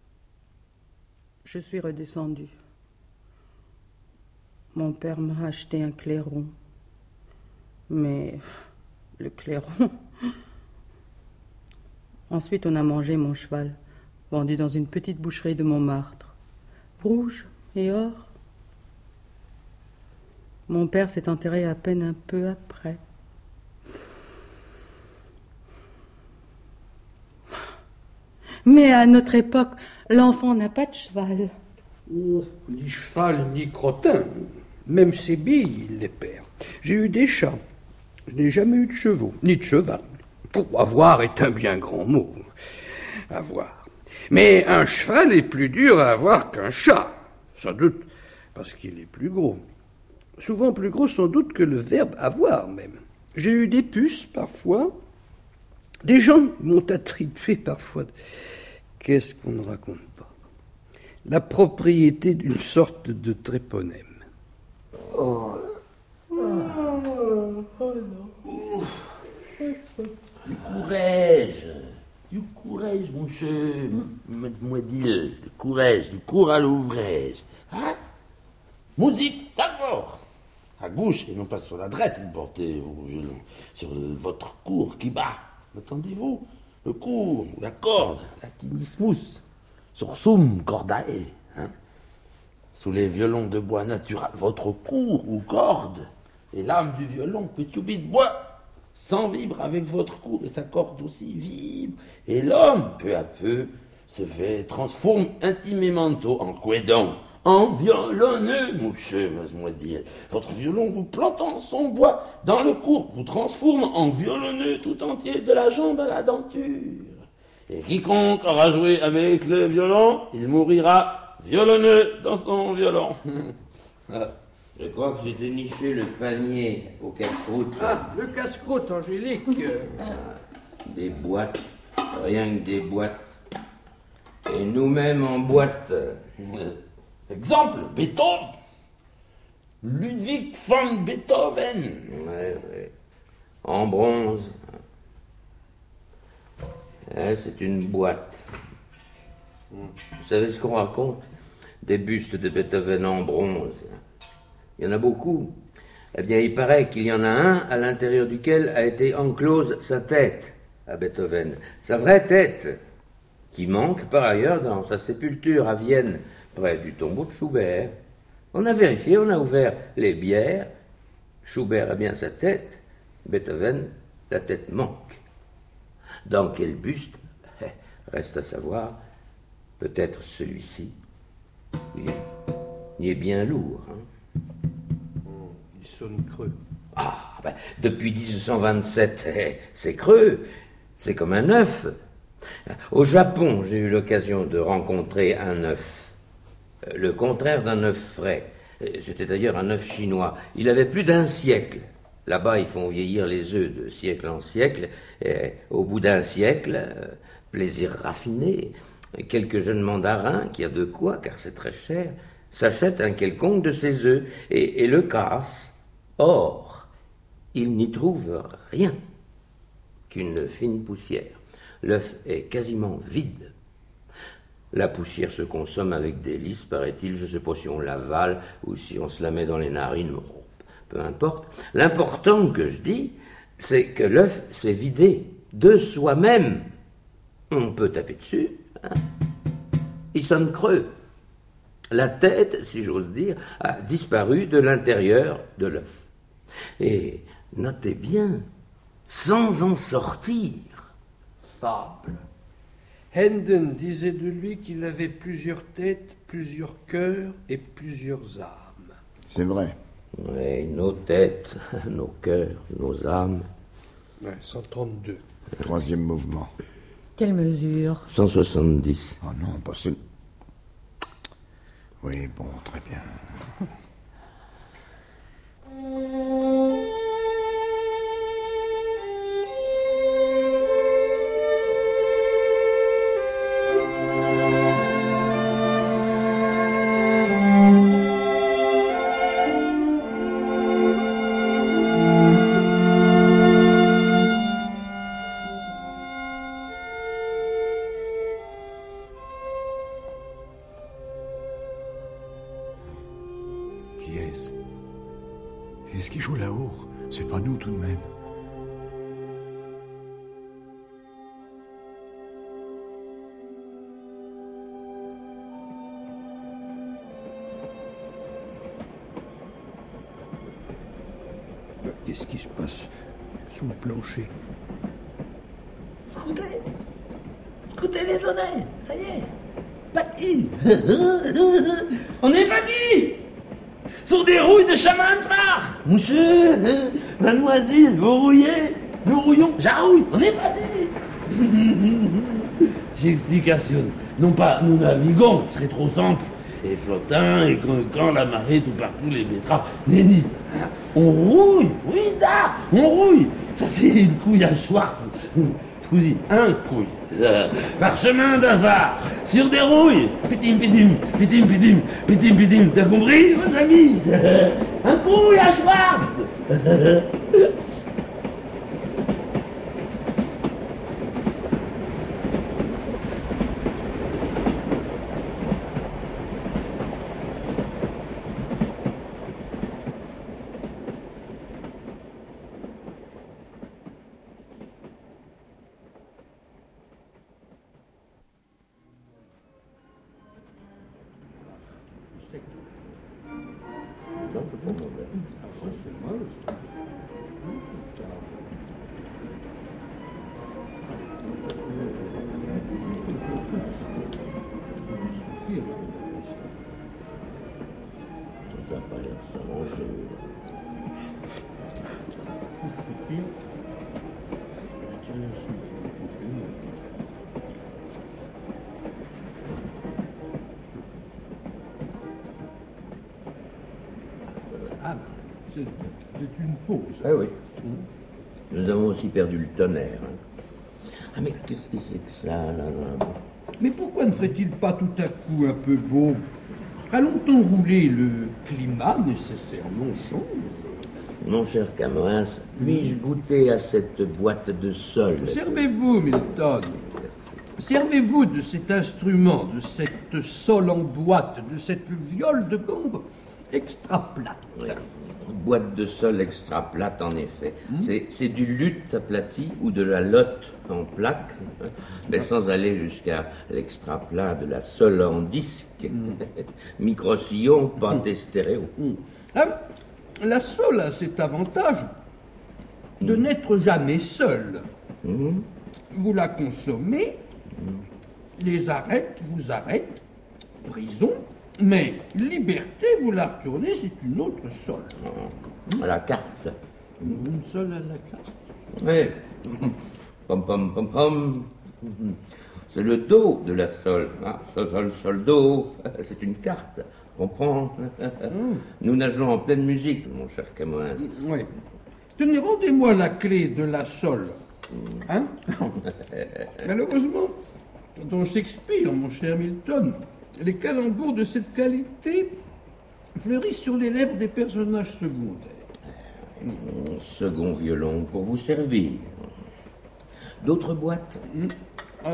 Je suis redescendue. Mon père m'a acheté un clairon. Mais le clairon... Ensuite, on a mangé mon cheval, vendu dans une petite boucherie de Montmartre. Rouge et or. Mon père s'est enterré à peine un peu après. Mais à notre époque, l'enfant n'a pas de cheval. Oh, ni cheval, ni crottin. Même ses billes, il les perd. J'ai eu des chats. Je n'ai jamais eu de chevaux, ni de cheval. Pour avoir est un bien grand mot. Avoir. Mais un cheval est plus dur à avoir qu'un chat. Sans doute parce qu'il est plus gros. Souvent plus gros sans doute que le verbe avoir même. J'ai eu des puces parfois. Des gens m'ont attribué parfois, qu'est-ce qu'on ne raconte pas, la propriété d'une sorte de tréponème. Oh, oh, oh non. Du courage, du courage, mon cher, mademoiselle, du courage, du cours à l'ouvrage. Hein? Musique, d'abord. À gauche, et non pas sur la droite, portez vos violons, sur votre cour qui bat. Attendez-vous, le cours, la corde, la tinismus, sur sum cordae, hein? Sous les violons de bois naturel, votre cour ou corde, et l'âme du violon, petit de bois, sans vibre avec votre cour, et sa corde aussi vibre, et l'homme, peu à peu, se fait, transforme intimement en quoi donc? En violonneux, mon cher, mademoiselle. Votre violon vous plantant son bois dans le cours, vous transforme en violonneux tout entier de la jambe à la denture. Et quiconque aura joué avec le violon, il mourira violonneux dans son violon. Ah, je crois que j'ai déniché le panier au casse-croûte. Ah, le casse-croûte, Angélique. Des boîtes, rien que des boîtes. Et nous-mêmes en boîte. Exemple, Beethoven. Ludwig van Beethoven. Ouais, ouais. En bronze. Ouais, c'est une boîte. Vous savez ce qu'on raconte? Des bustes de Beethoven en bronze. Il y en a beaucoup. Eh bien, il paraît qu'il y en a un à l'intérieur duquel a été enclose sa tête à Beethoven. Sa vraie tête, qui manque par ailleurs dans sa sépulture à Vienne, près du tombeau de Schubert. On a vérifié, on a ouvert les bières. Schubert a bien sa tête, Beethoven, la tête manque. Dans quel buste? Reste à savoir. Peut-être celui-ci. Il est, il est bien lourd. Hein? Il sonne creux. Ah, ben, depuis dix-neuf cent vingt-sept, c'est creux. C'est comme un œuf. Au Japon, j'ai eu l'occasion de rencontrer un œuf. Le contraire d'un œuf frais. C'était d'ailleurs un œuf chinois. Il avait plus d'un siècle. Là-bas, ils font vieillir les œufs de siècle en siècle. Et au bout d'un siècle, plaisir raffiné, quelques jeunes mandarins, qui a de quoi, car c'est très cher, s'achètent un quelconque de ces œufs et, et le cassent. Or, ils n'y trouvent rien qu'une fine poussière. L'œuf est quasiment vide. La poussière se consomme avec délice, paraît-il. Je ne sais pas si on l'avale ou si on se la met dans les narines. Peu importe. L'important que je dis, c'est que l'œuf s'est vidé de soi-même. On peut taper dessus. Hein. Il sonne creux. La tête, si j'ose dire, a disparu de l'intérieur de l'œuf. Et notez bien, sans en sortir. Fable. Haendel disait de lui qu'il avait plusieurs têtes, plusieurs cœurs et plusieurs âmes. C'est vrai. Oui, nos têtes, nos cœurs, nos âmes. Ouais, cent trente-deux. Troisième mouvement. Quelle mesure? cent soixante-dix. Oh non, pas ce... Oui, bon, très bien. Qui est-ce? Est-ce qui joue là-haut? C'est pas nous tout de même. Qu'est-ce qui se passe sous le plancher? Écoutez, écoutez les oreilles, ça y est, parti. On est parti. Sur des rouilles de chemin de phare. Monsieur, mademoiselle, vous rouillez, nous rouillons, j'arrouille, on est parti. J'explication, non pas nous naviguons, ce serait trop simple. Et flottant, et quand, quand la marée tout partout les mettra, nenni. On rouille, oui, da, on rouille. Ça, c'est une couille à Schwartz. Scusi, un couille. Euh, par chemin d'avare, sur des rouilles. Pitim, pitim, pitim, pitim, pitim, pitim. T'as compris, vos amis? Un couille à Schwartz. Ça n'a pas l'air s'arranger. Ah, c'est c'est une pause. Ah oui. Nous avons aussi perdu le tonnerre. hein. Ah mais qu'est-ce que c'est que ça, là, là? Mais pourquoi ne ferait-il pas tout à coup un peu beau? A longtemps roulé, le climat nécessairement change. Mon cher Camoens, puis-je goûter à cette boîte de sol? Servez-vous, Milton. Servez-vous de cet instrument, de cette sole en boîte, de cette viole de gambe extra plate. Oui. Boîte de sol extra plate, en effet. Mmh. C'est, c'est du luth aplati ou de la lotte en plaque, hein, mais sans aller jusqu'à l'extra plat de la sole en disque. Mmh. Micro-sillon, pâté stéréo. Mmh. Ah, la sole a cet avantage de mmh. n'être jamais seule. Mmh. Vous la consommez, mmh. les arêtes vous arrêtent, prison. Mais liberté, vous la retournez, c'est une autre sole. À la carte. Une sole à la carte. Oui. Pom, pom, pom, pom. C'est le dos de la sole. Ah, sol, sol, sol, do. C'est une carte. Comprends? Nous nageons en pleine musique, mon cher Camoens. Oui. Tenez, rendez-moi la clé de la sole. Hein? Malheureusement, dans Shakespeare, mon cher Milton, les calembours de cette qualité fleurissent sur les lèvres des personnages secondaires. Mon second violon pour vous servir. D'autres boîtes? Ah,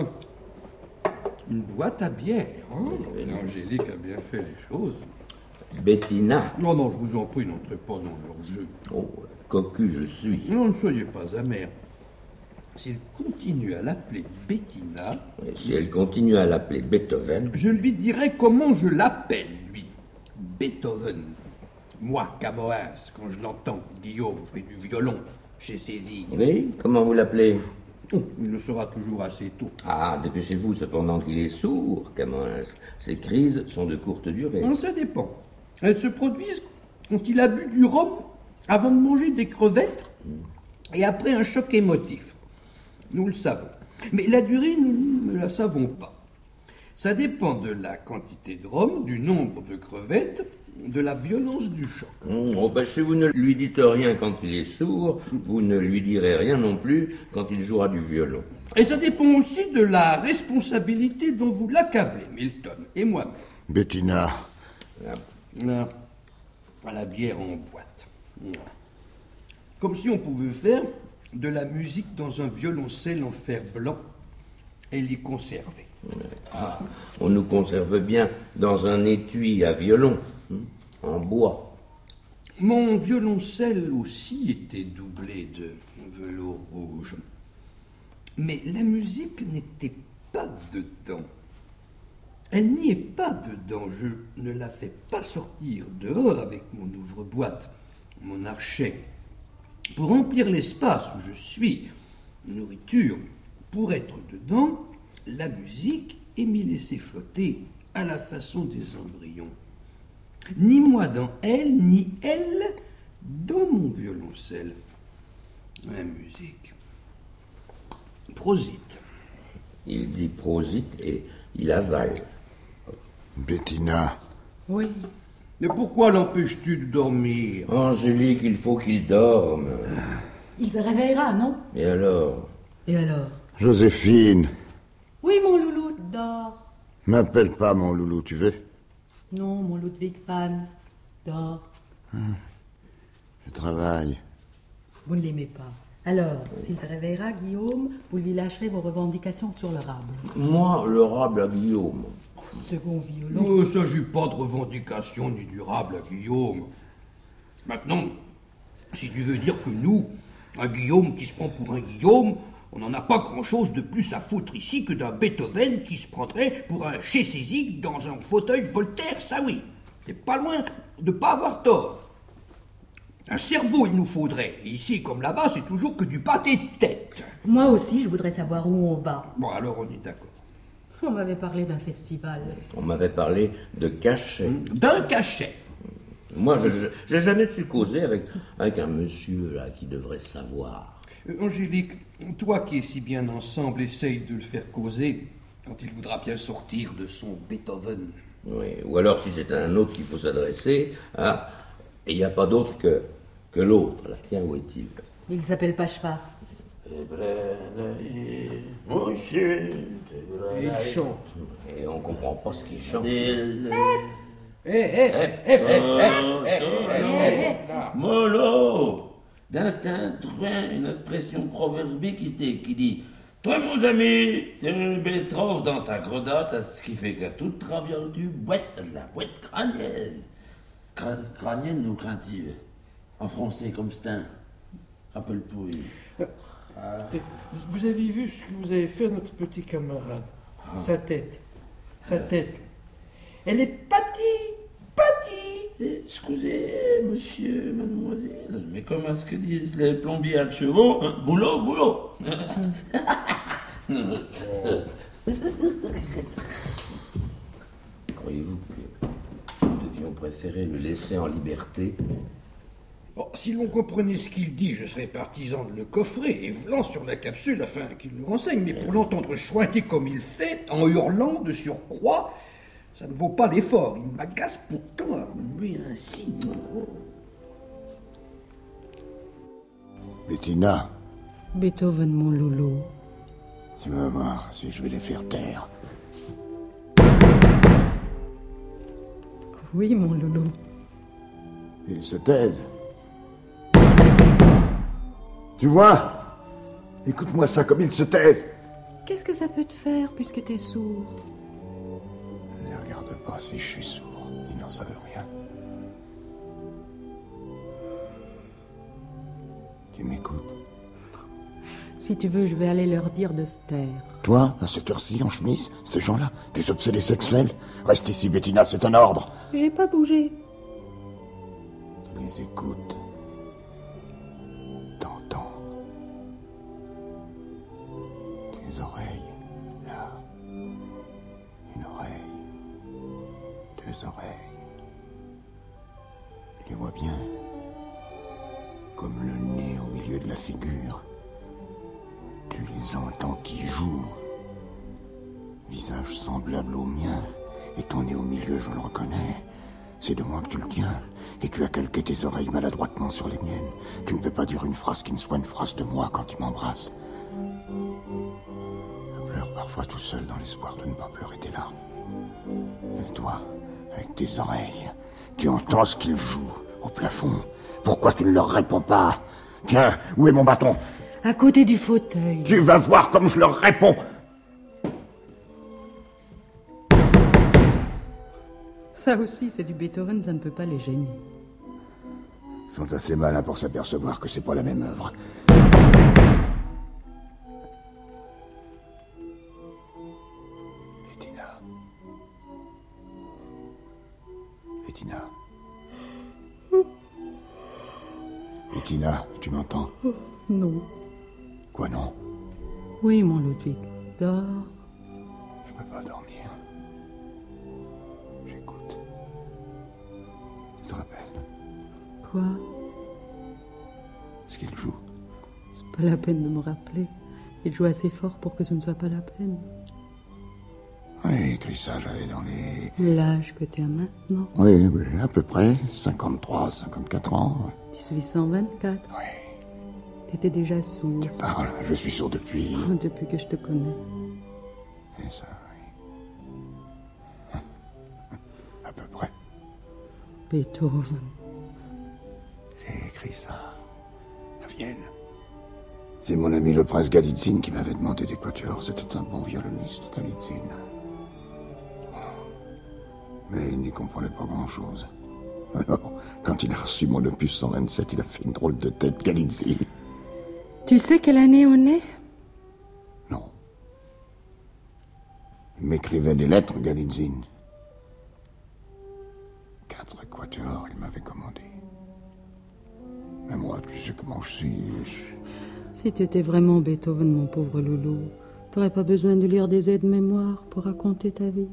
une boîte à bière. Hein? Oui, Angélique a bien fait les choses. Bettina. Non, non, je vous en prie, n'entrez pas dans leur jeu. Oh, cocu je suis. Non, ne soyez pas amer. S'il continue à l'appeler Bettina... Et si elle continue à l'appeler Beethoven... Je lui dirai comment je l'appelle, lui. Beethoven. Moi, Camoens, quand je l'entends, Guillaume jouer du violon, j'ai saisi. Oui, comment vous l'appelez? Oh, il le sera toujours assez tôt. Ah, dépêchez-vous cependant qu'il est sourd, Camoens. Ces crises sont de courte durée. Non, ça dépend. Elles se produisent quand il a bu du rhum avant de manger des crevettes et après un choc émotif. Nous le savons. Mais la durée, nous ne la savons pas. Ça dépend de la quantité de rhum, du nombre de crevettes, de la violence du choc. Mmh, oh ben, si vous ne lui dites rien quand il est sourd, vous ne lui direz rien non plus quand il jouera du violon. Et ça dépend aussi de la responsabilité dont vous l'accablez, Milton, et moi-même. Bettina. Là, là, à la bière en boîte. Là. Comme si on pouvait faire de la musique dans un violoncelle en fer blanc et l'y conserver. Ah, on nous conserve bien dans un étui à violon, hein, en bois. Mon violoncelle aussi était doublé de velours rouge. Mais la musique n'était pas dedans. Elle n'y est pas dedans. Je ne la fais pas sortir dehors avec mon ouvre-boîte, mon archet. Pour remplir l'espace où je suis, nourriture, pour être dedans, la musique est m'y laisser flotter à la façon des embryons. Ni moi dans elle, ni elle dans mon violoncelle. La musique. Prosite. Il dit prosite et il avale. Bettina. Oui. Mais pourquoi l'empêches-tu de dormir? Angélique, il faut qu'il dorme. Il se réveillera, non? Et alors? Et alors? Joséphine. Oui, mon loulou, dors. M'appelle pas mon loulou, tu veux? Non, mon Ludwig van, dors. Je travaille. Vous ne l'aimez pas. Alors, s'il se réveillera, Guillaume, vous lui lâcherez vos revendications sur le rable. Moi, le rable à Guillaume. Second violon. Il ne s'agit pas de revendication ni durable à Guillaume. Maintenant, si tu veux dire que nous, un Guillaume qui se prend pour un Guillaume, on n'en a pas grand-chose de plus à foutre ici que d'un Beethoven qui se prendrait pour un Chécésique dans un fauteuil Voltaire, ça oui. C'est pas loin de pas avoir tort. Un cerveau, il nous faudrait. Et ici, comme là-bas, c'est toujours que du pâté de tête. Moi aussi, je voudrais savoir où on va. Bon, alors on est d'accord. On m'avait parlé d'un festival. On m'avait parlé de cachet. D'un cachet. Moi, je j'ai jamais su causer avec, avec un monsieur là qui devrait savoir. Euh, Angélique, toi qui es si bien ensemble, essaye de le faire causer quand il voudra bien sortir de son Beethoven. Oui. Ou alors, si c'est à un autre qu'il faut s'adresser, hein, et il n'y a pas d'autre que, que l'autre. Là, tiens, où est-il? Il s'appelle pas Schwartz. Et il chante. Et on comprend pas ce qu'il chante. Hé, hé, hé, hé, Molo, d'instinct, trouver une expression proverbique qui, se dit- qui dit toi, mon ami, t'es une betterave dans ta gredasse, c'est ce qui fait que toute traviole du boîte, de la boîte crânienne. Cra- crânienne ou craintive? En français, comme c'est un. Rappelle pouille. Vous avez vu ce que vous avez fait à notre petit camarade? Sa tête. Sa tête. Elle est pâtie. Pâtie. Excusez, monsieur, mademoiselle, mais comment est-ce que disent les plombiers à chevaux, hein? Boulot, boulot. Croyez-vous que nous devions préférer le laisser en liberté? Bon, si l'on comprenait ce qu'il dit, je serais partisan de le coffrer et vlan sur la capsule afin qu'il nous renseigne. Mais pour l'entendre chointer comme il fait, en hurlant de surcroît, ça ne vaut pas l'effort. Il m'agace pourtant à remuer ainsi. Bettina, Beethoven, mon loulou. tu vas voir si je vais les faire taire. Oui, mon loulou. Ils se taisent. Tu vois? Écoute-moi ça comme ils se taisent. Qu'est-ce que ça peut te faire puisque t'es sourd? Ne les regarde pas si je suis sourd. Ils n'en savent rien. Tu m'écoutes? Si tu veux, je vais aller leur dire de se taire. Toi, à cette heure-ci, en chemise, ces gens-là, des obsédés sexuels? Reste ici, Bettina, c'est un ordre. J'ai pas bougé. Tu les écoutes. T'entends. Tes oreilles, là. Une oreille. Deux oreilles. Tu les vois bien. Comme le nez au milieu de la figure. Tu les entends qui jouent. Visage semblable au mien. Et ton nez au milieu, je le reconnais. C'est de moi que tu le tiens. Et tu as calqué tes oreilles maladroitement sur les miennes. Tu ne peux pas dire une phrase qui ne soit une phrase de moi quand tu m'embrasses. Je pleure parfois tout seul dans l'espoir de ne pas pleurer tes larmes. Et toi, avec tes oreilles, tu entends ce qu'ils jouent au plafond. Pourquoi tu ne leur réponds pas? Tiens, où est mon bâton? À côté du fauteuil. Tu vas voir comme je leur réponds. Ça aussi, c'est du Beethoven, ça ne peut pas les gêner. sont assez malins pour s'apercevoir que c'est pas la même œuvre. Bettina. Bettina. Bettina, tu m'entends? Non. Quoi non? Oui, mon Ludwig, dors. Je peux pas dormir. J'écoute. Tu te rappelles? Quoi? Ce qu'il joue. C'est pas la peine de me rappeler. Il joue assez fort pour que ce ne soit pas la peine. Oui, écrit ça, j'avais dans les... L'âge que tu as maintenant. Oui, oui, à peu près. cinquante-trois, cinquante-quatre ans. dix-huit cent vingt-quatre. Oui. T'étais déjà sourd. Tu parles, je suis sourd depuis... Oh, depuis que je te connais. Et ça, oui. À peu près. Beethoven. J'ai écrit ça à Vienne. C'est mon ami le prince Galitzine qui m'avait demandé des quatuors. C'était un bon violoniste, Galitzine. Mais il n'y comprenait pas grand-chose. Alors, quand il a reçu mon opus cent vingt-sept, il a fait une drôle de tête, Galitzine. Tu sais quelle année on est? Non. Il m'écrivait des lettres, Galitzine. Quatre quatuors, il m'avait commandé. Mais moi, tu sais comment je suis. Je... Si tu étais vraiment Beethoven, mon pauvre loulou, t'aurais pas besoin de lire des aides-mémoires pour raconter ta vie.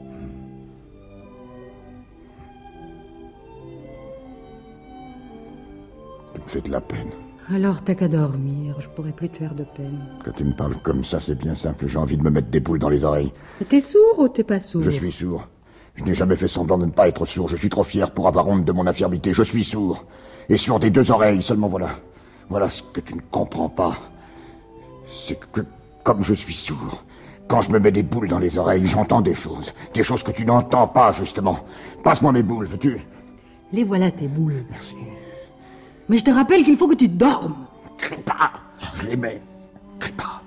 Tu me fais de la peine. Alors t'as qu'à dormir, je pourrais plus te faire de peine. Quand tu me parles comme ça, c'est bien simple. J'ai envie de me mettre des boules dans les oreilles. T'es sourd ou t'es pas sourd? Je suis sourd. Je n'ai jamais fait semblant de ne pas être sourd. Je suis trop fier pour avoir honte de mon infirmité. Je suis sourd. Et sourd des deux oreilles, seulement voilà. Voilà ce que tu ne comprends pas. C'est que, comme je suis sourd, quand je me mets des boules dans les oreilles, j'entends des choses. Des choses que tu n'entends pas, justement. Passe-moi mes boules, veux-tu? Les voilà, tes boules. Merci. Mais je te rappelle qu'il faut que tu dormes. Crie pas. Je les mets. Crie pas.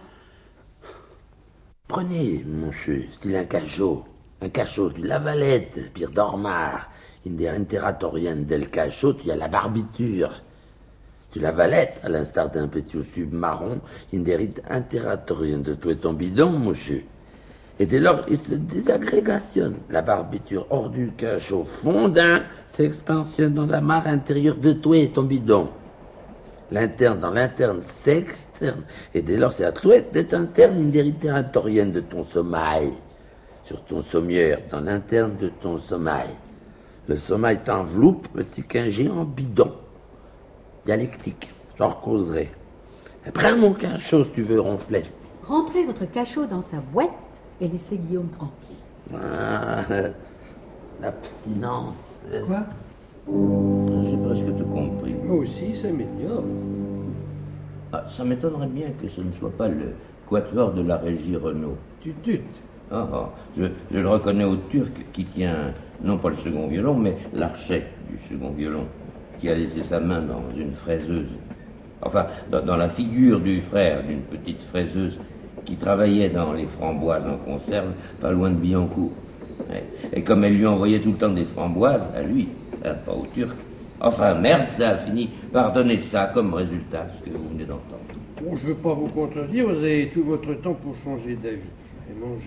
Prenez, mon chou, style un cachot. Un cachot du Lavalette, Pierre Dormar. In der Interatorien del cachot, il y a la barbiture. Du Lavalette, à l'instar d'un petit sub marron, in der Interatorien de tout et ton bidon, mon chou. Et dès lors, il se désagrégation. La barbiture hors du cachot fondant s'expansionne dans la mare intérieure de toi et ton bidon. L'interne dans l'interne s'externe. Et dès lors, c'est à toi d'être interne in der Interatorien de ton sommeil. Sur ton sommière, dans l'interne de ton sommeil. Le sommeil t'enveloppe ainsi qu'un géant bidon. Dialectique, j'en causerai. Prends mon cachot si tu veux ronfler. Rentrez votre cachot dans sa boîte et laissez Guillaume tranquille. Ah, l'abstinence. Quoi? J'ai presque tout compris. Moi aussi, ça m'énerve. Ah, ça m'étonnerait bien que ce ne soit pas le quatuor de la régie Renault. Tu doutes. Ah, ah, je, je le reconnais au Turc qui tient, non pas le second violon, mais l'archet du second violon, qui a laissé sa main dans une fraiseuse. Enfin, dans, dans la figure du frère d'une petite fraiseuse qui travaillait dans les framboises en conserve, pas loin de Billancourt. Et, et comme elle lui envoyait tout le temps des framboises, à lui, hein, pas au Turc, enfin, merde, ça a fini par donner ça comme résultat, ce que vous venez d'entendre. Bon, je ne veux pas vous contredire, vous avez tout votre temps pour changer d'avis et manger.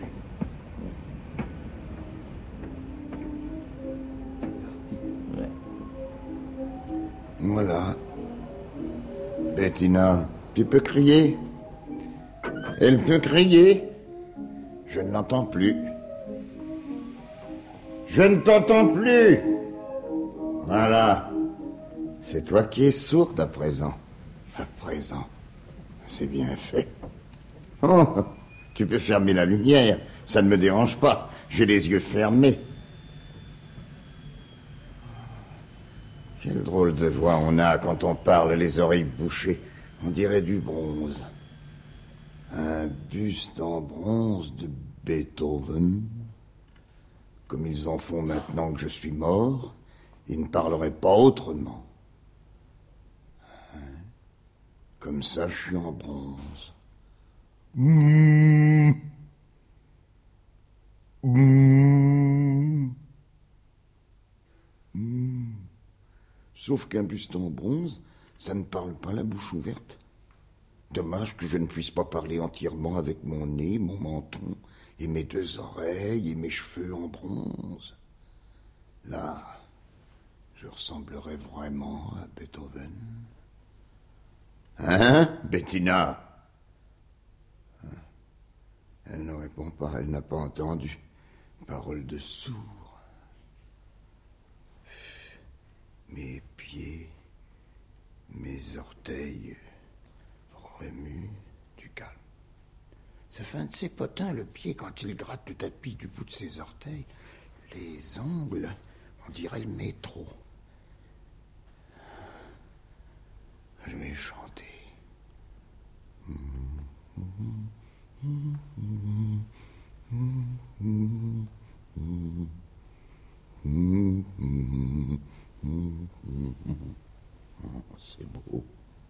Ouais. Voilà. Bettina, tu peux crier? Elle peut crier? Je ne l'entends plus. Je ne t'entends plus. Voilà. C'est toi qui es sourde à présent. À présent. C'est bien fait. Oh, tu peux fermer la lumière. Ça ne me dérange pas. J'ai les yeux fermés. Quelle drôle de voix on a quand on parle, les oreilles bouchées. On dirait du bronze. Un buste en bronze de Beethoven. Comme ils en font maintenant que je suis mort, ils ne parleraient pas autrement. Hein? Comme ça, je suis en bronze. Mmh. Mmh. Mmh. Sauf qu'un buste en bronze, ça ne parle pas la bouche ouverte. Dommage que je ne puisse pas parler entièrement avec mon nez, mon menton, et mes deux oreilles, et mes cheveux en bronze. Là, je ressemblerais vraiment à Beethoven. Hein, Bettina? Elle ne répond pas, elle n'a pas entendu. Parole de sourd. Mes pieds, mes orteils remuent du calme. Ça fait un de ses potins, le pied, quand il gratte le tapis du bout de ses orteils. Les ongles, on dirait le métro. Je vais chanter. C'est beau.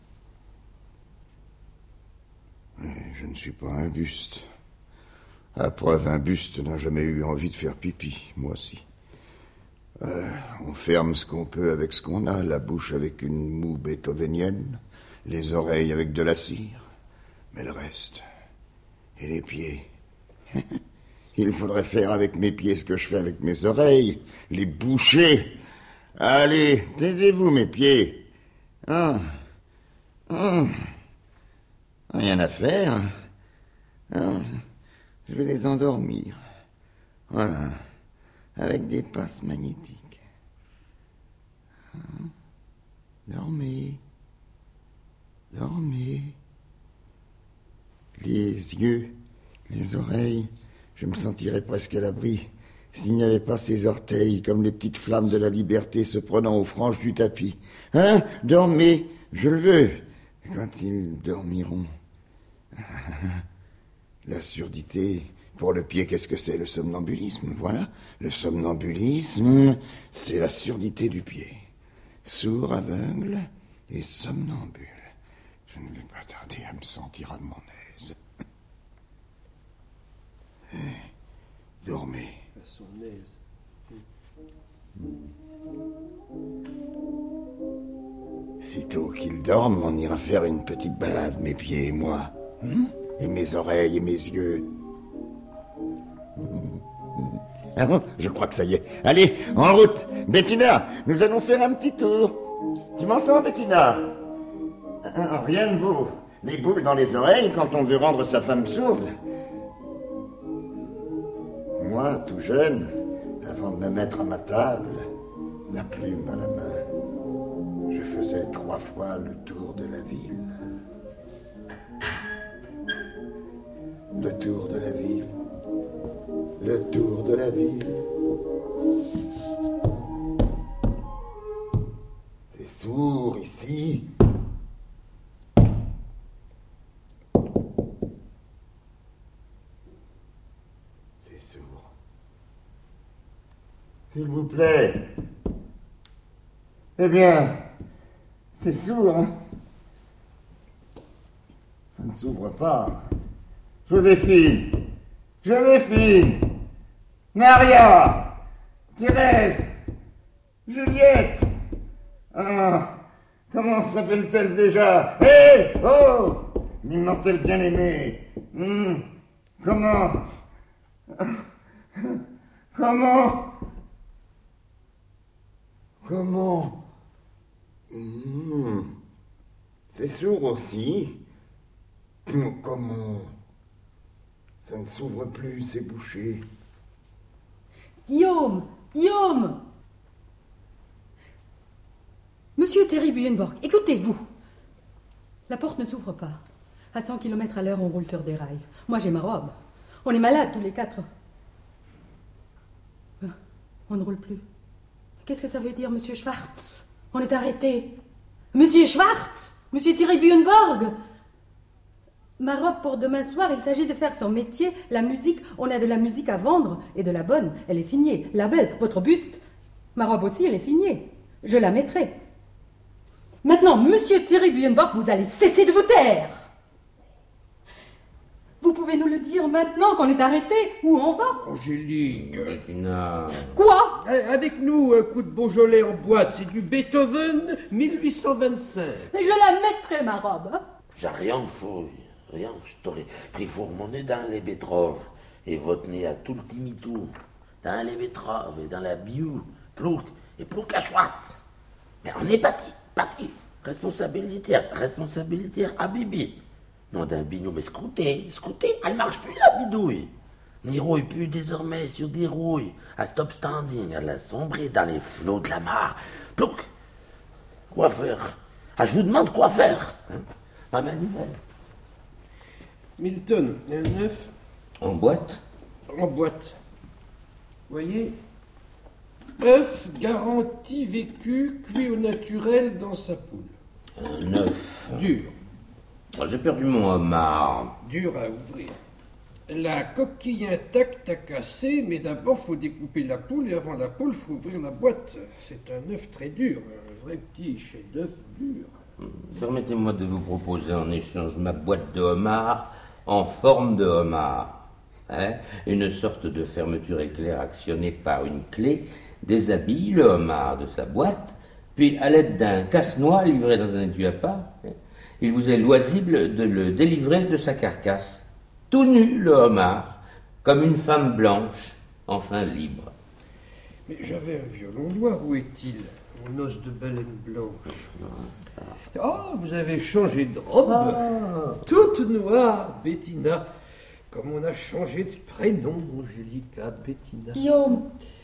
Mais je ne suis pas un buste. À preuve, un buste n'a jamais eu envie de faire pipi, moi aussi. Euh, on ferme ce qu'on peut avec ce qu'on a, la bouche avec une moue beethovenienne, les oreilles avec de la cire, mais le reste, et les pieds. Il faudrait faire avec mes pieds ce que je fais avec mes oreilles, les boucher. Allez, taisez-vous mes pieds. Ah. Ah. Rien à faire. Ah. Je vais les endormir. Voilà. Avec des passes magnétiques. Ah. Dormez. Dormez. Les yeux, les oreilles, je me sentirais presque à l'abri s'il n'y avait pas ces orteils comme les petites flammes de la liberté se prenant aux franges du tapis. Hein? Dormez, je le veux. Quand ils dormiront. La surdité, pour le pied, qu'est-ce que c'est? Le somnambulisme, voilà. Le somnambulisme, c'est la surdité du pied. Sourd, aveugle et somnambule. Je ne vais pas tarder à me sentir à mon aise. Dormez. À son aise. Sitôt qu'ils dorment, on ira faire une petite balade, mes pieds et moi. Hum? Et mes oreilles et mes yeux. Ah bon, je crois que ça y est. Allez, en route. Bettina, nous allons faire un petit tour. Tu m'entends, Bettina? Ah, rien ne vaut les boules dans les oreilles quand on veut rendre sa femme sourde. Moi, tout jeune, avant de me mettre à ma table, la plume à la main, je faisais trois fois le tour de la ville. Le tour de la ville. Le tour de la ville. C'est sourd ici. C'est sourd. S'il vous plaît. Eh bien, c'est sourd, hein? Ça ne s'ouvre pas. Joséphine, Joséphine, Maria, Thérèse, Juliette. Ah, comment s'appelle-t-elle déjà? Hé, hey, oh, l'immortel bien-aimé. Hum, comment? Comment? Comment? Hum, c'est sourd aussi. Comment? Ça ne s'ouvre plus, c'est bouché. Guillaume! Guillaume! Monsieur Terry Buyenborg, écoutez-vous. La porte ne s'ouvre pas. À cent kilomètres à l'heure, on roule sur des rails. Moi, j'ai ma robe. On est malades tous les quatre. On ne roule plus. Qu'est-ce que ça veut dire, monsieur Schwartz? On est arrêté. Monsieur Schwartz? Monsieur Terry Buyenborg? Ma robe pour demain soir, il s'agit de faire son métier, la musique. On a de la musique à vendre, et de la bonne. Elle est signée. La belle, votre buste. Ma robe aussi, elle est signée. Je la mettrai. Maintenant, monsieur Terry Buyenborg, vous allez cesser de vous taire. Vous pouvez pouvez nous le dire maintenant qu'on est arrêté? Où on va? Angélique. Bettina. Quoi? Avec nous, un coup de Beaujolais en boîte, c'est du Beethoven mille huit cent vingt-cinq. Mais je la mettrai, ma robe. Hein? J'ai rien fouille, rien. Je t'aurais pris fourmonné dans les betteraves et votre nez à tout le timitou. Dans les betteraves et dans la biou, plouc et plouc à Schwartz. Mais on est pâti, pâti. Responsabilité, responsabilité à Bibi. Non d'un bignou, mais scrouté, scrouté, elle marche plus la bidouille. N'y rouille plus désormais sur des rouilles. À stop standing, elle a sombré dans les flots de la mare. Plouc. Quoi faire? Ah, je vous demande quoi faire. Hein? Ma manivelle. Milton, un œuf En boîte? en boîte. Voyez, œuf garanti vécu, cuit au naturel dans sa poule. Un œuf. Dur, J'ai perdu mon homard. dur à ouvrir. La coquille intacte à casser, mais d'abord faut découper la poule et avant la poule faut ouvrir la boîte. C'est un œuf très dur, un vrai petit chef-d'œuf dur. Permettez-moi de vous proposer en échange ma boîte de homard en forme de homard. Hein? Une sorte de fermeture éclair actionnée par une clé déshabille le homard de sa boîte, puis à l'aide d'un casse-noix livré dans un étui à part, hein, il vous est loisible de le délivrer de sa carcasse. Tout nu, le homard, comme une femme blanche, enfin libre. Mais j'avais un violon noir, où est-il? Mon os de baleine blanche. Ah, vous avez changé de robe. Ah. Toute noire, Bettina. Comme on a changé de prénom, Angélica, Bettina. Guillaume.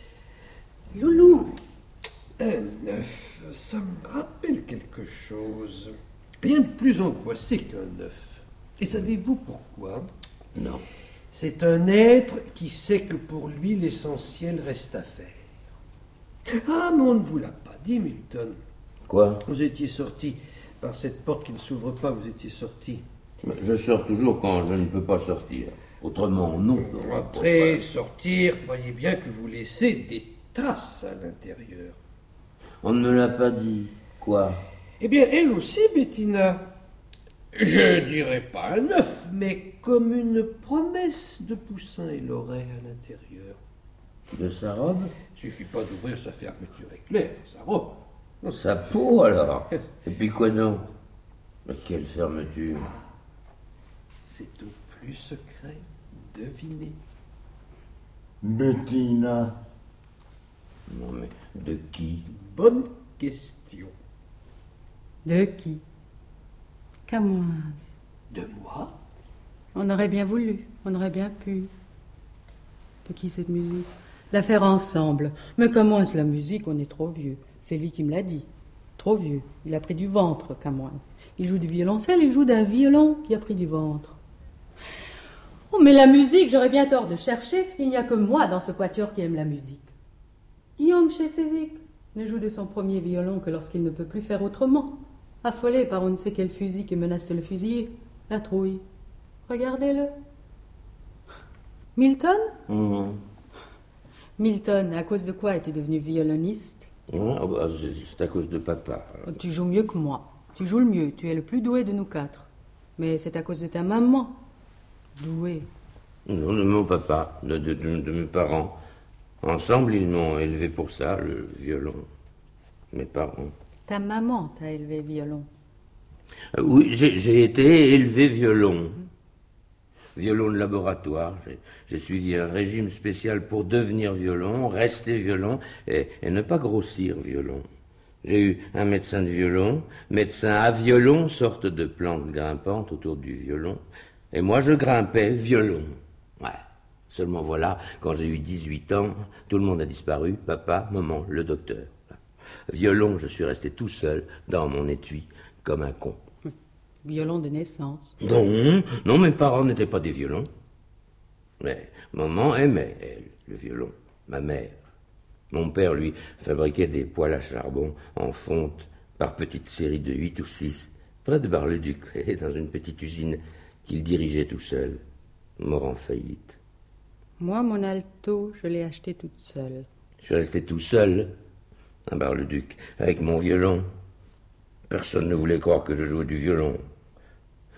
Loulou. Un œuf, ça me rappelle quelque chose. Rien de plus angoissé qu'un œuf. Et savez-vous pourquoi? Non. C'est un être qui sait que pour lui l'essentiel reste à faire. Ah, mais on ne vous l'a pas dit, Milton. Quoi? Vous étiez sorti par cette porte qui ne s'ouvre pas, vous étiez sorti. Je sors toujours quand je ne peux pas sortir. Autrement, non. Entrer, sortir, croyez bien que vous laissez des traces à l'intérieur. On ne me l'a pas dit. Quoi? Eh bien, elle aussi, Bettina. Je dirais pas un œuf, mais comme une promesse de Poussin et l'aurait à l'intérieur. De sa robe? Suffit pas d'ouvrir sa fermeture éclair, sa robe. Sa peau, alors? Et puis quoi donc? Mais quelle fermeture! C'est au plus secret, devinez. Bettina. Non, mais de qui? Bonne question. De qui? Camoise. De moi? On aurait bien voulu, on aurait bien pu. De qui cette musique? La faire ensemble. Mais Camoise, la musique, on est trop vieux. C'est lui qui me l'a dit. Trop vieux. Il a pris du ventre, Camoise. Il joue du violoncelle, il joue d'un violon qui a pris du ventre. Oh, mais la musique, j'aurais bien tort de chercher. Il n'y a que moi dans ce quatuor qui aime la musique. Guillaume chez Césic ne joue de son premier violon que lorsqu'il ne peut plus faire autrement. Affolé par on ne sait quel fusil qui menace de le fusiller. La trouille. Regardez-le. Milton? Mmh. Milton, à cause de quoi es-tu devenu violoniste? Ah, bah, c'est à cause de papa. Tu joues mieux que moi. Tu joues le mieux. Tu es le plus doué de nous quatre. Mais c'est à cause de ta maman. Doué. Non, de mon papa, de, de, de, de mes parents. Ensemble, ils m'ont élevé pour ça, le violon. Mes parents. Ta maman t'a élevé violon. Euh, oui, j'ai, j'ai été élevé violon. Violon de laboratoire. J'ai, j'ai suivi un régime spécial pour devenir violon, rester violon et, et ne pas grossir violon. J'ai eu un médecin de violon, médecin à violon, sorte de plante grimpante autour du violon. Et moi, je grimpais violon. Ouais. Seulement voilà, quand j'ai eu dix-huit ans, tout le monde a disparu, papa, maman, le docteur. Violon, je suis resté tout seul dans mon étui, comme un con. Violon de naissance. Non, non, mes parents n'étaient pas des violons. Mais maman aimait, elle, le violon, ma mère. Mon père, lui, fabriquait des poêles à charbon en fonte par petites séries de huit ou six, près de Bar-le-Duc, dans une petite usine qu'il dirigeait tout seul, mort en faillite. Moi, mon alto, je l'ai acheté toute seule. Je suis resté tout seul, à Bar-le-Duc, avec mon violon. Personne ne voulait croire que je jouais du violon.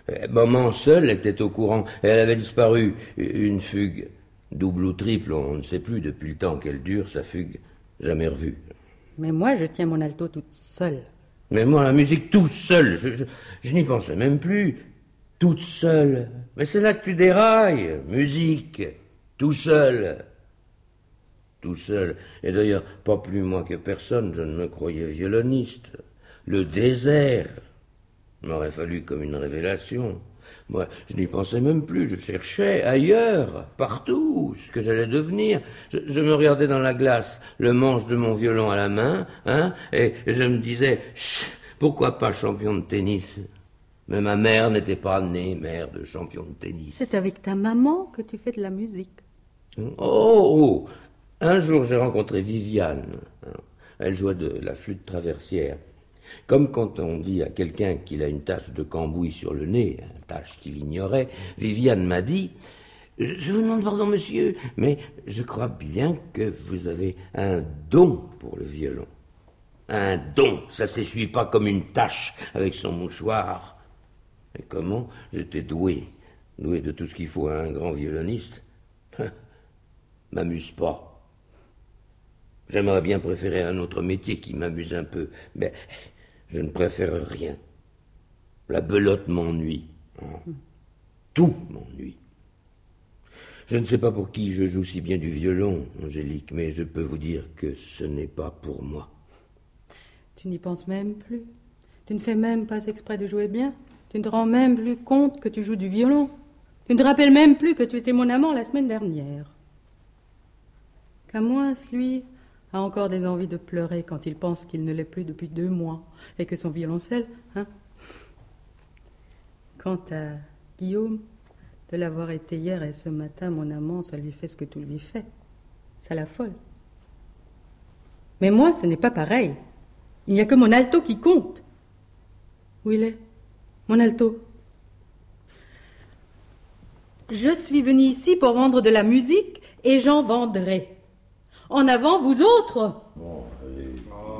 Maman seule était au courant, et elle avait disparu. Une fugue, double ou triple, on ne sait plus depuis le temps qu'elle dure, sa fugue, jamais revue. Mais moi, je tiens mon alto toute seule. Mais moi, la musique toute seule, je, je, je n'y pensais même plus. Toute seule. Mais c'est là que tu dérailles. Musique, tout seul. Tout seul. Et d'ailleurs, pas plus moi que personne, je ne me croyais violoniste. Le désert m'aurait fallu comme une révélation. Moi, je n'y pensais même plus, je cherchais ailleurs, partout, ce que j'allais devenir. Je, je me regardais dans la glace, le manche de mon violon à la main, hein, et je me disais, pourquoi pas champion de tennis? Mais ma mère n'était pas née mère de champion de tennis. C'est avec ta maman que tu fais de la musique. Oh, oh. Un jour, j'ai rencontré Viviane. Elle jouait de la flûte traversière. Comme quand on dit à quelqu'un qu'il a une tache de cambouis sur le nez, une tache qu'il ignorait, Viviane m'a dit « Je vous demande pardon, monsieur, mais je crois bien que vous avez un don pour le violon. Un don, ça s'essuie pas comme une tache avec son mouchoir. » Et comment? J'étais doué, doué de tout ce qu'il faut à un grand violoniste. M'amuse pas. J'aimerais bien préférer un autre métier qui m'amuse un peu, mais je ne préfère rien. La belote m'ennuie. Tout m'ennuie. Je ne sais pas pour qui je joue si bien du violon, Angélique, mais je peux vous dire que ce n'est pas pour moi. Tu n'y penses même plus. Tu ne fais même pas exprès de jouer bien. Tu ne te rends même plus compte que tu joues du violon. Tu ne te rappelles même plus que tu étais mon amant la semaine dernière. Qu'à moins, lui a encore des envies de pleurer quand il pense qu'il ne l'est plus depuis deux mois et que son violoncelle, hein. Quant à Guillaume, de l'avoir été hier et ce matin, mon amant, ça lui fait ce que tout lui fait. Ça l'affole. Mais moi, ce n'est pas pareil. Il n'y a que mon alto qui compte. Où il est? Mon alto. Je suis venue ici pour vendre de la musique et j'en vendrai. En avant, vous autres. Bon, allez.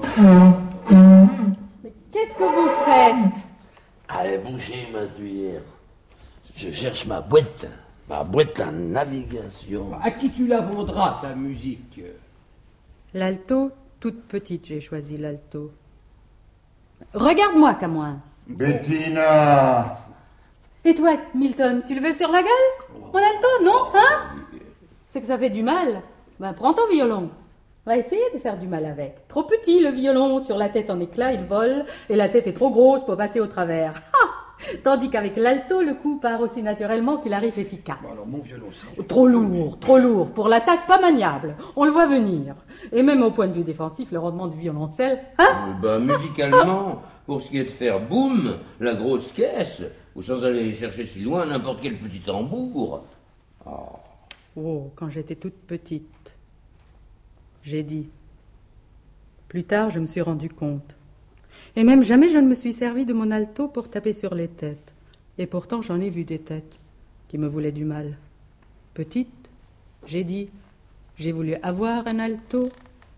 Mais qu'est-ce que vous faites? Allez, bouger ma tuyère. Je cherche ma boîte, ma boîte à navigation. À qui tu la vendras, ta musique? L'alto, toute petite, j'ai choisi l'alto. Regarde-moi, Camoins. Bettina! Et toi, Milton, tu le veux sur la gueule? Mon alto, non, hein? C'est que ça fait du mal. Ben, prends ton violon. Va essayer de faire du mal avec. Trop petit, le violon, sur la tête en éclat, il vole, et la tête est trop grosse pour passer au travers. Ha! Tandis qu'avec l'alto, le coup part aussi naturellement qu'il arrive efficace. Bon, alors, mon violon, c'est... Trop lourd, trop lourd. Pour l'attaque, pas maniable. On le voit venir. Et même au point de vue défensif, le rendement du violoncelle, hein? Euh, ben, musicalement, pour ce qui est de faire boum, la grosse caisse, ou sans aller chercher si loin n'importe quel petit tambour. Oh. Oh, quand j'étais toute petite, j'ai dit. Plus tard, je me suis rendu compte. Et même jamais je ne me suis servi de mon alto pour taper sur les têtes. Et pourtant, j'en ai vu des têtes qui me voulaient du mal. Petite, j'ai dit, j'ai voulu avoir un alto.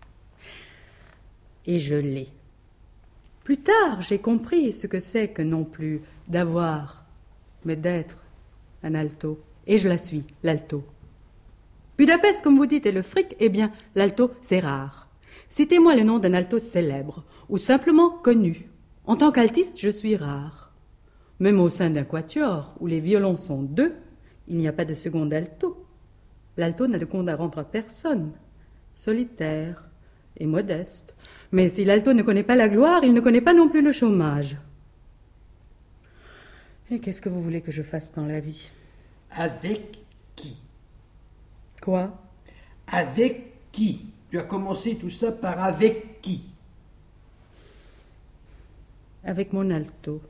Et je l'ai. Plus tard, j'ai compris ce que c'est que non plus d'avoir, mais d'être un alto. Et je la suis, l'alto. Budapest, comme vous dites, est le fric, eh bien, l'alto, c'est rare. Citez-moi le nom d'un alto célèbre, ou simplement connu. En tant qu'altiste, je suis rare. Même au sein d'un quatuor, où les violons sont deux, il n'y a pas de second alto. L'alto n'a de compte à rendre à personne. Solitaire et modeste. Mais si l'alto ne connaît pas la gloire, il ne connaît pas non plus le chômage. Et qu'est-ce que vous voulez que je fasse dans la vie? Avec qui? Quoi? Avec qui? Tu as commencé tout ça par avec qui? Avec mon alto.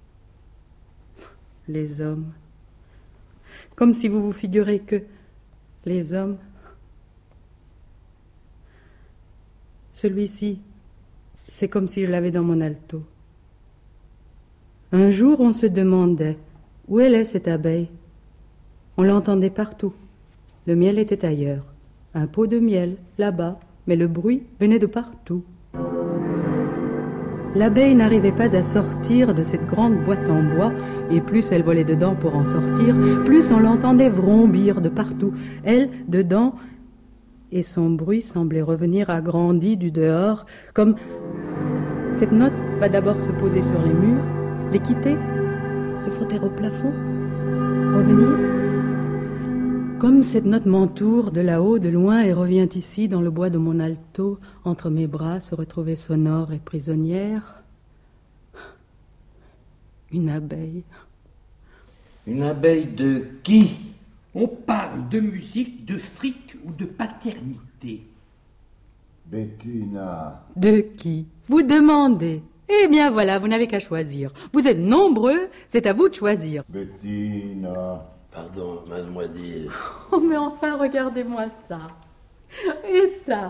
Les hommes. Comme si vous vous figurez que les hommes... Celui-ci, c'est comme si je l'avais dans mon alto. Un jour, on se demandait, où elle est cette abeille? On l'entendait partout. Le miel était ailleurs. Un pot de miel, là-bas, mais le bruit venait de partout. L'abeille n'arrivait pas à sortir de cette grande boîte en bois, et plus elle volait dedans pour en sortir, plus on l'entendait vrombir de partout. Elle, dedans, et son bruit semblait revenir agrandi du dehors, comme cette note va d'abord se poser sur les murs, les quitter, se frotter au plafond, revenir. Comme cette note m'entoure de là-haut, de loin, et revient ici, dans le bois de mon alto, entre mes bras, se retrouver sonore et prisonnière. Une abeille. Une abeille de qui? On parle de musique, de fric ou de paternité. Bettina. De qui? Vous demandez. Eh bien voilà, vous n'avez qu'à choisir. Vous êtes nombreux, c'est à vous de choisir. Bettina. Pardon, mademoiselle. Oh, mais enfin, regardez-moi ça. Et ça.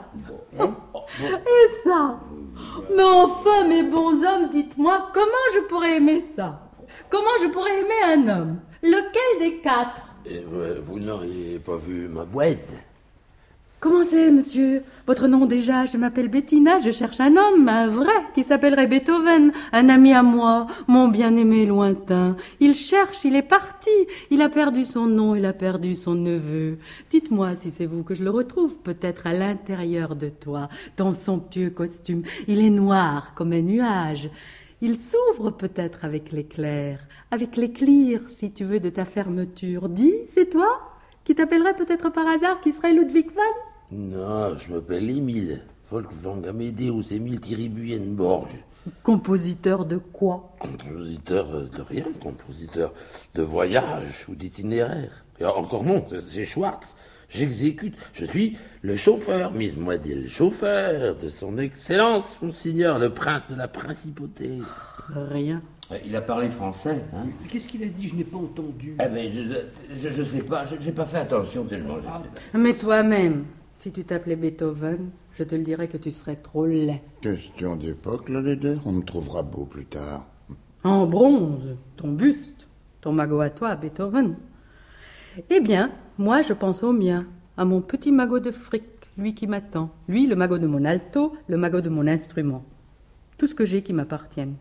Et ça. Mais enfin, mes bons hommes, dites-moi, comment je pourrais aimer ça? Comment je pourrais aimer un homme? Lequel des quatre? Et vous, vous n'auriez pas vu ma boîte? Comment c'est, monsieur? Votre nom déjà, je m'appelle Bettina, je cherche un homme, un vrai, qui s'appellerait Beethoven, un ami à moi, mon bien-aimé lointain. Il cherche, il est parti, il a perdu son nom, il a perdu son neveu. Dites-moi si c'est vous que je le retrouve, peut-être à l'intérieur de toi, ton somptueux costume. Il est noir comme un nuage. Il s'ouvre peut-être avec l'éclair, avec l'éclair, si tu veux, de ta fermeture. Dis, c'est toi? Qui t'appellerait peut-être par hasard, qui serait Ludwig van? Non, je m'appelle Émile. Wolfgang Amadeus Émile Thierry-Buyenborg. Compositeur de quoi? Compositeur de rien, compositeur de voyage ou d'itinéraire. Et encore non, c'est Schwartz. J'exécute, je suis le chauffeur, mademoiselle, chauffeur de son excellence, monseigneur, le prince de la principauté. Rien. Il a parlé français, hein? Qu'est-ce qu'il a dit? Je n'ai pas entendu. Eh ben, je, je, je sais pas, je j'ai pas fait attention tellement. j'ai- Mais toi-même, si tu t'appelais Beethoven, je te le dirais que tu serais trop laid. Question d'époque, la laideur. On me trouvera beau plus tard. En bronze, ton buste, ton magot à toi, Beethoven. Eh bien, moi je pense au mien, à mon petit magot de fric, lui qui m'attend. Lui, le magot de mon alto, le magot de mon instrument. Tout ce que j'ai qui m'appartienne.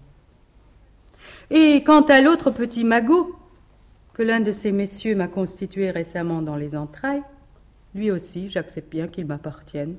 Et quant à l'autre petit magot, que l'un de ces messieurs m'a constitué récemment dans les entrailles, lui aussi, j'accepte bien qu'il m'appartienne.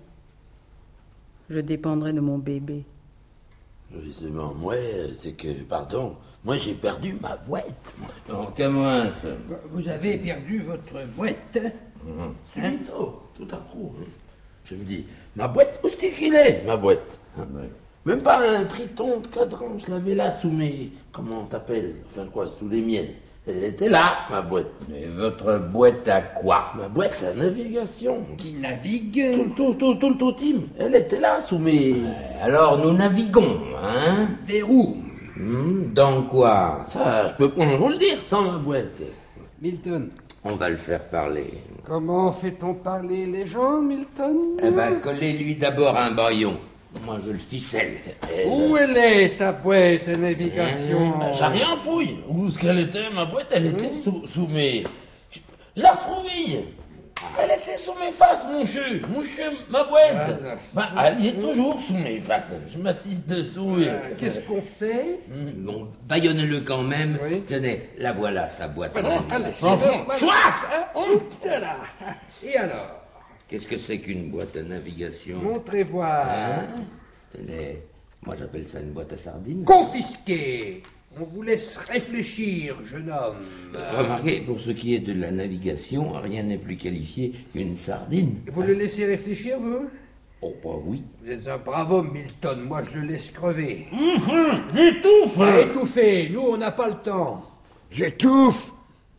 Je dépendrai de mon bébé. Justement, moi, c'est que, pardon, moi j'ai perdu ma boîte. moi. Non, comment ça? Vous avez perdu votre boîte. Hum, Subito, tout à coup. hein. Je me dis, ma boîte, où est-ce qu'il est, ma boîte? Hein? Même pas un triton de cadran, je l'avais là sous mes... Comment on t'appelle? Enfin quoi, sous les miennes. Elle était là, ma boîte. Mais votre boîte à quoi? Ma boîte à navigation. Qui navigue. Tout, tout, tout, tout le totim. Elle était là, sous mes... Alors nous naviguons, hein? Vers où? Hmm, dans quoi? Ça, je peux pas vous le dire sans ma boîte. Milton. On va le faire parler. Comment fait-on parler les gens, Milton? Eh ben, collez-lui d'abord un baillon. Moi, je le ficelle. Elle- Où elle est, ta boîte de navigation? Ben, j'ai rien fouille. Où est-ce qu'elle était, ma boîte? Elle était sous, sous mes... Je, je l'ai retrouvée. Elle était sous mes faces, mon chou. Mon chou, ma boîte. Ah, Ben, elle y est toujours sous mes faces. Je m'assise dessous. et- Euh, Qu'est-ce qu'on fait? Bon, baillonnez-le quand même. Oui. Tenez, la voilà, sa boîte à Allez, navigation. Enfant, c'est soit. bon. Là. Et alors? Qu'est-ce que c'est qu'une boîte à navigation? Montrez voir. Hein? Tenez, moi j'appelle ça une boîte à sardines. Confisqué. On vous laisse réfléchir, jeune homme. Remarquez, pour ce qui est de la navigation, rien n'est plus qualifié qu'une sardine. Vous le laissez réfléchir, vous? Oh, bah oui. Vous êtes un brave homme, Milton. Moi, je le laisse crever. J'étouffe. Ah, étouffé. Nous, on n'a pas le temps. J'étouffe.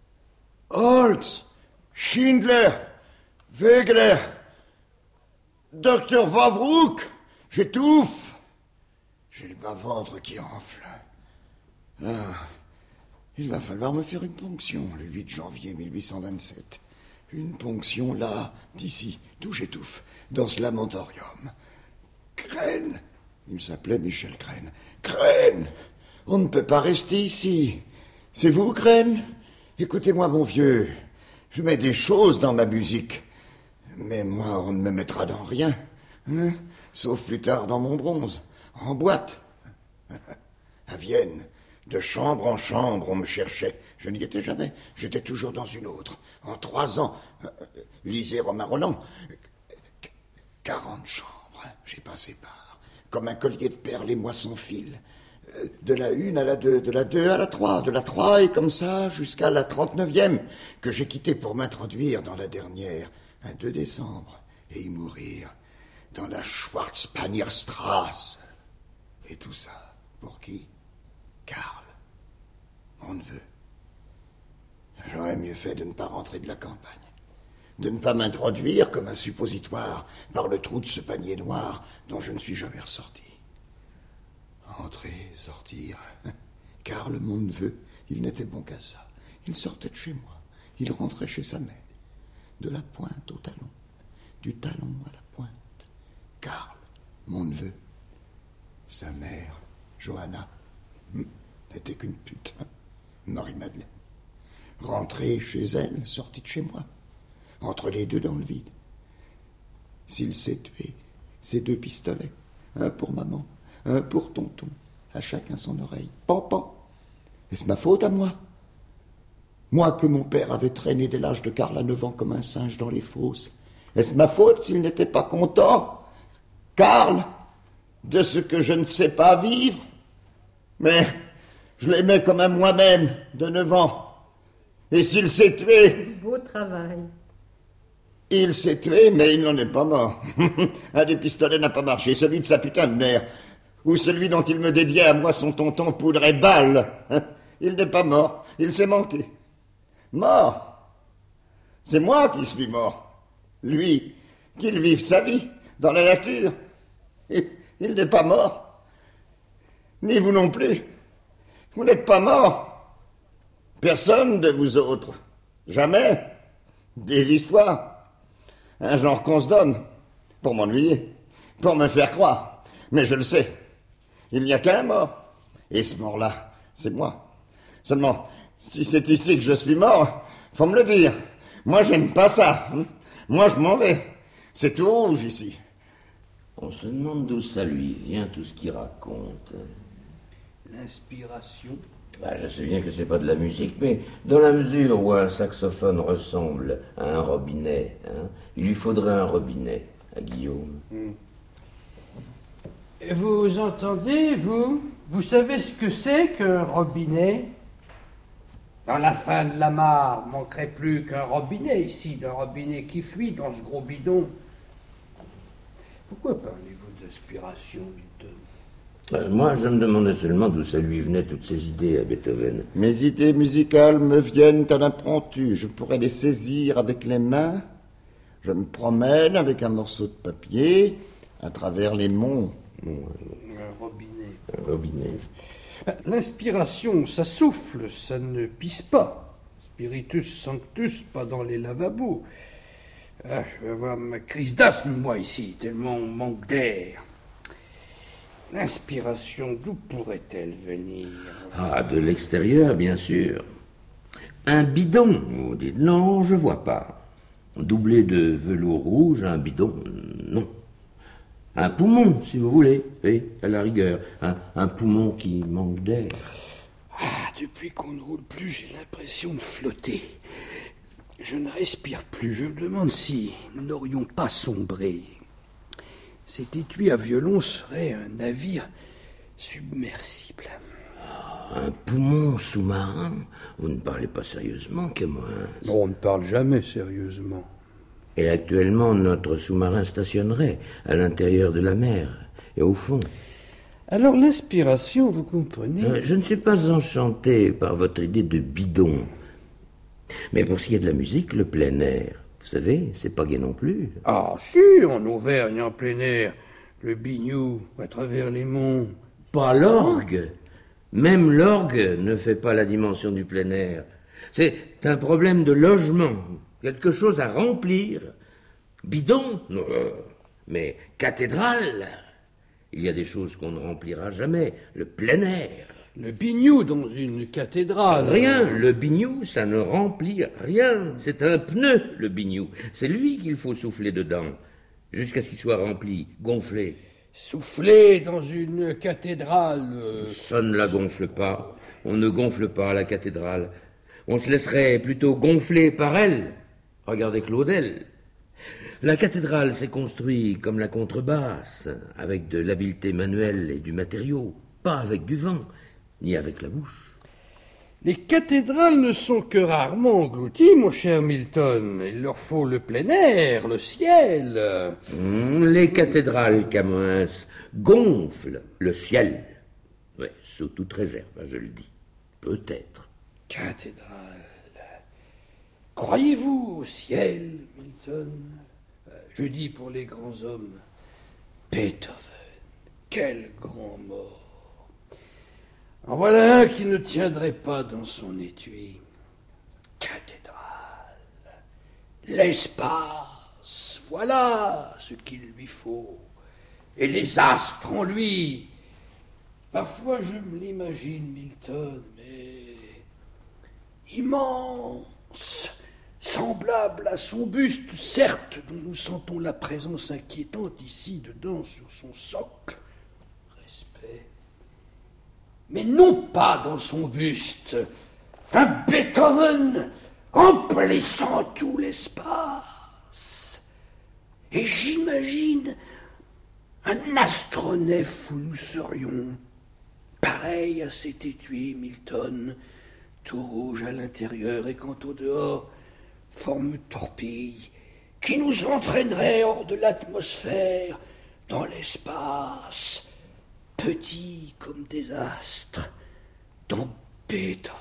Holtz. Schindler. Wegeler. Docteur Wawrouk. J'étouffe. J'ai le bas-ventre qui enfle. Ah, il va falloir me faire une ponction le huit janvier mille huit cent vingt-sept. Une ponction là, d'ici, d'où j'étouffe, dans ce lamentorium. Crène. Il s'appelait Michel Crène. Crène. On ne peut pas rester ici. C'est vous, Crène? Écoutez-moi, mon vieux. Je mets des choses dans ma musique. Mais moi, on ne me mettra dans rien. Hein? Sauf plus tard dans mon bronze. En boîte. À Vienne, de chambre en chambre, on me cherchait. Je n'y étais jamais. J'étais toujours dans une autre. En trois ans, euh, lisez Romain Rolland. Quarante chambres, j'ai passé par. Comme un collier de perles et moi sans fil. Euh, de la une à la deux, de la deux à la trois, de la trois et comme ça jusqu'à la trente-neuvième, que j'ai quitté pour m'introduire dans la dernière, un deux décembre, et y mourir dans la Schwarzpanierstrasse. Et tout ça, pour qui? Karl, mon neveu. J'aurais mieux fait de ne pas rentrer de la campagne, de ne pas m'introduire comme un suppositoire par le trou de ce panier noir dont je ne suis jamais ressorti. Entrer, sortir. Karl, mon neveu, il n'était bon qu'à ça. Il sortait de chez moi, il rentrait chez sa mère, de la pointe au talon, du talon à la pointe. Karl, mon neveu, sa mère, Johanna, n'était qu'une pute, Marie-Madeleine. Rentrée chez elle, sortie de chez moi, entre les deux dans le vide. S'il s'est tué, ces deux pistolets, un pour maman, un pour tonton, à chacun son oreille, pan pan. Est-ce ma faute à moi? Moi que mon père avait traîné dès l'âge de Karl à neuf ans comme un singe dans les fosses. Est-ce ma faute s'il n'était pas content, Karl, de ce que je ne sais pas vivre? Mais je l'aimais comme un moi-même de neuf ans. Et s'il s'est tué... Beau travail. Il s'est tué, mais il n'en est pas mort. Un des pistolets n'a pas marché, celui de sa putain de mère. Ou celui dont il me dédiait à moi son tonton poudre et balle. Il n'est pas mort, il s'est manqué. Mort? C'est moi qui suis mort. Lui, qu'il vive sa vie, dans la nature. Et il n'est pas mort. Ni vous non plus. Vous n'êtes pas mort. Personne de vous autres. Jamais. Des histoires. Un genre qu'on se donne. Pour m'ennuyer. Pour me faire croire. Mais je le sais. Il n'y a qu'un mort. Et ce mort-là, c'est moi. Seulement, si c'est ici que je suis mort, faut me le dire. Moi, j'aime pas ça. Moi, je m'en vais. C'est tout rouge ici. On se demande d'où ça lui vient, tout ce qu'il raconte. L'inspiration. Bah, je sais bien que c'est pas de la musique, mais dans la mesure où un saxophone ressemble à un robinet, hein, il lui faudrait un robinet à Guillaume. Hmm. Vous entendez, vous? Vous savez ce que c'est qu'un robinet? Dans la fin de la mare, manquerait plus qu'un robinet ici, d'un robinet qui fuit dans ce gros bidon. Pourquoi parlez-vous d'inspiration, Milton? Euh, moi, je me demandais seulement d'où ça lui venait, toutes ces idées à Beethoven. Mes idées musicales me viennent à l'impromptu. Je pourrais les saisir avec les mains. Je me promène avec un morceau de papier à travers les monts. Un robinet. Un robinet. L'inspiration, ça souffle, ça ne pisse pas. Spiritus sanctus, pas dans les lavabos. Ah, je vais avoir ma crise d'asthme, moi, ici, tellement on manque d'air. L'inspiration, d'où pourrait-elle venir? Ah, de l'extérieur, bien sûr. Un bidon, vous dites. Non, je vois pas. Doublé de velours rouge, un bidon, non. Un poumon, si vous voulez, oui, à la rigueur. Un, un poumon qui manque d'air. Ah, depuis qu'on ne roule plus, j'ai l'impression de flotter. Je ne respire plus. Je me demande si nous n'aurions pas sombré. Cet étui à violon serait un navire submersible. Un poumon sous-marin? Vous ne parlez pas sérieusement, Camoins? Non, on ne parle jamais sérieusement. Et actuellement, notre sous-marin stationnerait à l'intérieur de la mer et au fond. Alors l'inspiration, vous comprenez? euh, Je ne suis pas enchanté par votre idée de bidon. Mais pour ce qui est de la musique, le plein air, vous savez, c'est pas gai non plus. Ah si, en Auvergne, en plein air, le bignou, à travers les monts. Pas l'orgue. Même l'orgue ne fait pas la dimension du plein air. C'est un problème de logement, quelque chose à remplir. Bidon, non, mais cathédrale. Il y a des choses qu'on ne remplira jamais, le plein air. Le bignou dans une cathédrale. Rien, le bignou, ça ne remplit rien. C'est un pneu, le bignou. C'est lui qu'il faut souffler dedans, jusqu'à ce qu'il soit rempli, gonflé. Souffler dans une cathédrale... euh, Ça ne la gonfle pas. On ne gonfle pas la cathédrale. On se laisserait plutôt gonfler par elle. Regardez Claudel. La cathédrale s'est construite comme la contrebasse, avec de l'habileté manuelle et du matériau, pas avec du vent, ni avec la bouche. Les cathédrales ne sont que rarement englouties, mon cher Milton. Il leur faut le plein air, le ciel. Mmh, les cathédrales, Camoens, gonflent le ciel. Ouais, sous toute réserve, je le dis. Peut-être. Cathédrale. Croyez-vous au ciel, Milton? Je dis pour les grands hommes. Beethoven, quel grand mort. En voilà un qui ne tiendrait pas dans son étui. Cathédrale. L'espace. Voilà ce qu'il lui faut. Et les astres en lui. Parfois je me l'imagine, Milton, mais immense, semblable à son buste, certes, dont nous sentons la présence inquiétante ici dedans sur son socle. Respect. Mais non pas dans son buste. Un Beethoven emplissant tout l'espace. Et j'imagine un astronef où nous serions, pareil à cet étui, Milton, tout rouge à l'intérieur et quant au dehors, forme torpille, qui nous entraînerait hors de l'atmosphère, dans l'espace, petit comme des astres, dans Beethoven,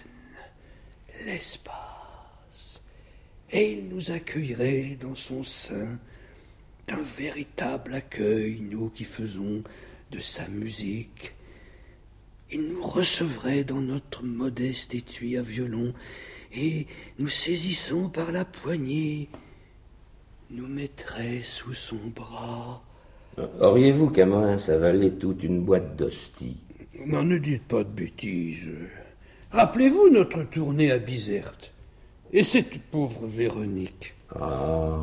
l'espace, et il nous accueillerait dans son sein, d'un véritable accueil, nous qui faisons de sa musique. Il nous recevrait dans notre modeste étui à violon, et, nous saisissant par la poignée, nous mettrait sous son bras. Auriez-vous, Camoens, avalé toute une boîte d'hosties? Non, ne dites pas de bêtises. Rappelez-vous notre tournée à Bizerte, et cette pauvre Véronique. Ah.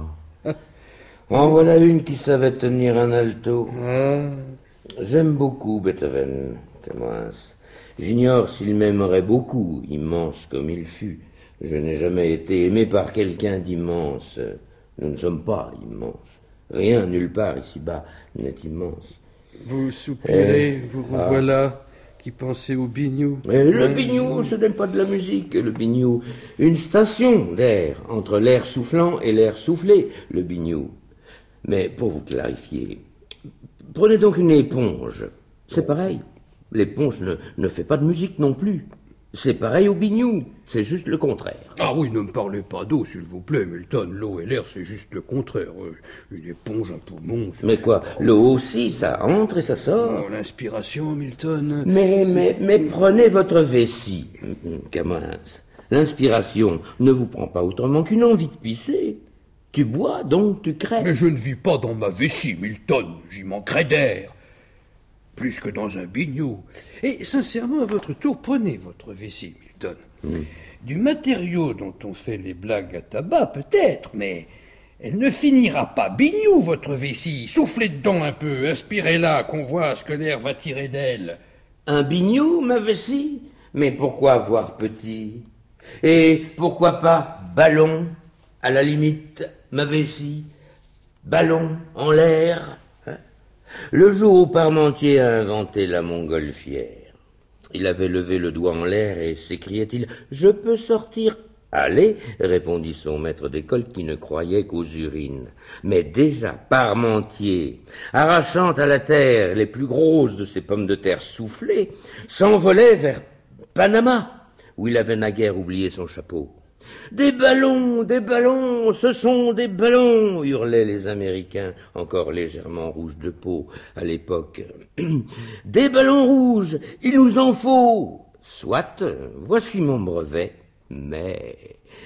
En voilà une qui savait tenir un alto. Ah. J'aime beaucoup Beethoven, Camoens. J'ignore s'il m'aimerait beaucoup, immense comme il fut. Je n'ai jamais été aimé par quelqu'un d'immense. Nous ne sommes pas immenses. Rien, nulle part ici-bas n'est immense. Vous soupirez, Eh, vous ah. revoilà, qui pensez au biniou. Mais le biniou, ce n'est pas de la musique, le biniou. Une station d'air, entre l'air soufflant et l'air soufflé, le biniou. Mais pour vous clarifier, prenez donc une éponge. C'est pareil. L'éponge ne, ne fait pas de musique non plus. C'est pareil au biniou, c'est juste le contraire. Ah oui, ne me parlez pas d'eau, s'il vous plaît, Milton. L'eau et l'air, c'est juste le contraire. Euh, Une éponge, un poumon... c'est- Mais quoi, l'eau aussi, ça entre et ça sort. Oh, l'inspiration, Milton... Mais, mais, mais prenez votre vessie, Camoens. L'inspiration ne vous prend pas autrement qu'une envie de pisser. Tu bois, donc tu crèves. Mais je ne vis pas dans ma vessie, Milton. J'y manquerai d'air. Plus que dans un biniou. Et sincèrement, à votre tour, prenez votre vessie, Milton. Mm. Du matériau dont on fait les blagues à tabac, peut-être, mais elle ne finira pas biniou, votre vessie. Soufflez dedans un peu, inspirez-la, qu'on voit ce que l'air va tirer d'elle. Un biniou, ma vessie? Mais pourquoi voir petit? Et pourquoi pas ballon? À la limite, ma vessie, ballon en l'air. Hein? Le jour où Parmentier a inventé la montgolfière, il avait levé le doigt en l'air et s'écriait-il « Je peux sortir ?» « Allez !» répondit son maître d'école qui ne croyait qu'aux urines. Mais déjà Parmentier, arrachant à la terre les plus grosses de ses pommes de terre soufflées, s'envolait vers Panama, où il avait naguère oublié son chapeau. « Des ballons, des ballons, ce sont des ballons !» hurlaient les Américains, encore légèrement rouges de peau à l'époque. « Des ballons rouges, il nous en faut !»« Soit, voici mon brevet. » Mais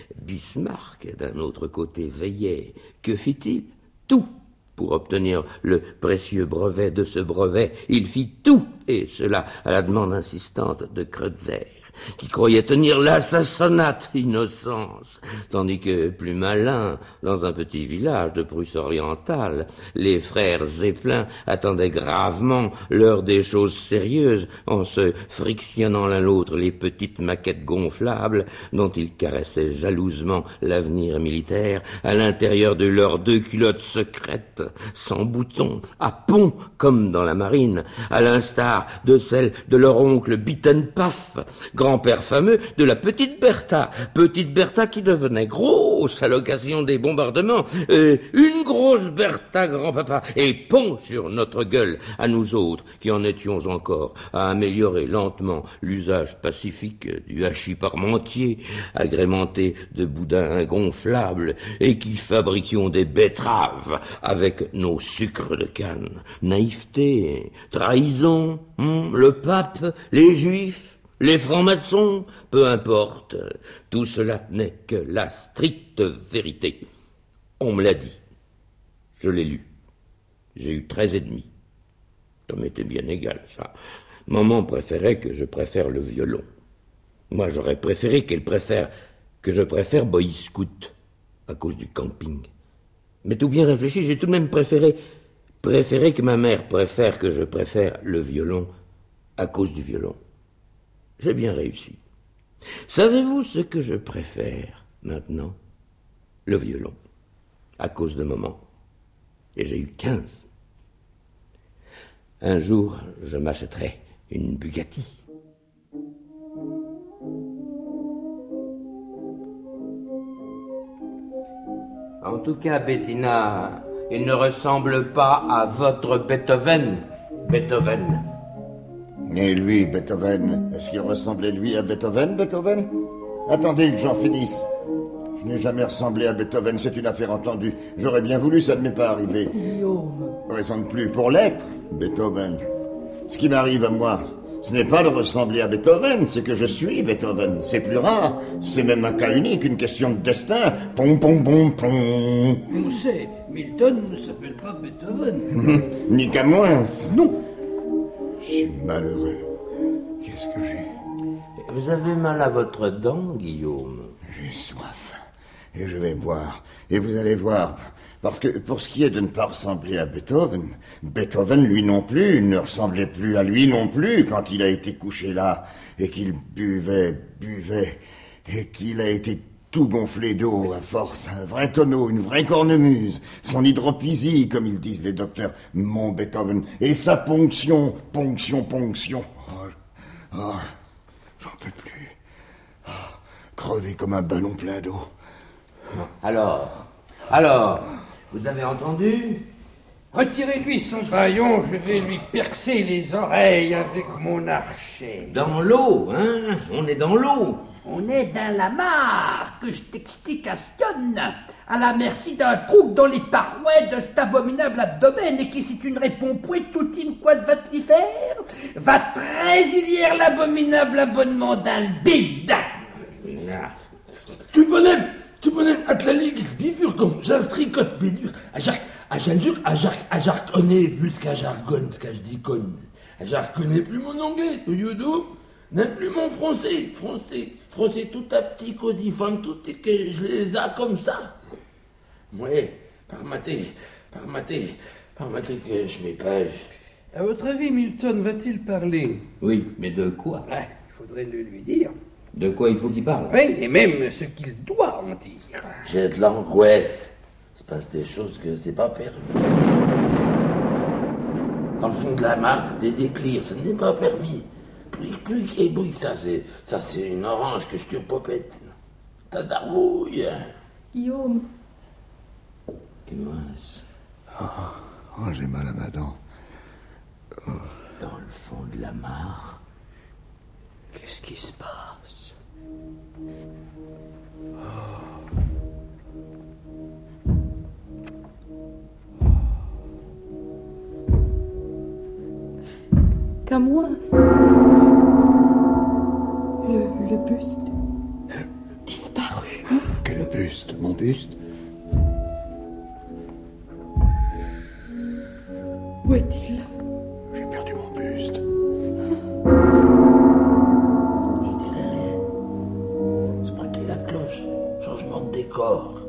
Bismarck, d'un autre côté, veillait. Que fit-il? Tout pour obtenir le précieux brevet de ce brevet. Il fit tout, et cela à la demande insistante de Kreutzer. qui croyait tenir là sa sonate innocence, tandis que, plus malin, dans un petit village de Prusse orientale, les frères Zeppelin attendaient gravement l'heure des choses sérieuses en se frictionnant l'un l'autre les petites maquettes gonflables dont ils caressaient jalousement l'avenir militaire à l'intérieur de leurs deux culottes secrètes, sans boutons, à pont comme dans la marine, à l'instar de celle de leur oncle Bittenpaf, grand-père fameux de la petite Bertha, petite Bertha qui devenait grosse à l'occasion des bombardements, euh, une grosse Bertha, grand-papa, et pont sur notre gueule, à nous autres, qui en étions encore à améliorer lentement l'usage pacifique du hachis parmentier, agrémenté de boudins gonflables, et qui fabriquions des betteraves avec nos sucres de canne. Naïveté, trahison, hum, le pape, les juifs, les francs-maçons, peu importe, tout cela n'est que la stricte vérité. On me l'a dit. Je l'ai lu. J'ai eu treize et demi. Ça m'était bien égal, ça. Maman préférait que je préfère le violon. Moi, j'aurais préféré qu'elle préfère, que je préfère Boy Scout, à cause du camping. Mais tout bien réfléchi, j'ai tout de même préféré, préféré que ma mère préfère que je préfère le violon, à cause du violon. J'ai bien réussi. Savez-vous ce que je préfère maintenant? Le violon, à cause de maman. Et j'ai eu quinze. Un jour, je m'achèterai une Bugatti. En tout cas, Bettina, il ne ressemble pas à votre Beethoven. Beethoven. Et lui, Beethoven, est-ce qu'il ressemblait lui à Beethoven, Beethoven? Attendez que j'en finisse. Je n'ai jamais ressemblé à Beethoven, c'est une affaire entendue. J'aurais bien voulu, ça ne m'est pas arrivé. Guillaume. Raison de plus pour l'être, Beethoven. Ce qui m'arrive à moi, ce n'est pas de ressembler à Beethoven, c'est que je suis Beethoven. C'est plus rare, c'est même un cas unique, une question de destin. Pom pom pom pom. On sait, Milton ne s'appelle pas Beethoven. Ni qu'à moins. Non. Je suis malheureux. Qu'est-ce que j'ai? Vous avez mal à votre dent, Guillaume? J'ai soif. Et je vais boire. Et vous allez voir. Parce que pour ce qui est de ne pas ressembler à Beethoven, Beethoven, lui non plus, ne ressemblait plus à lui non plus quand il a été couché là, et qu'il buvait, buvait, et qu'il a été tout gonflé d'eau à force, un vrai tonneau, une vraie cornemuse, son hydropisie, comme ils disent les docteurs, mon Beethoven, et sa ponction, ponction, ponction. Oh, oh, j'en peux plus. Oh, crever comme un ballon plein d'eau. Alors, alors, vous avez entendu? Retirez-lui son baillon, je vais lui percer les oreilles avec mon archet. Dans l'eau, hein? On est dans l'eau. On est dans la mare que je t'explicationne, à la merci d'un trou dans les parois de cet abominable abdomen et qui, si tu ne réponds point, tout in quoi va-t-il faire? Va trésilier l'abominable abonnement dans le bide. Tu bonhomme, tu bonhomme, Atlantique, bifurcon, j'instricote, bédur, à Jacques, à Janjur, à Jacques, à Jacques, connais plus qu'à jargonne, ce que je dis conne. À Jacques, connais plus mon anglais, tu youdou? N'aime plus mon français, français, français tout à petit, cosifant, tout et que je les a comme ça. Ouais, par maté, par maté, par maté que je m'épage. À votre avis, Milton va-t-il parler? Oui, mais de quoi? Ouais, il faudrait le lui dire. De quoi il faut qu'il parle? Oui, et même ce qu'il doit en dire. J'ai de l'angoisse. Il se passe des choses que c'est pas permis. Dans le fond de la mare, des éclairs, ce n'est pas permis. Pluic, pluic et bouic, ça c'est, ça c'est une orange que je te popette. Ta darouille. Guillaume. Qu'est-ce Oh, oh, j'ai mal à ma dent. Oh. Dans le fond de la mare. Qu'est-ce qui se passe? Camoise. Le, le buste. Disparu. Quel buste? Mon buste? Où est-il? J'ai perdu mon buste. Je dirais décor.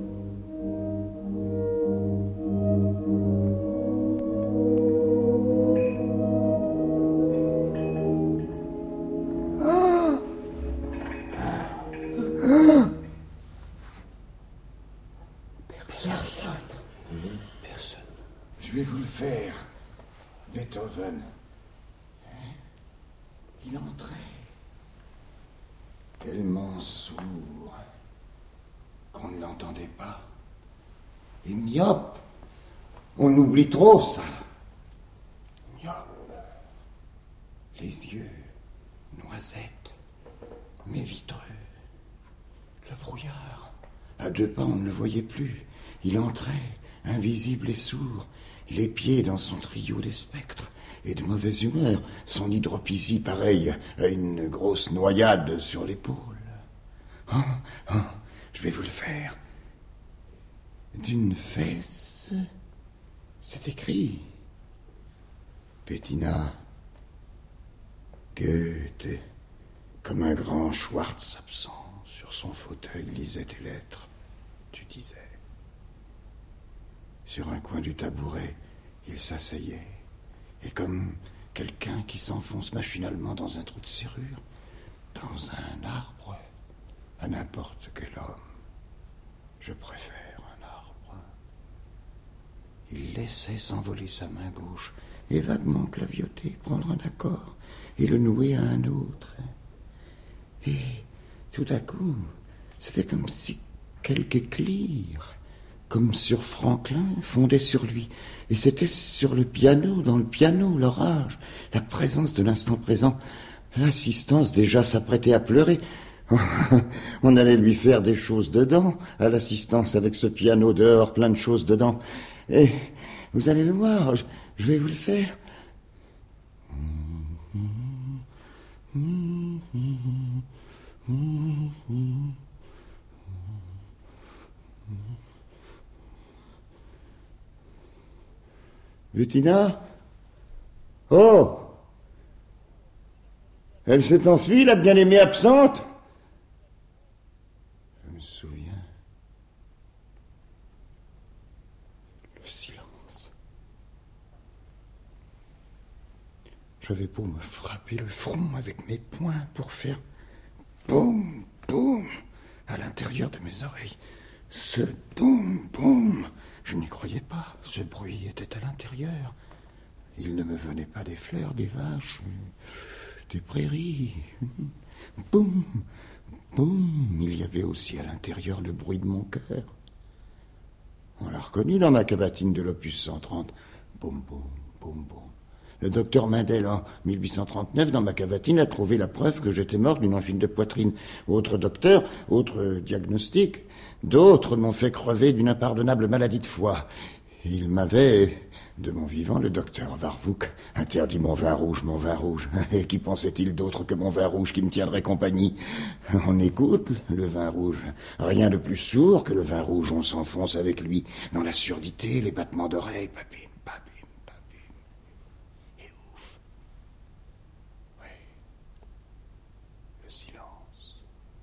Je vais vous le faire, Beethoven. Il entrait, tellement sourd qu'on ne l'entendait pas. Et myope, on oublie trop ça. Myope, les yeux, noisettes, mais vitreux. Le brouillard, à deux pas on ne le voyait plus. Il entrait, invisible et sourd, les pieds dans son trio des spectres, et de mauvaise humeur, son hydropésie pareille à une grosse noyade sur l'épaule. Oh, oh, je vais vous le faire. D'une fesse, c'est écrit. Bettina, Goethe, comme un grand Schwartz absent, sur son fauteuil lisait tes lettres, tu disais. Sur un coin du tabouret, il s'asseyait, et comme quelqu'un qui s'enfonce machinalement dans un trou de serrure, dans un arbre, à n'importe quel homme, je préfère un arbre. Il laissait s'envoler sa main gauche, et vaguement clavioter, prendre un accord, et le nouer à un autre. Et tout à coup, c'était comme si quelque éclair, comme sur Franklin, fondait sur lui. Et c'était sur le piano, dans le piano, l'orage, la présence de l'instant présent. L'assistance déjà s'apprêtait à pleurer. On allait lui faire des choses dedans, à l'assistance, avec ce piano dehors, plein de choses dedans. Et vous allez le voir, je, je vais vous le faire. Bettina? Oh! Elle s'est enfuie, la bien-aimée absente? Je me souviens. Le silence. J'avais beau me frapper le front avec mes poings pour faire boum, boum à l'intérieur de mes oreilles. Ce boum, boum, je n'y croyais pas. Ce bruit était à l'intérieur. Il ne me venait pas des fleurs, des vaches, des prairies. Boum, boum, il y avait aussi à l'intérieur le bruit de mon cœur. On l'a reconnu dans ma cavatine de l'opus cent trente. Boum, boum, boum, boum. Le docteur Mendel, en mille huit cent trente-neuf, dans ma cavatine, a trouvé la preuve que j'étais mort d'une angine de poitrine. Autre docteur, autre diagnostic. D'autres m'ont fait crever d'une impardonnable maladie de foie. Il m'avait, de mon vivant, le docteur Warvouk, interdit mon vin rouge, mon vin rouge. Et qui pensait-il d'autre que mon vin rouge qui me tiendrait compagnie? On écoute le vin rouge. Rien de plus sourd que le vin rouge. On s'enfonce avec lui dans la surdité, les battements d'oreilles, papim, papim, papim. Et ouf. Oui. Le silence.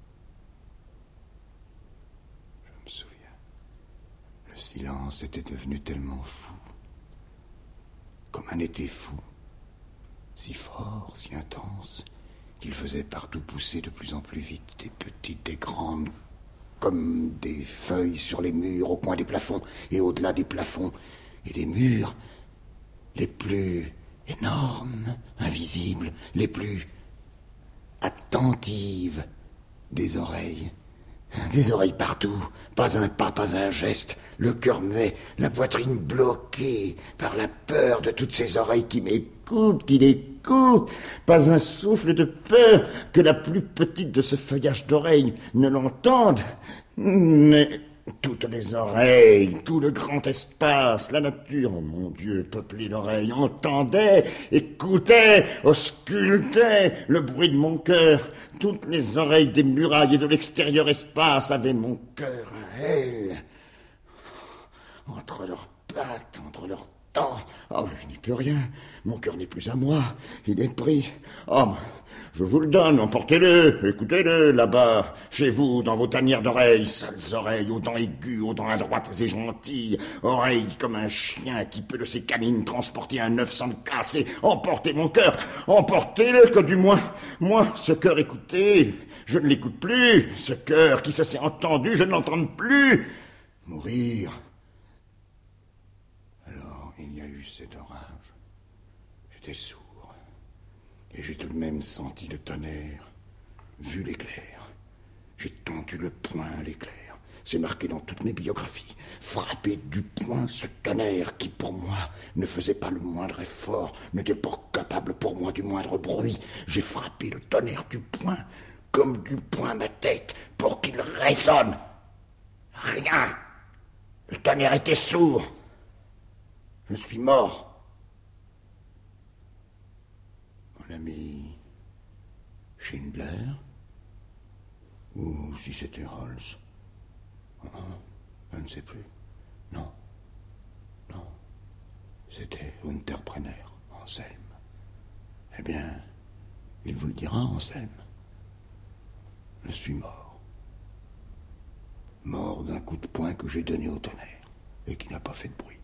Je me souviens. Le silence était devenu tellement fou. Comme un été fou, si fort, si intense, qu'il faisait partout pousser de plus en plus vite des petites, des grandes, comme des feuilles sur les murs, au coin des plafonds, et au-delà des plafonds, et des murs, les plus énormes, invisibles, les plus attentives des oreilles. Des oreilles partout, pas un pas, pas un geste, le cœur muet, la poitrine bloquée par la peur de toutes ces oreilles qui m'écoutent, qui l'écoutent, pas un souffle de peur que la plus petite de ce feuillage d'oreilles ne l'entende, mais toutes les oreilles, tout le grand espace, la nature, oh mon Dieu, peuplait l'oreille, entendait, écoutait, auscultait le bruit de mon cœur. Toutes les oreilles des murailles et de l'extérieur espace avaient mon cœur à elles. Entre leurs pattes, entre leurs temps. Oh, je n'y peux rien. Mon cœur n'est plus à moi. Il est pris. Oh, je vous le donne, emportez-le, écoutez-le, là-bas, chez vous, dans vos tanières d'oreilles, sales oreilles, aux dents aiguës, aux dents adroites et gentilles, oreilles comme un chien qui peut de ses canines transporter un œuf sans le casser. Emportez mon cœur, emportez-le, que du moins, moi, ce cœur écouté, je ne l'écoute plus, ce cœur qui se s'est entendu, je ne l'entends plus. Mourir. Alors, il y a eu cet orage. J'étais sourd. Et j'ai tout de même senti le tonnerre, vu l'éclair. J'ai tendu le poing à l'éclair. C'est marqué dans toutes mes biographies. Frapper du poing ce tonnerre qui, pour moi, ne faisait pas le moindre effort, n'était pas capable pour moi du moindre bruit. J'ai frappé le tonnerre du poing, comme du poing ma tête, pour qu'il résonne. Rien. Le tonnerre était sourd. Je suis mort. Mon ami Schindler, ou si c'était Rolls, oh, je ne sais plus. Non, non, c'était Unterbrenner, Anselme. Eh bien, il vous le dira, Anselme. Je suis mort. Mort d'un coup de poing que j'ai donné au tonnerre et qui n'a pas fait de bruit.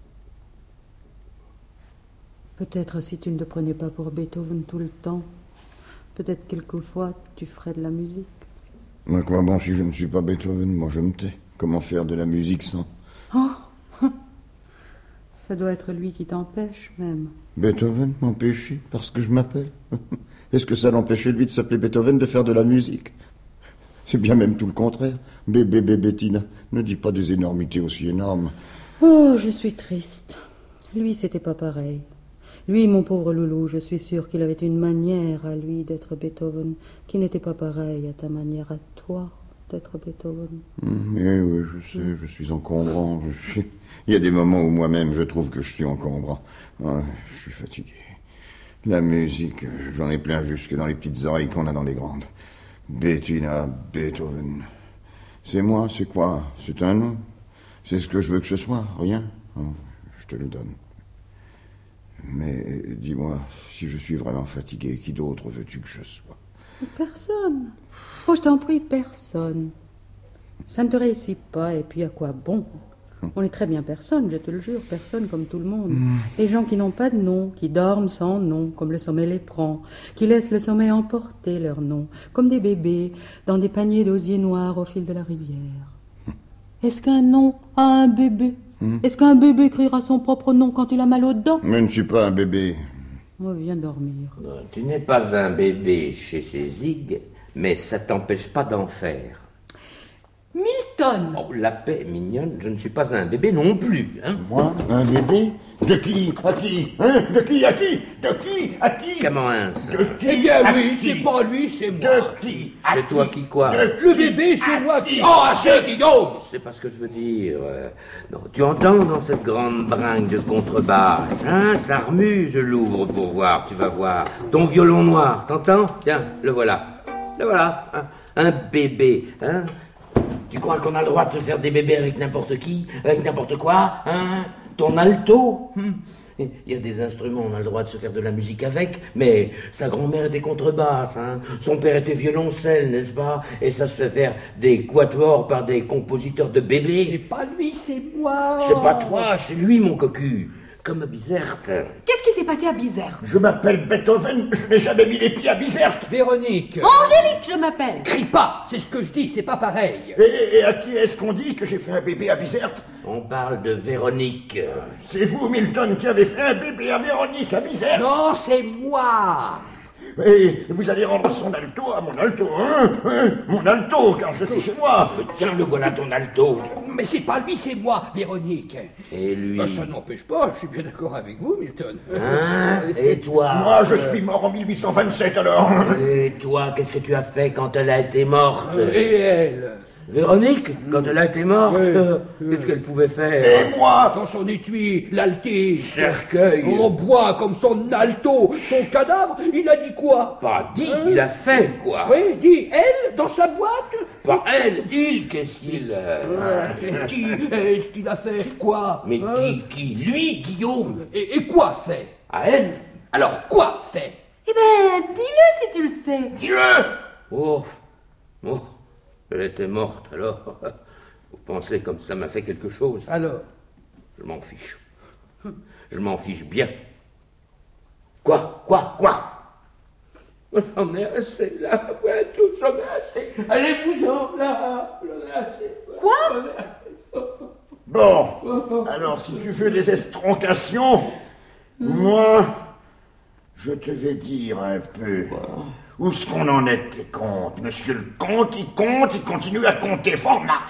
Peut-être si tu ne te prenais pas pour Beethoven tout le temps, peut-être quelquefois tu ferais de la musique. Mais quoi bon, si je ne suis pas Beethoven, moi je me tais. Comment faire de la musique sans... Oh, ça doit être lui qui t'empêche même. Beethoven m'empêcher parce que je m'appelle? Est-ce que ça l'empêchait lui de s'appeler Beethoven de faire de la musique? C'est bien même tout le contraire. Bébé, bébé, Bettina, ne dis pas des énormités aussi énormes. Oh, je suis triste. Lui, c'était pas pareil. Lui, mon pauvre loulou, je suis sûre qu'il avait une manière à lui d'être Beethoven qui n'était pas pareille à ta manière à toi d'être Beethoven. Mmh, oui, oui, je sais, je suis encombrant. Je suis... Il y a des moments où moi-même je trouve que je suis encombrant. Ouais, je suis fatigué. La musique, j'en ai plein jusque dans les petites oreilles qu'on a dans les grandes. Bettina, Beethoven. C'est moi, c'est quoi? C'est un nom. C'est ce que je veux que ce soit, rien. Oh, je te le donne. Mais dis-moi, si je suis vraiment fatigué, qui d'autre veux-tu que je sois? Personne. Oh, je t'en prie, personne. Ça ne te réussit pas, et puis à quoi bon? On est très bien personne, je te le jure, personne comme tout le monde. Mm. Des gens qui n'ont pas de nom, qui dorment sans nom, comme le sommeil les prend, qui laissent le sommeil emporter leur nom, comme des bébés dans des paniers d'osier noirs au fil de la rivière. Est-ce qu'un nom a un bébé? Hmm. Est-ce qu'un bébé écrira son propre nom quand il a mal aux dents? Mais je ne suis pas un bébé. Oh, viens dormir. Non, tu n'es pas un bébé chez ces zigues, mais ça t'empêche pas d'en faire. Milton! Oh, la paix, mignonne, je ne suis pas un bébé non plus. Hein? Moi, un bébé? De qui? À qui? Hein? De qui? À qui? De qui? À qui? Comment un ça? De qui? Eh bien oui, qui? c'est pas lui, c'est moi. De qui? C'est toi qui quoi? Le bébé, c'est moi qui... Oh, assez, Guillaume! C'est pas ce que je veux dire. Non, tu entends dans cette grande bringue de contrebasse, hein? Ça remue, je l'ouvre pour voir, tu vas voir. Ton violon noir, t'entends? Tiens, le voilà. Le voilà, hein? Un bébé, hein? Tu crois qu'on a le droit de se faire des bébés avec n'importe qui, avec n'importe quoi, hein? Ton alto, hum. Il y a des instruments, on a le droit de se faire de la musique avec, mais sa grand-mère était contrebasse, hein? Son père était violoncelle, n'est-ce pas? Et ça se fait faire des quatuors par des compositeurs de bébés. C'est pas lui, c'est moi. C'est pas toi, c'est lui, mon cocu. Comme à Bizerte. Qu'est-ce qui s'est passé à Bizerte? Je m'appelle Beethoven, je n'ai jamais mis les pieds à Bizerte. Véronique. Angélique, je m'appelle. Crie pas, c'est ce que je dis, c'est pas pareil. Et, et à qui est-ce qu'on dit que j'ai fait un bébé à Bizerte? On parle de Véronique. C'est vous, Milton, qui avez fait un bébé à Véronique à Bizerte? Non, c'est moi. Et vous allez rendre son alto à mon alto, hein, hein? Mon alto, car je suis chez moi. Tiens, le voilà ton alto. Mais c'est pas lui, c'est moi, Véronique. Et lui? Ben, ça n'empêche pas, je suis bien d'accord avec vous, Milton. Hein? Et toi? Moi, je suis mort en mille huit cent vingt-sept, alors. Et toi, qu'est-ce que tu as fait quand elle a été morte? Et elle? Véronique, quand elle a été morte, oui, euh, oui. qu'est-ce qu'elle pouvait faire? Et moi? Dans son étui, l'altiste. Cercueil. En bois comme son alto, son cadavre, il a dit quoi? Pas dit, Hein? il a fait quoi? Oui, dit elle, dans sa boîte. Pas elle, il, qu'est-ce qu'il... euh, Euh, qui est-ce qu'il a fait quoi? Mais hein? qui, qui, lui, Guillaume? Et, et quoi fait? À elle? Alors quoi fait? Eh ben, dis-le si tu le sais. Dis-le! Oh, oh, elle était morte, alors. Vous pensez comme ça m'a fait quelque chose? Alors? Je m'en fiche. Je m'en fiche bien. Quoi? Quoi? Quoi? J'en ai assez, là, voilà tout, j'en ai assez. Allez-vous-en, là, j'en ai assez. Quoi? J'en ai assez. Bon, alors si tu veux des estroncations, moi, je te vais dire un peu où est-ce qu'on en est de tes comptes. Monsieur le comte, il compte, il continue à compter fort mal.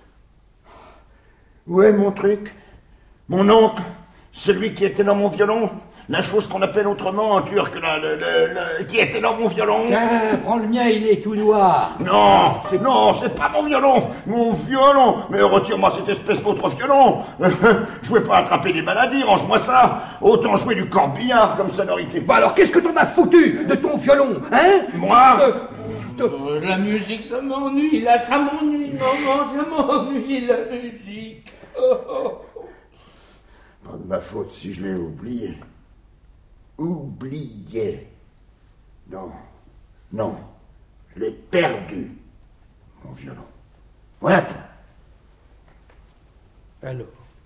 Où est mon truc? Mon oncle? Celui qui était dans mon violon? La chose qu'on appelle autrement en turc, là, le, le, le- qui était dans mon violon? Tiens, prends le mien, il est tout noir. Non, non, c'est pas mon violon, mon violon. Mais retire-moi cette espèce d'autre violon. Je vais pas attraper des maladies, range-moi ça. Autant jouer du corbillard comme sonorité. Bah alors qu'est-ce que t'en as foutu de ton violon, hein? Moi? De- de- Oh, la musique, ça m'ennuie, là, ça m'ennuie, maman, ça m'ennuie, la musique. Oh, oh. Pas de ma faute si je l'ai oublié. Oublié. Non, non, je l'ai perdu, mon violon. Voilà tout. Alors,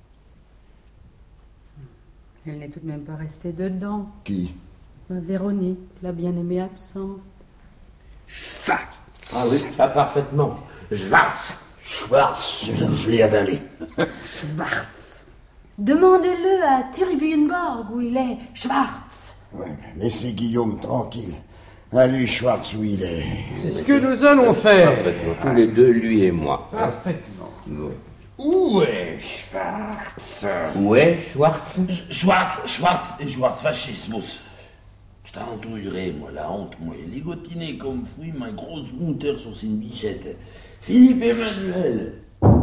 Elle n'est tout de même pas restée dedans. Qui? Véronique, la bien-aimée absente. Schwartz. Ah oui, ça parfaitement. Schwartz. Schwartz, je l'ai avalé. Schwartz. Demandez-le à Thuribuenborg où il est. Schwartz. Ouais, mais laissez Guillaume tranquille. À lui, Schwartz, où il est. c'est ce que nous allons faire. Parfaitement, tous les deux, lui et moi. Parfaitement. Oui. Où est Schwarz? Où est Schwartz? Schwarz, Schwarz et Schwarz Fascismus. Je t'entouillerai, moi, la honte, moi, ligotiné comme fouille, ma grosse monteur sur une bichette. Philippe Emmanuel.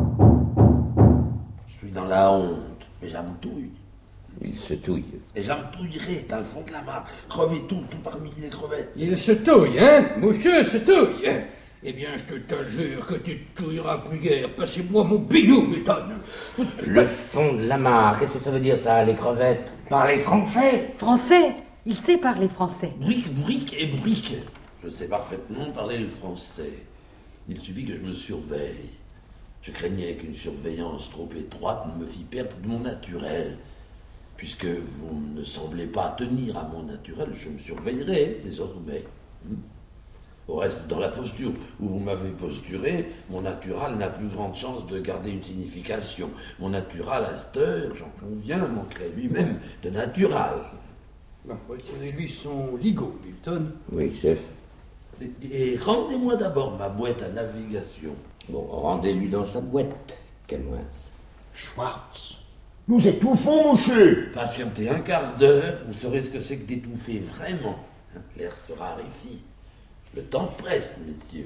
Je suis dans la honte, mais j'amtouille. Il se touille. Et j'amtouillerai dans le fond de la mare, crever tout, tout parmi les crevettes. Il se touille, hein? Monsieur se touille. Eh bien, je te te jure que tu te touilleras plus guère. Passez-moi mon bidou, m'étonne. Le fond de la mare, qu'est-ce que ça veut dire ça, les crevettes? Parlez français. Français. Il sait parler français. Brique, brique et brique. Je sais parfaitement parler le français. Il suffit que je me surveille. Je craignais qu'une surveillance trop étroite ne me fît perdre de mon naturel. Puisque vous ne semblez pas tenir à mon naturel, je me surveillerai désormais. Hmm. Au reste, dans la posture où vous m'avez posturé, mon natural n'a plus grande chance de garder une signification. Mon natural, à cette heure, j'en conviens, manquerait lui-même de natural. Bah, retirez-lui son ligot, Milton. Oui, chef. Et, et rendez-moi d'abord ma boîte à navigation. Bon, rendez-lui dans sa boîte, Camoins. Schwartz, nous étouffons, monsieur. Patientez un quart d'heure, vous saurez ce que c'est que d'étouffer vraiment. L'air se raréfie. Le temps presse, messieurs.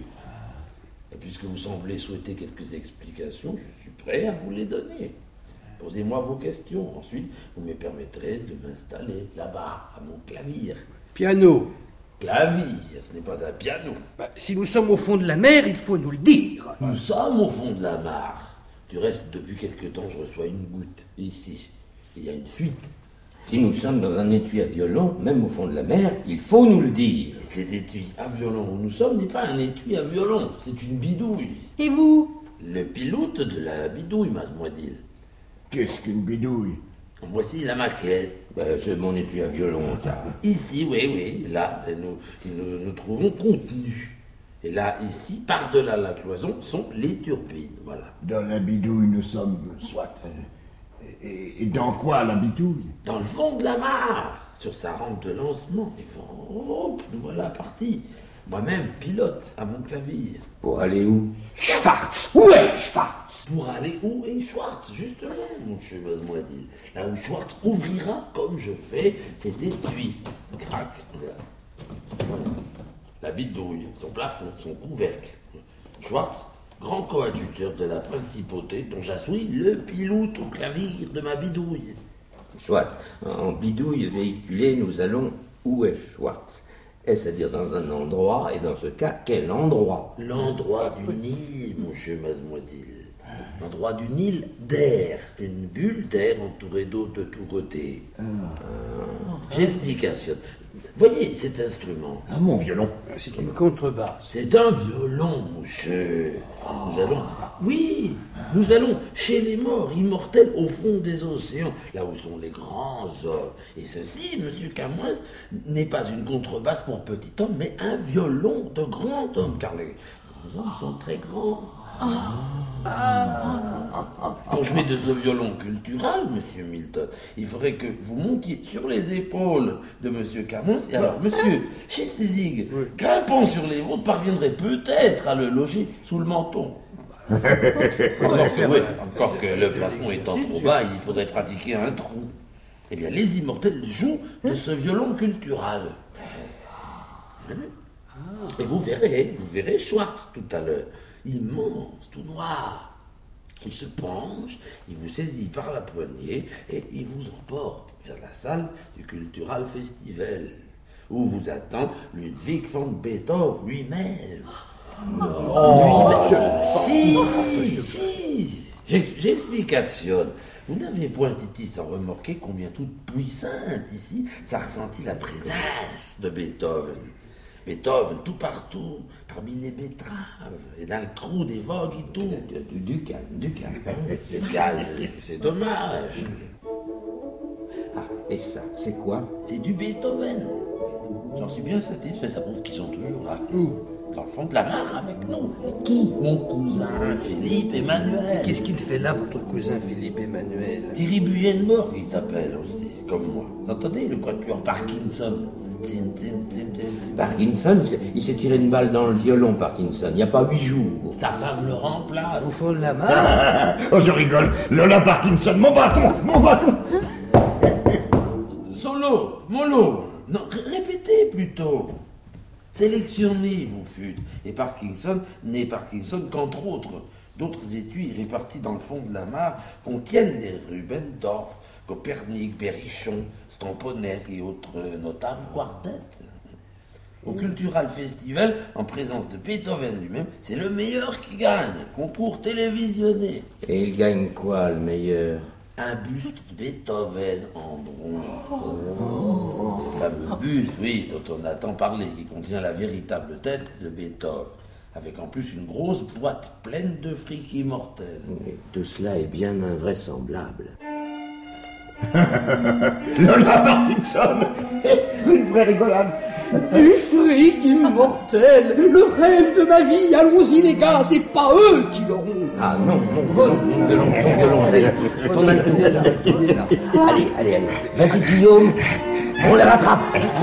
Et puisque vous semblez souhaiter quelques explications, je suis prêt à vous les donner. Posez-moi vos questions. Ensuite, vous me permettrez de m'installer là-bas, à mon clavier. Piano. Clavier, ce n'est pas un piano. Bah, si nous sommes au fond de la mer, il faut nous le dire. Nous sommes au fond de la mare. Du reste, depuis quelque temps, je reçois une goutte. Ici, il y a une fuite. Si nous sommes dans un étui à violon, même au fond de la mer, il faut nous le dire. Et cet étui à violon où nous sommes n'est pas un étui à violon, c'est une bidouille. Et vous? Le pilote de la bidouille, mademoiselle. Qu'est-ce qu'une bidouille? Voici la maquette. Ben, c'est mon étui à violon, ça. Ici, oui, oui, là, nous, nous, nous trouvons contenu. Et là, ici, par-delà la cloison, sont les turbines, voilà. Dans la bidouille, nous sommes, soit. euh, Et, et dans quoi, la bidouille? Dans le fond de la mare, sur sa rampe de lancement. Et hop, nous voilà partis. Moi-même, pilote, à mon clavier. Pour aller où? Schwartz. Où est Schwartz? Pour aller où est Schwartz, justement, mon cher mademoiselle. Là où Schwartz ouvrira, comme je fais, cet étui. Crac, voilà. Voilà. La bidouille, son plafond, son couvercle. Schwartz, grand coadjuteur de la principauté, dont j'assois le pilote au clavier de ma bidouille. Soit, en bidouille véhiculée, nous allons où est Schwartz? Est-ce à dire dans un endroit, et dans ce cas, quel endroit? L'endroit du Nil, mon cher Mazmoudil. L'endroit du Nil d'air. Une bulle d'air entourée d'eau de tous côtés. Ah. J'explication. Voyez cet instrument. Ah, mon violon. C'est une contrebasse. C'est un violon, mon cher. Nous allons... Oui, nous allons chez les morts immortels au fond des océans, là où sont les grands hommes. Et ceci, monsieur Camoins, n'est pas une contrebasse pour petit homme, mais un violon de grand homme, car les grands hommes sont très grands. Pour jouer de ce violon culturel, monsieur Milton, il faudrait que vous montiez sur les épaules de monsieur Camoins, et alors, monsieur Chestezig, oui. grimpant sur les vôtres, parviendrait peut-être à le loger sous le menton. encore, que, oui, encore que le plafond étant trop bas, il faudrait pratiquer un trou. Eh bien, les immortels jouent de ce violon culturel. Et vous verrez, vous verrez Schwartz tout à l'heure. Immense, tout noir. Il se penche, il vous saisit par la poignée et il vous emporte vers la salle du Cultural Festival, où vous attend Ludwig van Beethoven lui-même. Non, oh, lui-même. Si, si, j'explicationne. Vous n'avez point été sans remarquer combien toute puissante ici ça ressentit la présence de Beethoven. Beethoven, tout partout, parmi les betteraves, et dans le trou des vagues et tout. Du, du calme, du calme. Du calme, c'est dommage. Ah, et ça, c'est quoi? C'est du Beethoven. J'en suis bien satisfait, ça prouve qu'ils sont toujours là. Où? Dans le fond de la mare avec nous. Qui? Mon cousin Philippe Emmanuel. Qu'est-ce qu'il fait là, votre cousin Philippe Emmanuel? Thierry Buyenborg, il s'appelle aussi, comme moi. Vous entendez le quatuor Parkinson? Tim, tim, tim, tim, tim. Parkinson, il s'est tiré une balle dans le violon, Parkinson, il n'y a pas huit jours. Sa femme le remplace. Au fond de la mare. Ah, oh, je rigole. Lola Parkinson, mon bâton, mon bâton. Solo, mollo. Non, répétez plutôt. Sélectionnez, vous fûtes. Et Parkinson n'est Parkinson qu'entre autres. D'autres étuis répartis dans le fond de la mare contiennent des Rubendorf, Copernic, Berrichon, Stamponer et autres notables quartets. Au Cultural Festival, en présence de Beethoven lui-même, c'est le meilleur qui gagne, concours télévisionné. Et il gagne quoi, le meilleur? Un buste de Beethoven en bronze. Oh. Ce fameux buste, oui, dont on a tant parlé, qui contient la véritable tête de Beethoven, avec en plus une grosse boîte pleine de fric immortel. Et tout cela est bien invraisemblable. Lola Parkinson, une vraie rigolade. Du fric immortel, le rêve de ma vie. Allons-y les gars, c'est pas eux qui l'auront. Ah non, mon violon, mon violon, mon violon, c'est ton alto. Allez, allez, allez, vas-y Guillaume, on les rattrape.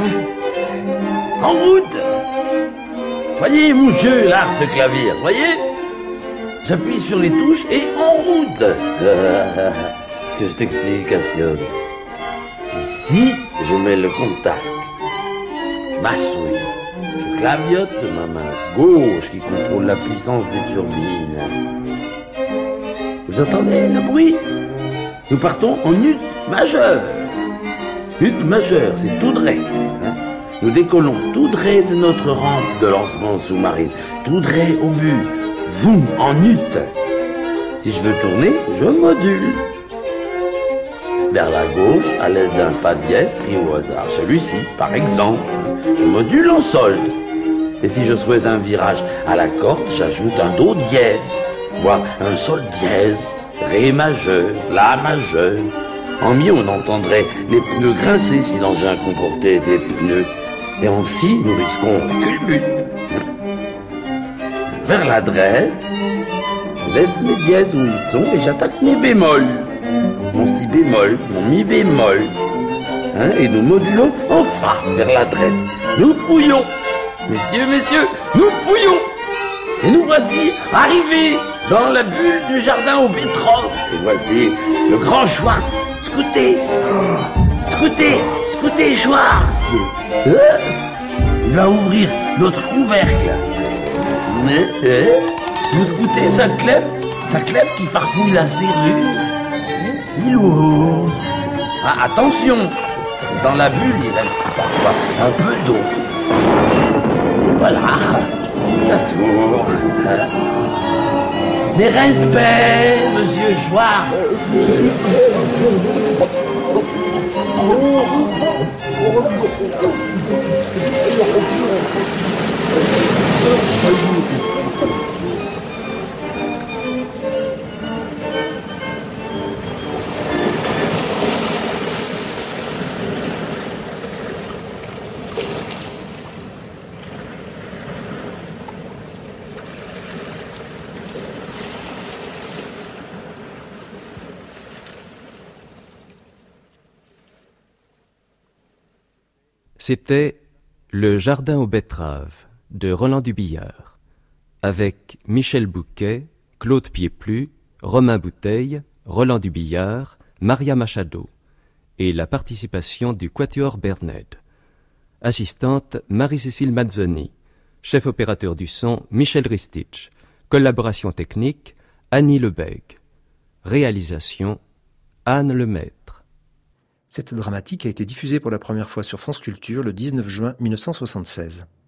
En route. Voyez mon jeu là, ce clavier, voyez? J'appuie sur les touches et en route. Que je t'explicationne. Ici, je mets le contact. Je m'assouille. Je claviote de ma main gauche qui contrôle la puissance des turbines. Vous entendez le bruit? Nous partons en ut majeur. Ut majeur, c'est tout droit. Hein? Nous décollons tout droit de notre rampe de lancement sous-marine. Tout droit au but. Voum, en ut. Si je veux tourner, je module. Vers la gauche, à l'aide d'un fa dièse pris au hasard. Celui-ci, par exemple, je module en sol. Et si je souhaite un virage à la corde, j'ajoute un do dièse, voire un sol dièse, ré majeur, la majeur. En mi, on entendrait les pneus grincer si l'engin comportait des pneus. Et en si, nous risquons la culbute. Vers la droite, je laisse mes dièses où ils sont et j'attaque mes bémols. Mon si bémol, mon mi bémol, hein, et nous modulons en fa vers la droite. Nous fouillons, messieurs, messieurs, nous fouillons, et nous voici arrivés dans la bulle du jardin aux betteraves. Et voici le grand Schwartz, scoutez, scoutez, scoutez Schwartz. Euh, il va ouvrir notre couvercle. Mais, euh, vous scoutez sa clef, sa clef qui farfouille la serrure. Il ouvre. Ah, attention, dans la bulle, il reste parfois un peu d'eau. Voilà, ça s'ouvre. Mes respects, monsieur Schwartz. C'était Le Jardin aux betteraves de Roland Dubillard, avec Michel Bouquet, Claude Pieplu, Romain Bouteille, Roland Dubillard, Maria Machado, et la participation du Quatuor Berned. Assistante Marie-Cécile Mazzoni, chef opérateur du son Michel Ristich, collaboration technique Annie Lebègue, réalisation Anne Lemaître. Cette dramatique a été diffusée pour la première fois sur France Culture le dix-neuf juin mille neuf cent soixante-seize.